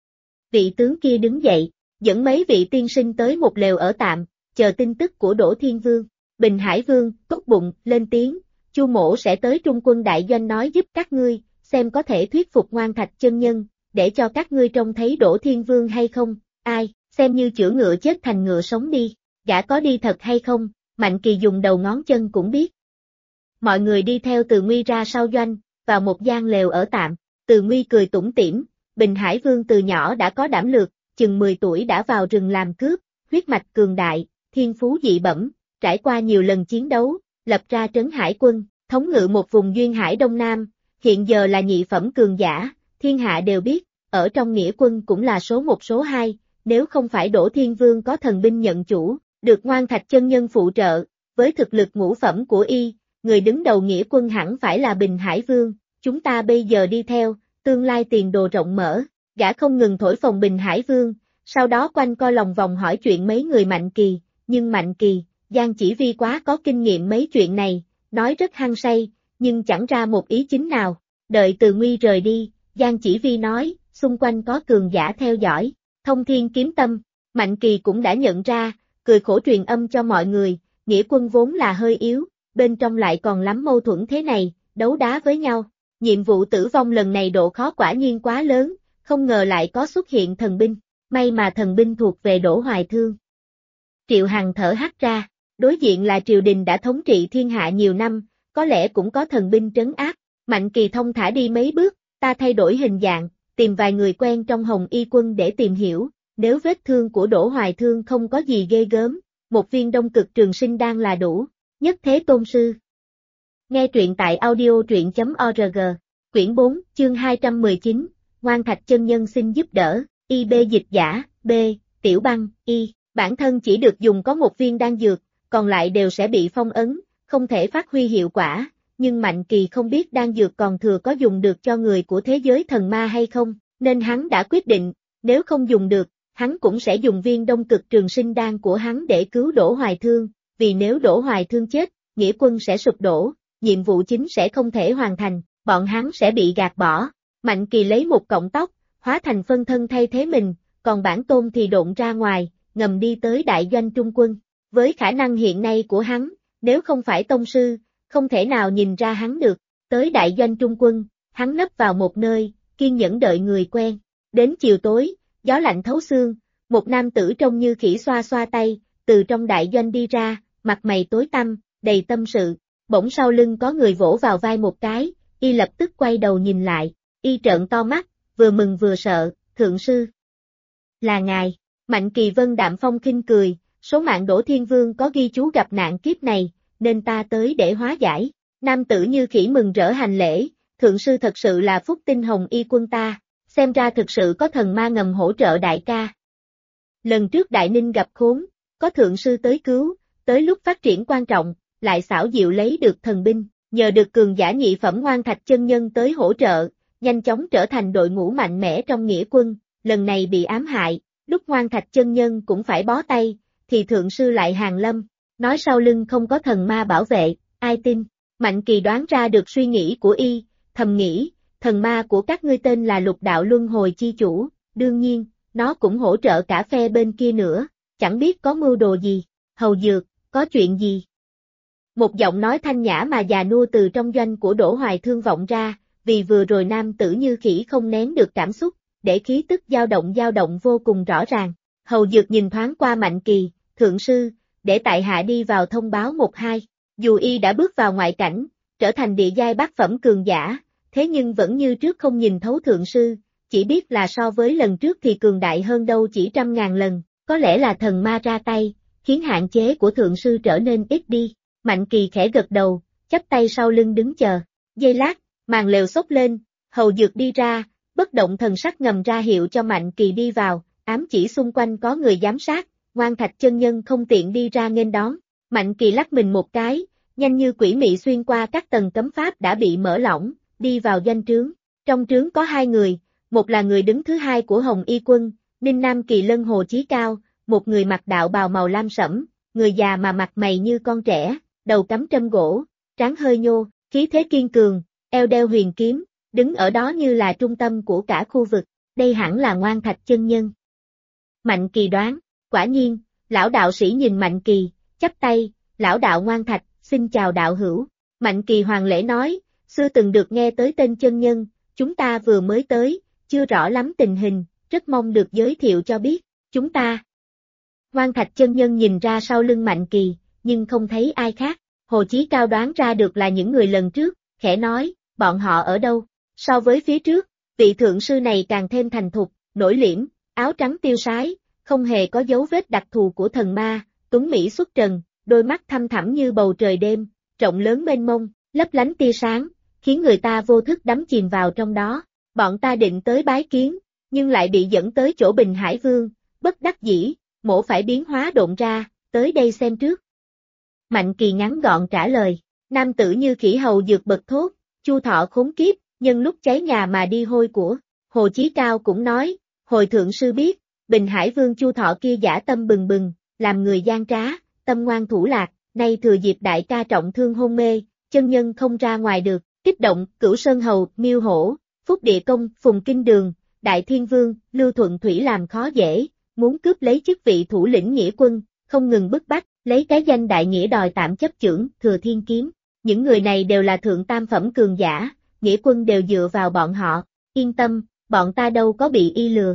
Speaker 1: Vị tướng kia đứng dậy, dẫn mấy vị tiên sinh tới một lều ở tạm, chờ tin tức của Đỗ Thiên Vương. Bình Hải Vương, tốt bụng, lên tiếng, Chu Mỗ sẽ tới Trung Quân đại doanh nói giúp các ngươi, xem có thể thuyết phục Ngoan Thạch chân nhân, để cho các ngươi trông thấy Đỗ Thiên Vương hay không, ai, xem như chữa ngựa chết thành ngựa sống đi, gã có đi thật hay không, Mạnh Kỳ dùng đầu ngón chân cũng biết. Mọi người đi theo Từ Nguy ra sau doanh, vào một gian lều ở tạm, Từ Nguy cười tủm tỉm, Bình Hải Vương từ nhỏ đã có đảm lược, chừng 10 tuổi đã vào rừng làm cướp, huyết mạch cường đại, thiên phú dị bẩm, trải qua nhiều lần chiến đấu, lập ra trấn hải quân, thống ngự một vùng duyên hải Đông Nam, hiện giờ là nhị phẩm cường giả, thiên hạ đều biết, ở trong nghĩa quân cũng là số 1 số 2, nếu không phải Đỗ Thiên Vương có thần binh nhận chủ, được Ngoan Thạch chân nhân phụ trợ, với thực lực ngũ phẩm của y, người đứng đầu nghĩa quân hẳn phải là Bình Hải Vương, chúng ta bây giờ đi theo, tương lai tiền đồ rộng mở, gã không ngừng thổi phồng Bình Hải Vương, sau đó quanh co lòng vòng hỏi chuyện mấy người Mạnh Kỳ, nhưng Mạnh Kỳ, Giang Chỉ Vi quá có kinh nghiệm mấy chuyện này, nói rất hăng say, nhưng chẳng ra một ý chính nào, đợi Từ Nguy rời đi, Giang Chỉ Vi nói, xung quanh có cường giả theo dõi, thông thiên kiếm tâm, Mạnh Kỳ cũng đã nhận ra, cười khổ truyền âm cho mọi người, nghĩa quân vốn là hơi yếu, bên trong lại còn lắm mâu thuẫn thế này, đấu đá với nhau. Nhiệm vụ tử vong lần này độ khó quả nhiên quá lớn, không ngờ lại có xuất hiện thần binh, may mà thần binh thuộc về Đỗ Hoài Thương. Triệu Hằng thở hắt ra, đối diện là triều đình đã thống trị thiên hạ nhiều năm, có lẽ cũng có thần binh trấn áp, Mạnh Kỳ thông thả đi mấy bước, ta thay đổi hình dạng, tìm vài người quen trong Hồng Y quân để tìm hiểu, nếu vết thương của Đỗ Hoài Thương không có gì ghê gớm, một viên đông cực trường sinh đan là đủ, nhất thế tôn sư. Nghe truyện tại audio.truyện.org, quyển 4, chương 219, Ngoan Thạch chân nhân xin giúp đỡ, IB dịch giả, B, Tiểu Băng, Y, bản thân chỉ được dùng có một viên đan dược, còn lại đều sẽ bị phong ấn, không thể phát huy hiệu quả, nhưng Mạnh Kỳ không biết đan dược còn thừa có dùng được cho người của thế giới thần ma hay không, nên hắn đã quyết định, nếu không dùng được, hắn cũng sẽ dùng viên đông cực trường sinh đan của hắn để cứu Đỗ Hoài Thương, vì nếu Đỗ Hoài Thương chết, nghĩa quân sẽ sụp đổ. Nhiệm vụ chính sẽ không thể hoàn thành, bọn hắn sẽ bị gạt bỏ. Mạnh Kỳ lấy một cọng tóc, hóa thành phân thân thay thế mình, còn bản tôn thì độn ra ngoài, ngầm đi tới đại doanh trung quân. Với khả năng hiện nay của hắn, nếu không phải tông sư, không thể nào nhìn ra hắn được. Tới đại doanh trung quân, hắn nấp vào một nơi, kiên nhẫn đợi người quen. Đến chiều tối, gió lạnh thấu xương, một nam tử trông như khỉ xoa xoa tay, từ trong đại doanh đi ra, mặt mày tối tăm, đầy tâm sự. Bỗng sau lưng có người vỗ vào vai một cái, y lập tức quay đầu nhìn lại, y trợn to mắt, vừa mừng vừa sợ, thượng sư. Là ngài, Mạnh Kỳ vân đạm phong khinh cười, số mạng Đỗ Thiên Vương có ghi chú gặp nạn kiếp này, nên ta tới để hóa giải. Nam tử như khỉ mừng rỡ hành lễ, thượng sư thật sự là phúc tinh Hồng Y quân ta, xem ra thực sự có thần ma ngầm hỗ trợ đại ca. Lần trước Đại Ninh gặp khốn, có thượng sư tới cứu, tới lúc phát triển quan trọng, lại xảo diệu lấy được thần binh, nhờ được cường giả nhị phẩm Ngoan Thạch chân nhân tới hỗ trợ, nhanh chóng trở thành đội ngũ mạnh mẽ trong nghĩa quân, lần này bị ám hại, lúc Ngoan Thạch chân nhân cũng phải bó tay, thì thượng sư lại hàng lâm, nói sau lưng không có thần ma bảo vệ, ai tin, Mạnh Kỳ đoán ra được suy nghĩ của y, thầm nghĩ, thần ma của các ngươi tên là Lục Đạo Luân Hồi Chi Chủ, đương nhiên, nó cũng hỗ trợ cả phe bên kia nữa, chẳng biết có mưu đồ gì, Hầu Dược, có chuyện gì? Một giọng nói thanh nhã mà già nua từ trong doanh của Đỗ Hoài Thương vọng ra, vì vừa rồi nam tử như khỉ không nén được cảm xúc, để khí tức dao động vô cùng rõ ràng. Hầu Dược nhìn thoáng qua Mạnh Kỳ, thượng sư, để tại hạ đi vào thông báo 1-2. Dù y đã bước vào ngoại cảnh, trở thành địa giai bát phẩm cường giả, thế nhưng vẫn như trước không nhìn thấu thượng sư, chỉ biết là so với lần trước thì cường đại hơn đâu chỉ 100.000 lần, có lẽ là thần ma ra tay, khiến hạn chế của thượng sư trở nên ít đi. Mạnh Kỳ khẽ gật đầu, chắp tay sau lưng đứng chờ. Giây lát, màn lều xốc lên, Hầu Dược đi ra, bất động thần sắc ngầm ra hiệu cho Mạnh Kỳ đi vào, ám chỉ xung quanh có người giám sát, Ngoan Thạch chân nhân không tiện đi ra nghênh đón. Mạnh Kỳ lắc mình một cái, nhanh như quỷ mị xuyên qua các tầng cấm pháp đã bị mở lỏng, đi vào doanh trướng. Trong trướng có 2 người, một là người đứng thứ hai của Hồng Y quân, Ninh Nam Kỳ Lân Hồ Chí Cao, một người mặc đạo bào màu lam sẫm, người già mà mặt mày như con trẻ, đầu cắm trâm gỗ, trán hơi nhô, khí thế kiên cường, eo đeo huyền kiếm, đứng ở đó như là trung tâm của cả khu vực, đây hẳn là Ngoan Thạch chân nhân. Mạnh Kỳ đoán, quả nhiên, lão đạo sĩ nhìn Mạnh Kỳ, chắp tay, lão đạo Ngoan Thạch, xin chào đạo hữu. Mạnh Kỳ hoàng lễ nói, xưa từng được nghe tới tên chân nhân, chúng ta vừa mới tới, chưa rõ lắm tình hình, rất mong được giới thiệu cho biết, chúng ta. Ngoan Thạch chân nhân nhìn ra sau lưng Mạnh Kỳ, nhưng không thấy ai khác, Hồ Chí Cao đoán ra được là những người lần trước, khẽ nói, bọn họ ở đâu? So với phía trước, vị thượng sư này càng thêm thành thục, nổi liễm, áo trắng tiêu sái, không hề có dấu vết đặc thù của thần ma, tuấn mỹ xuất trần, đôi mắt thăm thẳm như bầu trời đêm, rộng lớn mênh mông, lấp lánh tia sáng, khiến người ta vô thức đắm chìm vào trong đó. Bọn ta định tới bái kiến, nhưng lại bị dẫn tới chỗ Bình Hải Vương, bất đắc dĩ, mổ phải biến hóa độn ra, tới đây xem trước. Mạnh Kỳ ngắn gọn trả lời, nam tử như khỉ hầu dược bật thốt, Chu Thọ khốn kiếp, nhân lúc cháy nhà mà đi hôi của. Hồ Chí Cao cũng nói, hồi thượng sư biết, Bình Hải Vương Chu Thọ kia giả tâm bừng bừng, làm người gian trá, tâm ngoan thủ lạc, nay thừa dịp đại ca trọng thương hôn mê, chân nhân không ra ngoài được, kích động, Cửu Sơn Hầu, Miêu Hổ, Phúc Địa Công, Phùng Kinh Đường, Đại Thiên Vương, Lưu Thuận Thủy làm khó dễ, muốn cướp lấy chức vị thủ lĩnh nghĩa quân, không ngừng bức bách, lấy cái danh đại nghĩa đòi tạm chấp chưởng, Thừa Thiên Kiếm. Những người này đều là thượng tam phẩm cường giả, nghĩa quân đều dựa vào bọn họ, yên tâm, bọn ta đâu có bị y lừa.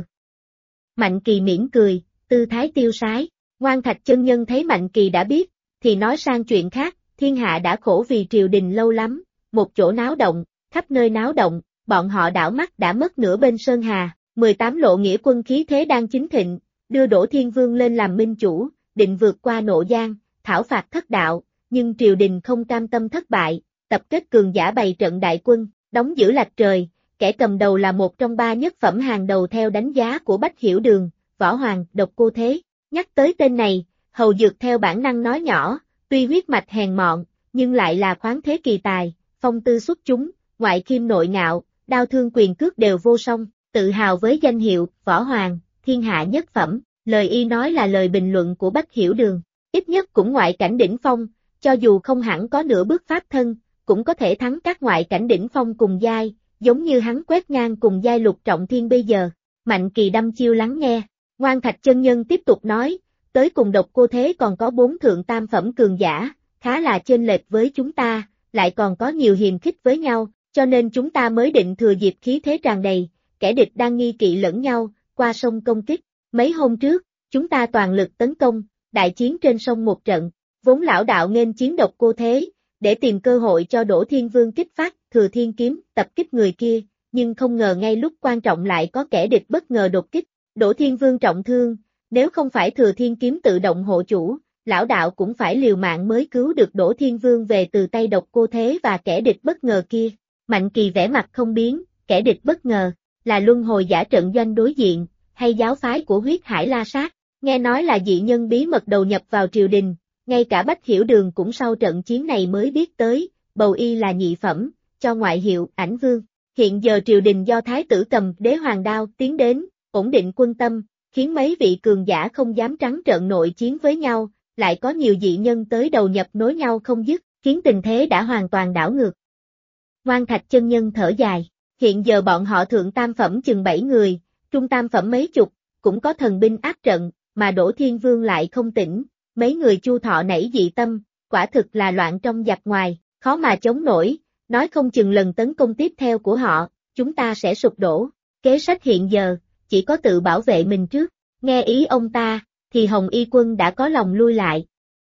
Speaker 1: Mạnh Kỳ mỉm cười, tư thái tiêu sái, Ngoan Thạch chân nhân thấy Mạnh Kỳ đã biết, thì nói sang chuyện khác, thiên hạ đã khổ vì triều đình lâu lắm, một chỗ náo động, khắp nơi náo động, bọn họ đảo mắt đã mất nửa bên Sơn Hà, 18 lộ nghĩa quân khí thế đang chính thịnh, đưa Đỗ Thiên Vương lên làm minh chủ, định vượt qua Nộ Giang, thảo phạt thất đạo, nhưng triều đình không cam tâm thất bại, tập kết cường giả bày trận đại quân, đóng giữ lạch trời, kẻ cầm đầu là một trong ba nhất phẩm hàng đầu theo đánh giá của Bách Hiểu Đường, Võ Hoàng, Độc Cô Thế. Nhắc tới tên này, Hầu Dược theo bản năng nói nhỏ, tuy huyết mạch hèn mọn, nhưng lại là khoáng thế kỳ tài, phong tư xuất chúng, ngoại khiêm nội ngạo, đao thương quyền cước đều vô song, tự hào với danh hiệu, Võ Hoàng, thiên hạ nhất phẩm, lời y nói là lời bình luận của Bách Hiểu Đường, ít nhất cũng ngoại cảnh đỉnh phong, cho dù không hẳn có nửa bước pháp thân, cũng có thể thắng các ngoại cảnh đỉnh phong cùng giai, giống như hắn quét ngang cùng giai Lục Trọng Thiên bây giờ. Mạnh Kỳ đăm chiêu lắng nghe, Ngoan Thạch chân nhân tiếp tục nói, tới cùng Độc Cô Thế còn có 4 thượng tam phẩm cường giả, khá là chênh lệch với chúng ta, lại còn có nhiều hiềm khích với nhau, cho nên chúng ta mới định thừa dịp khí thế tràn đầy, kẻ địch đang nghi kỵ lẫn nhau, qua sông công kích. Mấy hôm trước, chúng ta toàn lực tấn công, đại chiến trên sông một trận, vốn lão đạo nghênh chiến Độc Cô Thế, để tìm cơ hội cho Đỗ Thiên Vương kích phát Thừa Thiên Kiếm tập kích người kia, nhưng không ngờ ngay lúc quan trọng lại có kẻ địch bất ngờ đột kích, Đỗ Thiên Vương trọng thương, nếu không phải Thừa Thiên Kiếm tự động hộ chủ, lão đạo cũng phải liều mạng mới cứu được Đỗ Thiên Vương về từ tay Độc Cô Thế và kẻ địch bất ngờ kia. Mạnh Kỳ vẻ mặt không biến, kẻ địch bất ngờ, là luân hồi giả trận doanh đối diện, hay giáo phái của huyết hải la sát, nghe nói là dị nhân bí mật đầu nhập vào triều đình, ngay cả Bách Hiểu Đường cũng sau trận chiến này mới biết tới, bầu y là nhị phẩm, cho ngoại hiệu Ảnh Vương. Hiện giờ triều đình do Thái tử cầm đế hoàng đao tiến đến, ổn định quân tâm, khiến mấy vị cường giả không dám trắng trợn nội chiến với nhau, lại có nhiều dị nhân tới đầu nhập nối nhau không dứt, khiến tình thế đã hoàn toàn đảo ngược. Ngoan Thạch chân nhân thở dài, hiện giờ bọn họ thượng tam phẩm chừng 7 người, trung tam phẩm mấy chục, cũng có thần binh áp trận, mà Đỗ Thiên Vương lại không tỉnh, mấy người Chu Thọ nảy dị tâm, quả thực là loạn trong giặc ngoài, khó mà chống nổi, nói không chừng lần tấn công tiếp theo của họ, chúng ta sẽ sụp đổ. Kế sách hiện giờ, chỉ có tự bảo vệ mình trước, nghe ý ông ta, thì Hồng Y quân đã có lòng lui lại.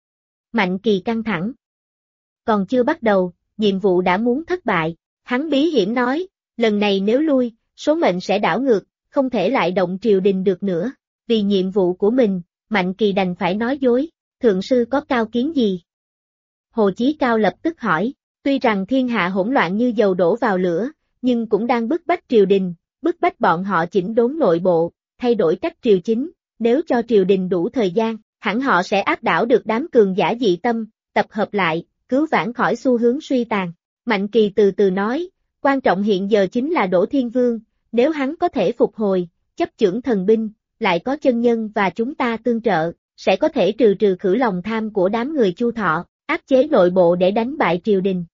Speaker 1: Mạnh Kỳ căng thẳng. Còn chưa bắt đầu, nhiệm vụ đã muốn thất bại, hắn bí hiểm nói, lần này nếu lui, số mệnh sẽ đảo ngược, không thể lại động triều đình được nữa, vì nhiệm vụ của mình, Mạnh Kỳ đành phải nói dối, thượng sư có cao kiến gì? Hồ Chí Cao lập tức hỏi, tuy rằng thiên hạ hỗn loạn như dầu đổ vào lửa, nhưng cũng đang bức bách triều đình, bức bách bọn họ chỉnh đốn nội bộ, thay đổi cách triều chính, nếu cho triều đình đủ thời gian, hẳn họ sẽ áp đảo được đám cường giả dị tâm, tập hợp lại, cứu vãn khỏi xu hướng suy tàn. Mạnh Kỳ từ từ nói, quan trọng hiện giờ chính là Đỗ Thiên Vương, nếu hắn có thể phục hồi, chấp chưởng thần binh, lại có chân nhân và chúng ta tương trợ, sẽ có thể trừ khử lòng tham của đám người Chu Thọ, áp chế nội bộ để đánh bại triều đình.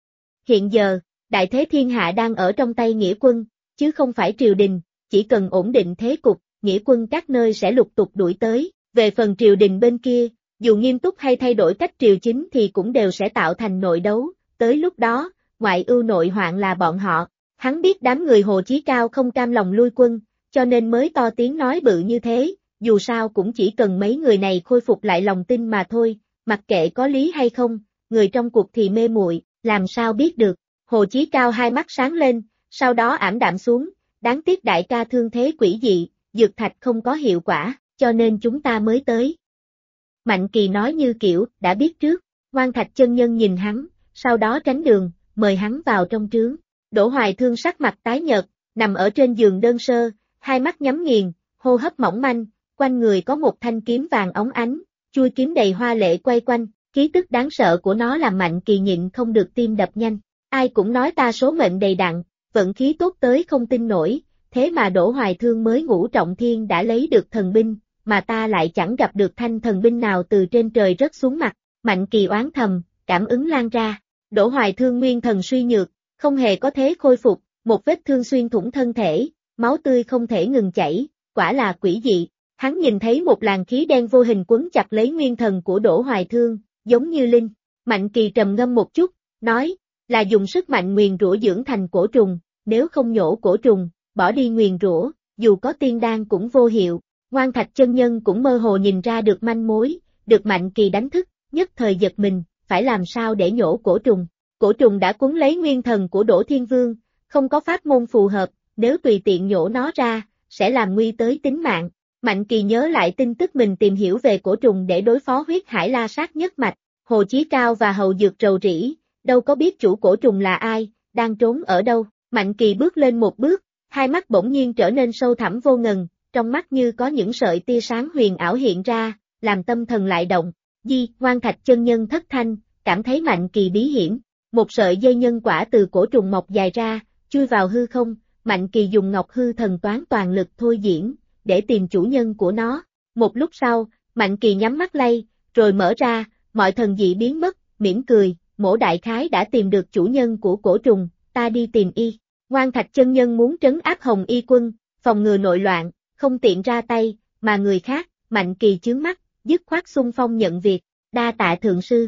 Speaker 1: Hiện giờ, đại thế thiên hạ đang ở trong tay nghĩa quân, chứ không phải triều đình, chỉ cần ổn định thế cục, nghĩa quân các nơi sẽ lục tục đuổi tới, về phần triều đình bên kia, dù nghiêm túc hay thay đổi cách triều chính thì cũng đều sẽ tạo thành nội đấu, tới lúc đó, ngoại ưu nội hoạn là bọn họ. Hắn biết đám người Hồ Chí Cao không cam lòng lui quân, cho nên mới to tiếng nói bự như thế, dù sao cũng chỉ cần mấy người này khôi phục lại lòng tin mà thôi, mặc kệ có lý hay không, người trong cuộc thì mê muội, làm sao biết được. Hồ Chí Cao hai mắt sáng lên, sau đó ảm đạm xuống, đáng tiếc đại ca thương thế quỷ dị, dược thạch không có hiệu quả, cho nên chúng ta mới tới. Mạnh Kỳ nói như kiểu, đã biết trước, Ngoan Thạch chân nhân nhìn hắn, sau đó tránh đường, mời hắn vào trong trướng. Đỗ Hoài Thương sắc mặt tái nhợt, nằm ở trên giường đơn sơ, hai mắt nhắm nghiền, hô hấp mỏng manh, quanh người có một thanh kiếm vàng óng ánh, chuôi kiếm đầy hoa lệ quay quanh, khí tức đáng sợ của nó làm Mạnh Kỳ nhịn không được tim đập nhanh. Ai cũng nói ta số mệnh đầy đặn, vận khí tốt tới không tin nổi, thế mà Đỗ Hoài Thương mới ngũ trọng thiên đã lấy được thần binh, mà ta lại chẳng gặp được thanh thần binh nào từ trên trời rớt xuống mặt. Mạnh Kỳ oán thầm, cảm ứng lan ra. Đỗ Hoài Thương nguyên thần suy nhược, không hề có thế khôi phục, một vết thương xuyên thủng thân thể, máu tươi không thể ngừng chảy, quả là quỷ dị. Hắn nhìn thấy một làn khí đen vô hình quấn chặt lấy nguyên thần của Đỗ Hoài Thương, giống như linh. Mạnh Kỳ trầm ngâm một chút, nói, là dùng sức mạnh nguyền rủa dưỡng thành cổ trùng, nếu không nhổ cổ trùng, bỏ đi nguyền rủa, dù có tiên đan cũng vô hiệu. Ngoan Thạch chân nhân cũng mơ hồ nhìn ra được manh mối, được Mạnh Kỳ đánh thức, nhất thời giật mình, phải làm sao để nhổ cổ trùng. Cổ trùng đã cuốn lấy nguyên thần của Đỗ Thiên Vương, không có pháp môn phù hợp, nếu tùy tiện nhổ nó ra, sẽ làm nguy tới tính mạng. Mạnh Kỳ nhớ lại tin tức mình tìm hiểu về cổ trùng để đối phó huyết hải la sát nhất mạch, Hồ Chí Cao và Hầu Dược rầu rĩ, đâu có biết chủ cổ trùng là ai, đang trốn ở đâu. Mạnh Kỳ bước lên một bước, hai mắt bỗng nhiên trở nên sâu thẳm vô ngần, trong mắt như có những sợi tia sáng huyền ảo hiện ra, làm tâm thần lại động. Ngoan Thạch chân nhân thất thanh, cảm thấy Mạnh Kỳ bí hiểm. Một sợi dây nhân quả từ cổ trùng mọc dài ra, chui vào hư không, Mạnh Kỳ dùng Ngọc Hư Thần Toán toàn lực thôi diễn, để tìm chủ nhân của nó. Một lúc sau, Mạnh Kỳ nhắm mắt lay, rồi mở ra, mọi thần dị biến mất, mỉm cười, Mỗ đại khái đã tìm được chủ nhân của cổ trùng, ta đi tìm y. Ngoan Thạch chân nhân muốn trấn áp Hồng Y quân, phòng ngừa nội loạn, không tiện ra tay, mà người khác, Mạnh Kỳ chướng mắt, dứt khoát xung phong nhận việc, đa tạ thượng sư.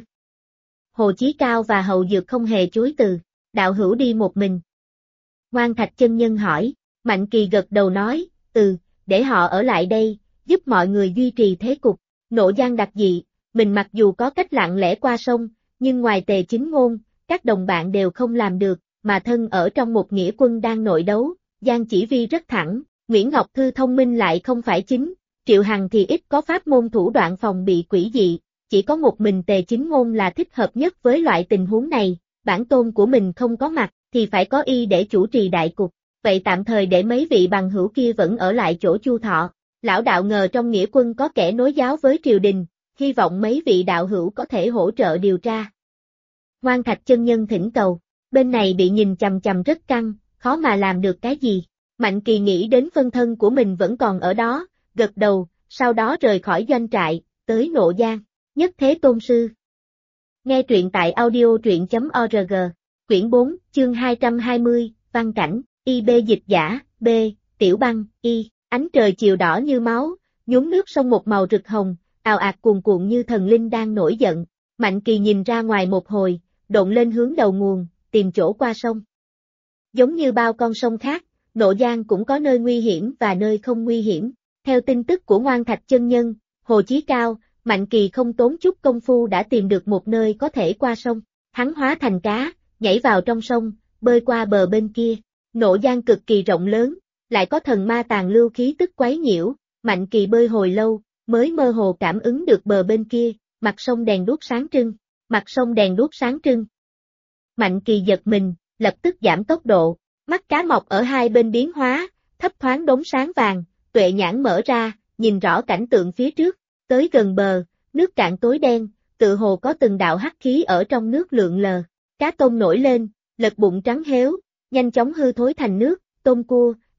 Speaker 1: Hồ Chí Cao và Hầu Dược không hề chối từ, đạo hữu đi một mình. Ngoan Thạch chân nhân hỏi, Mạnh Kỳ gật đầu nói, để họ ở lại đây, giúp mọi người duy trì thế cục. Nộ Giang đặc dị, mình mặc dù có cách lặng lẽ qua sông, nhưng ngoài Tề Chính Ngôn, các đồng bạn đều không làm được, mà thân ở trong một nghĩa quân đang nội đấu, Giang Chỉ Vi rất thẳng, Nguyễn Ngọc Thư thông minh lại không phải chính, Triệu Hằng thì ít có pháp môn thủ đoạn phòng bị quỷ dị, chỉ có một mình Tề Chính Ngôn là thích hợp nhất với loại tình huống này, bản tôn của mình không có mặt, thì phải có y để chủ trì đại cục, vậy tạm thời để mấy vị bằng hữu kia vẫn ở lại chỗ Chu Thọ. Lão đạo ngờ trong nghĩa quân có kẻ nối giáo với triều đình, hy vọng mấy vị đạo hữu có thể hỗ trợ điều tra. Ngoan Thạch chân nhân thỉnh cầu, bên này bị nhìn chằm chằm rất căng, khó mà làm được cái gì. Mạnh Kỳ nghĩ đến phân thân của mình vẫn còn ở đó, gật đầu, sau đó rời khỏi doanh trại, tới Nộ Giang. Nhất Thế Tôn Sư. Nghe truyện tại audio truyện.org, quyển 4, chương 220, văn cảnh, IB dịch giả, B, Tiểu Băng, Y, ánh trời chiều đỏ như máu, nhúng nước sông một màu rực hồng, ào ạt cuồn cuộn như thần linh đang nổi giận. Mạnh Kỳ nhìn ra ngoài một hồi, độn lên hướng đầu nguồn, tìm chỗ qua sông. Giống như bao con sông khác, Nộ Giang cũng có nơi nguy hiểm và nơi không nguy hiểm. Theo tin tức của Ngoan Thạch chân nhân, Hồ Chí Cao, Mạnh Kỳ không tốn chút công phu đã tìm được một nơi có thể qua sông. Hắn hóa thành cá, nhảy vào trong sông, bơi qua bờ bên kia. Nộ Giang cực kỳ rộng lớn, lại có thần ma tàn lưu khí tức quấy nhiễu. Mạnh Kỳ bơi hồi lâu, mới mơ hồ cảm ứng được bờ bên kia, mặt sông đèn đuốc sáng trưng. Mặt sông đèn đuốc sáng trưng. Mạnh Kỳ giật mình, lập tức giảm tốc độ. Mắt cá mọc ở hai bên biến hóa, thấp thoáng đốm sáng vàng, tuệ nhãn mở ra, nhìn rõ cảnh tượng phía trước. Tới gần bờ, nước cạn tối đen, tự hồ có từng đạo hắc khí ở trong nước lượn lờ. Cá tôm nổi lên, lật bụng trắng héo, nhanh chóng hư thối thành nước, tôm cua,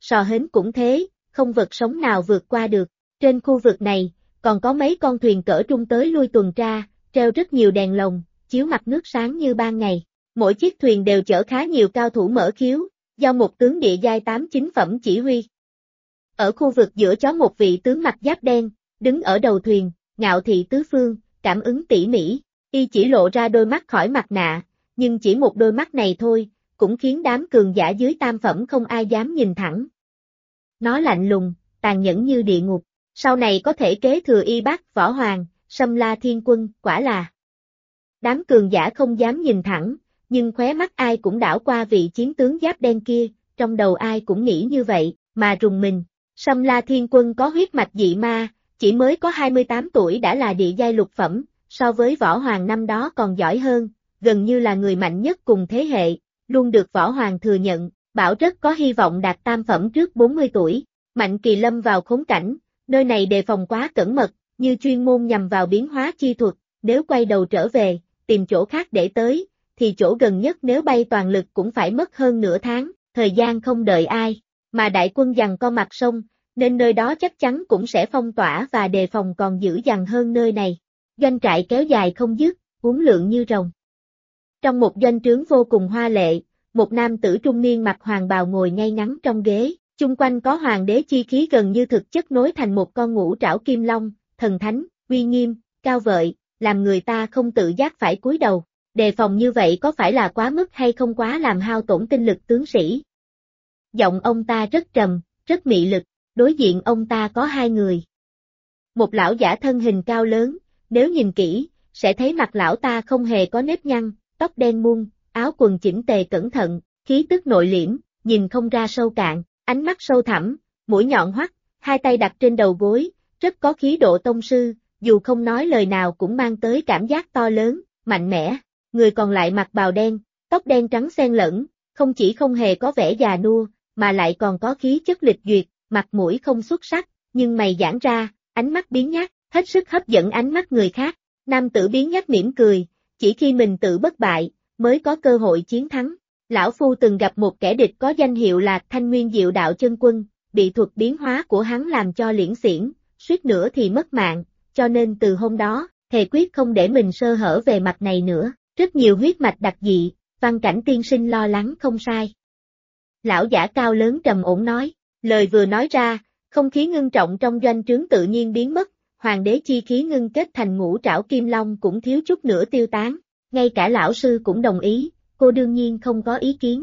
Speaker 1: sò hến cũng thế, không vật sống nào vượt qua được. Trên khu vực này, còn có mấy con thuyền cỡ trung tới lui tuần tra, treo rất nhiều đèn lồng, chiếu mặt nước sáng như ban ngày. Mỗi chiếc thuyền đều chở khá nhiều cao thủ mở khiếu, do một tướng địa giai 8-9 phẩm chỉ huy. Ở khu vực giữa chó một vị tướng mặt giáp đen, đứng ở đầu thuyền, ngạo thị tứ phương, cảm ứng tỉ mỉ, y chỉ lộ ra đôi mắt khỏi mặt nạ, nhưng chỉ một đôi mắt này thôi, cũng khiến đám cường giả dưới tam phẩm không ai dám nhìn thẳng. Nó lạnh lùng, tàn nhẫn như địa ngục, sau này có thể kế thừa y bác võ hoàng, Sâm La Thiên Quân, quả là. Đám cường giả không dám nhìn thẳng, nhưng khóe mắt ai cũng đảo qua vị chiến tướng giáp đen kia, trong đầu ai cũng nghĩ như vậy, mà rùng mình. Sâm La Thiên Quân có huyết mạch dị ma, chỉ mới có 28 tuổi đã là địa giai lục phẩm, so với võ hoàng năm đó còn giỏi hơn, gần như là người mạnh nhất cùng thế hệ, luôn được võ hoàng thừa nhận, bảo rất có hy vọng đạt tam phẩm trước 40 tuổi. Mạnh Kỳ lâm vào khốn cảnh, nơi này đề phòng quá cẩn mật, như chuyên môn nhằm vào biến hóa chi thuật, nếu quay đầu trở về, tìm chỗ khác để tới, thì chỗ gần nhất nếu bay toàn lực cũng phải mất hơn nửa tháng, thời gian không đợi ai, mà đại quân giằng co mặt sông, nên nơi đó chắc chắn cũng sẽ phong tỏa và đề phòng còn dữ dằn hơn nơi này. Doanh trại kéo dài không dứt, uốn lượn như rồng. Trong một doanh trướng vô cùng hoa lệ, một nam tử trung niên mặc hoàng bào ngồi ngay ngắn trong ghế, chung quanh có hoàng đế chi khí gần như thực chất nối thành một con ngũ trảo kim long, thần thánh, uy nghiêm, cao vợi, làm người ta không tự giác phải cúi đầu. Đề phòng như vậy có phải là quá mức hay không quá làm hao tổn tinh lực tướng sĩ? Giọng ông ta rất trầm, rất mị lực, đối diện ông ta có hai người. Một lão giả thân hình cao lớn, nếu nhìn kỹ, sẽ thấy mặt lão ta không hề có nếp nhăn, tóc đen muôn, áo quần chỉnh tề cẩn thận, khí tức nội liễm, nhìn không ra sâu cạn, ánh mắt sâu thẳm, mũi nhọn hoắt, hai tay đặt trên đầu gối, rất có khí độ tông sư, dù không nói lời nào cũng mang tới cảm giác to lớn, mạnh mẽ. Người còn lại mặc bào đen, tóc đen trắng xen lẫn, không chỉ không hề có vẻ già nua, mà lại còn có khí chất lịch duyệt, mặt mũi không xuất sắc, nhưng mày giãn ra, ánh mắt biến nhát, hết sức hấp dẫn ánh mắt người khác. Nam tử biến nhát mỉm cười, chỉ khi mình tự bất bại, mới có cơ hội chiến thắng. Lão Phu từng gặp một kẻ địch có danh hiệu là Thanh Nguyên Diệu Đạo Chân Quân, bị thuật biến hóa của hắn làm cho liễn xiển, suýt nữa thì mất mạng, cho nên từ hôm đó, thề quyết không để mình sơ hở về mặt này nữa. Rất nhiều huyết mạch đặc dị, Văn Cảnh tiên sinh lo lắng không sai. Lão giả cao lớn trầm ổn nói, lời vừa nói ra, không khí ngưng trọng trong doanh trướng tự nhiên biến mất, hoàng đế chi khí ngưng kết thành ngũ trảo kim long cũng thiếu chút nữa tiêu tán, ngay cả lão sư cũng đồng ý, cô đương nhiên không có ý kiến.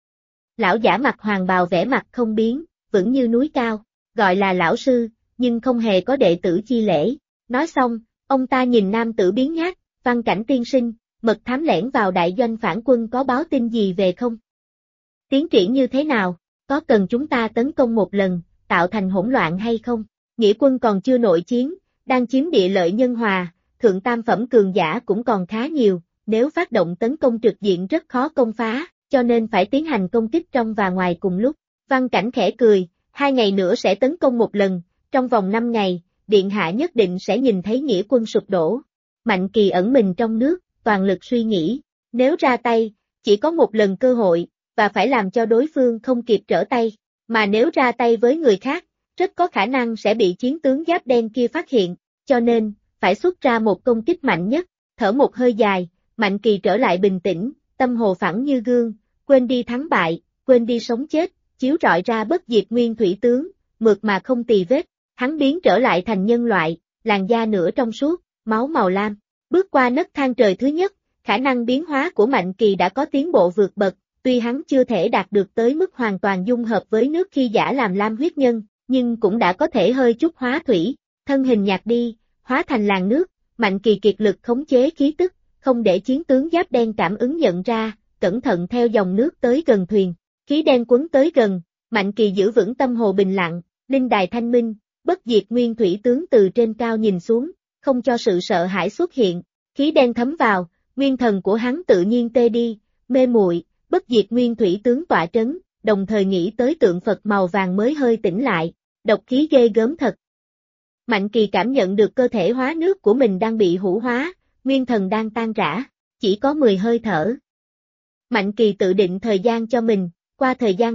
Speaker 1: Lão giả mặc hoàng bào vẻ mặt không biến, vững như núi cao, gọi là lão sư, nhưng không hề có đệ tử chi lễ. Nói xong, ông ta nhìn nam tử biến nhát, Văn Cảnh tiên sinh, mật thám lẻn vào đại doanh phản quân có báo tin gì về không? Tiến triển như thế nào? Có cần chúng ta tấn công một lần, tạo thành hỗn loạn hay không? Nghĩa quân còn chưa nội chiến, đang chiếm địa lợi nhân hòa, thượng tam phẩm cường giả cũng còn khá nhiều, nếu phát động tấn công trực diện rất khó công phá, cho nên phải tiến hành công kích trong và ngoài cùng lúc. Văn Cảnh khẽ cười, 2 ngày nữa sẽ tấn công một lần, trong vòng 5 ngày, Điện Hạ nhất định sẽ nhìn thấy nghĩa quân sụp đổ. Mạnh Kỳ ẩn mình trong nước, toàn lực suy nghĩ, nếu ra tay, chỉ có một lần cơ hội, và phải làm cho đối phương không kịp trở tay, mà nếu ra tay với người khác, rất có khả năng sẽ bị chiến tướng giáp đen kia phát hiện, cho nên, phải xuất ra một công kích mạnh nhất, thở một hơi dài, Mạnh Kỳ trở lại bình tĩnh, tâm hồ phẳng như gương, quên đi thắng bại, quên đi sống chết, chiếu rọi ra bất diệt nguyên thủy tướng, mượt mà không tì vết, hắn biến trở lại thành nhân loại, làn da nửa trong suốt, máu màu lam. Bước qua nấc thang trời thứ nhất, khả năng biến hóa của Mạnh Kỳ đã có tiến bộ vượt bậc, tuy hắn chưa thể đạt được tới mức hoàn toàn dung hợp với nước khi giả làm lam huyết nhân, nhưng cũng đã có thể hơi chút hóa thủy, thân hình nhạt đi, hóa thành làn nước, Mạnh Kỳ kiệt lực khống chế khí tức, không để chiến tướng giáp đen cảm ứng nhận ra, cẩn thận theo dòng nước tới gần thuyền, khí đen quấn tới gần, Mạnh Kỳ giữ vững tâm hồ bình lặng, linh đài thanh minh, bất diệt nguyên thủy tướng từ trên cao nhìn xuống, không cho sự sợ hãi xuất hiện, khí đen thấm vào, nguyên thần của hắn tự nhiên tê đi, mê muội, bất diệt nguyên thủy tướng tọa trấn, đồng thời nghĩ tới tượng Phật màu vàng mới hơi tỉnh lại, độc khí ghê gớm thật. Mạnh Kỳ cảm nhận được cơ thể hóa nước của mình đang bị hủ hóa, nguyên thần đang tan rã, chỉ có 10 hơi thở. Mạnh Kỳ tự định thời gian cho mình, qua thời gian này,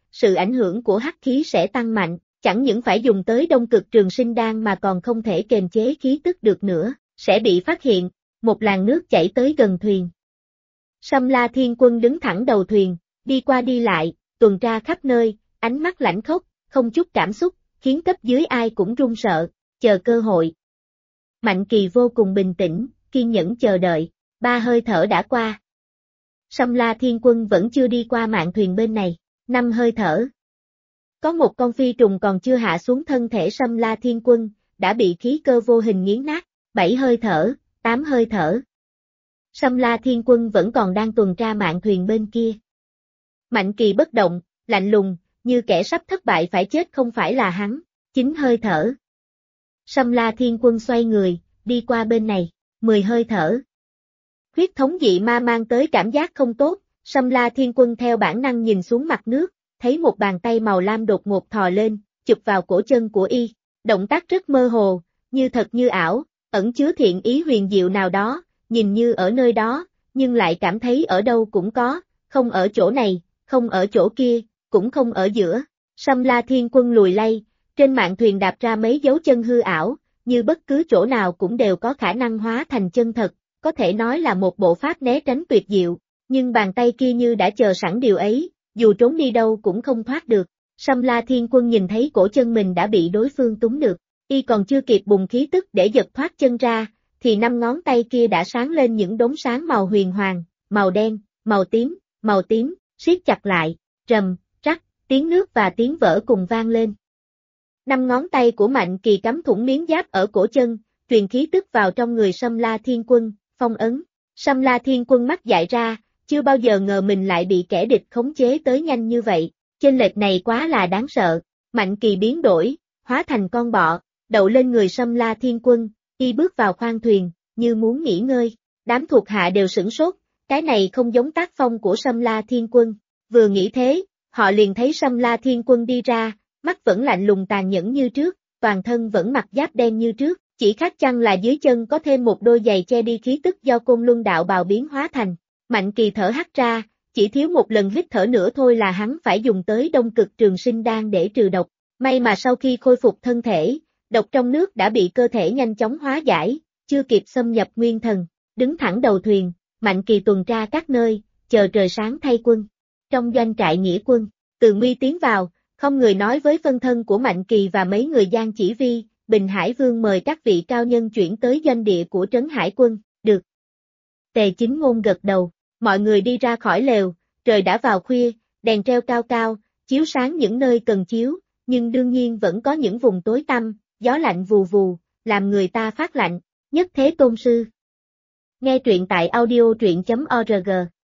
Speaker 1: sự ảnh hưởng của hắc khí sẽ tăng mạnh, chẳng những phải dùng tới Đông Cực Trường Sinh Đan mà còn không thể kiềm chế khí tức được nữa, sẽ bị phát hiện, một làn nước chảy tới gần thuyền. Sâm La Thiên Quân đứng thẳng đầu thuyền, đi qua đi lại, tuần tra khắp nơi, ánh mắt lãnh khốc, không chút cảm xúc, khiến cấp dưới ai cũng run sợ, chờ cơ hội. Mạnh Kỳ vô cùng bình tĩnh, kiên nhẫn chờ đợi, 3 hơi thở đã qua. Sâm La Thiên Quân vẫn chưa đi qua mạn thuyền bên này, 5 hơi thở. Có một con phi trùng còn chưa hạ xuống thân thể Sâm La Thiên Quân, đã bị khí cơ vô hình nghiến nát, 7 hơi thở, 8 hơi thở. Sâm La Thiên Quân vẫn còn đang tuần tra mạn thuyền bên kia. Mạnh Kỳ bất động, lạnh lùng, như kẻ sắp thất bại phải chết không phải là hắn, 9 hơi thở. Sâm La Thiên Quân xoay người, đi qua bên này, 10 hơi thở. Huyết thống dị ma mang tới cảm giác không tốt, Sâm La Thiên Quân theo bản năng nhìn xuống mặt nước, thấy một bàn tay màu lam đột ngột thò lên, chụp vào cổ chân của y, động tác rất mơ hồ, như thật như ảo, ẩn chứa thiện ý huyền diệu nào đó, nhìn như ở nơi đó, nhưng lại cảm thấy ở đâu cũng có, không ở chỗ này, không ở chỗ kia, cũng không ở giữa. Sâm La Thiên Quân lùi lay, trên mạn thuyền đạp ra mấy dấu chân hư ảo, như bất cứ chỗ nào cũng đều có khả năng hóa thành chân thật, có thể nói là một bộ pháp né tránh tuyệt diệu, nhưng bàn tay kia như đã chờ sẵn điều ấy, dù trốn đi đâu cũng không thoát được. Sâm La Thiên Quân nhìn thấy cổ chân mình đã bị đối phương túng được, y còn chưa kịp bùng khí tức để giật thoát chân ra, thì 5 ngón tay kia đã sáng lên những đốm sáng màu huyền hoàng, màu đen, màu tím, siết chặt lại, rầm, rắc, tiếng nước và tiếng vỡ cùng vang lên. 5 ngón tay của Mạnh Kỳ cắm thủng miếng giáp ở cổ chân, truyền khí tức vào trong người Sâm La Thiên Quân, phong ấn. Sâm La Thiên Quân mắt dại ra, chưa bao giờ ngờ mình lại bị kẻ địch khống chế tới nhanh như vậy, chênh lệch này quá là đáng sợ. Mạnh Kỳ biến đổi, hóa thành con bọ, đậu lên người Sâm La Thiên Quân, y bước vào khoang thuyền, như muốn nghỉ ngơi. Đám thuộc hạ đều sửng sốt, cái này không giống tác phong của Sâm La Thiên Quân. Vừa nghĩ thế, họ liền thấy Sâm La Thiên Quân đi ra, mắt vẫn lạnh lùng tàn nhẫn như trước, toàn thân vẫn mặc giáp đen như trước, chỉ khác chăng là dưới chân có thêm một đôi giày che đi khí tức do Côn Luân đạo bào biến hóa thành. Mạnh Kỳ thở hắt ra, chỉ thiếu một lần hít thở nữa thôi là hắn phải dùng tới Đông Cực Trường Sinh Đan để trừ độc. May mà sau khi khôi phục thân thể, độc trong nước đã bị cơ thể nhanh chóng hóa giải, chưa kịp xâm nhập nguyên thần. Đứng thẳng đầu thuyền, Mạnh Kỳ tuần tra các nơi, chờ trời sáng thay quân. Trong doanh trại nghĩa quân, Từ Nguy tiến vào, không người nói với phân thân của Mạnh Kỳ và mấy người Giang Chỉ Vi, Bình Hải Vương mời các vị cao nhân chuyển tới doanh địa của Trấn Hải Quân, được. Tề Chính Ngôn gật đầu, mọi người đi ra khỏi lều, trời đã vào khuya, đèn treo cao cao, chiếu sáng những nơi cần chiếu, nhưng đương nhiên vẫn có những vùng tối tăm, gió lạnh vù vù, làm người ta phát lạnh. Nhất Thế Tôn Sư. Nghe truyện tại audio truyện.org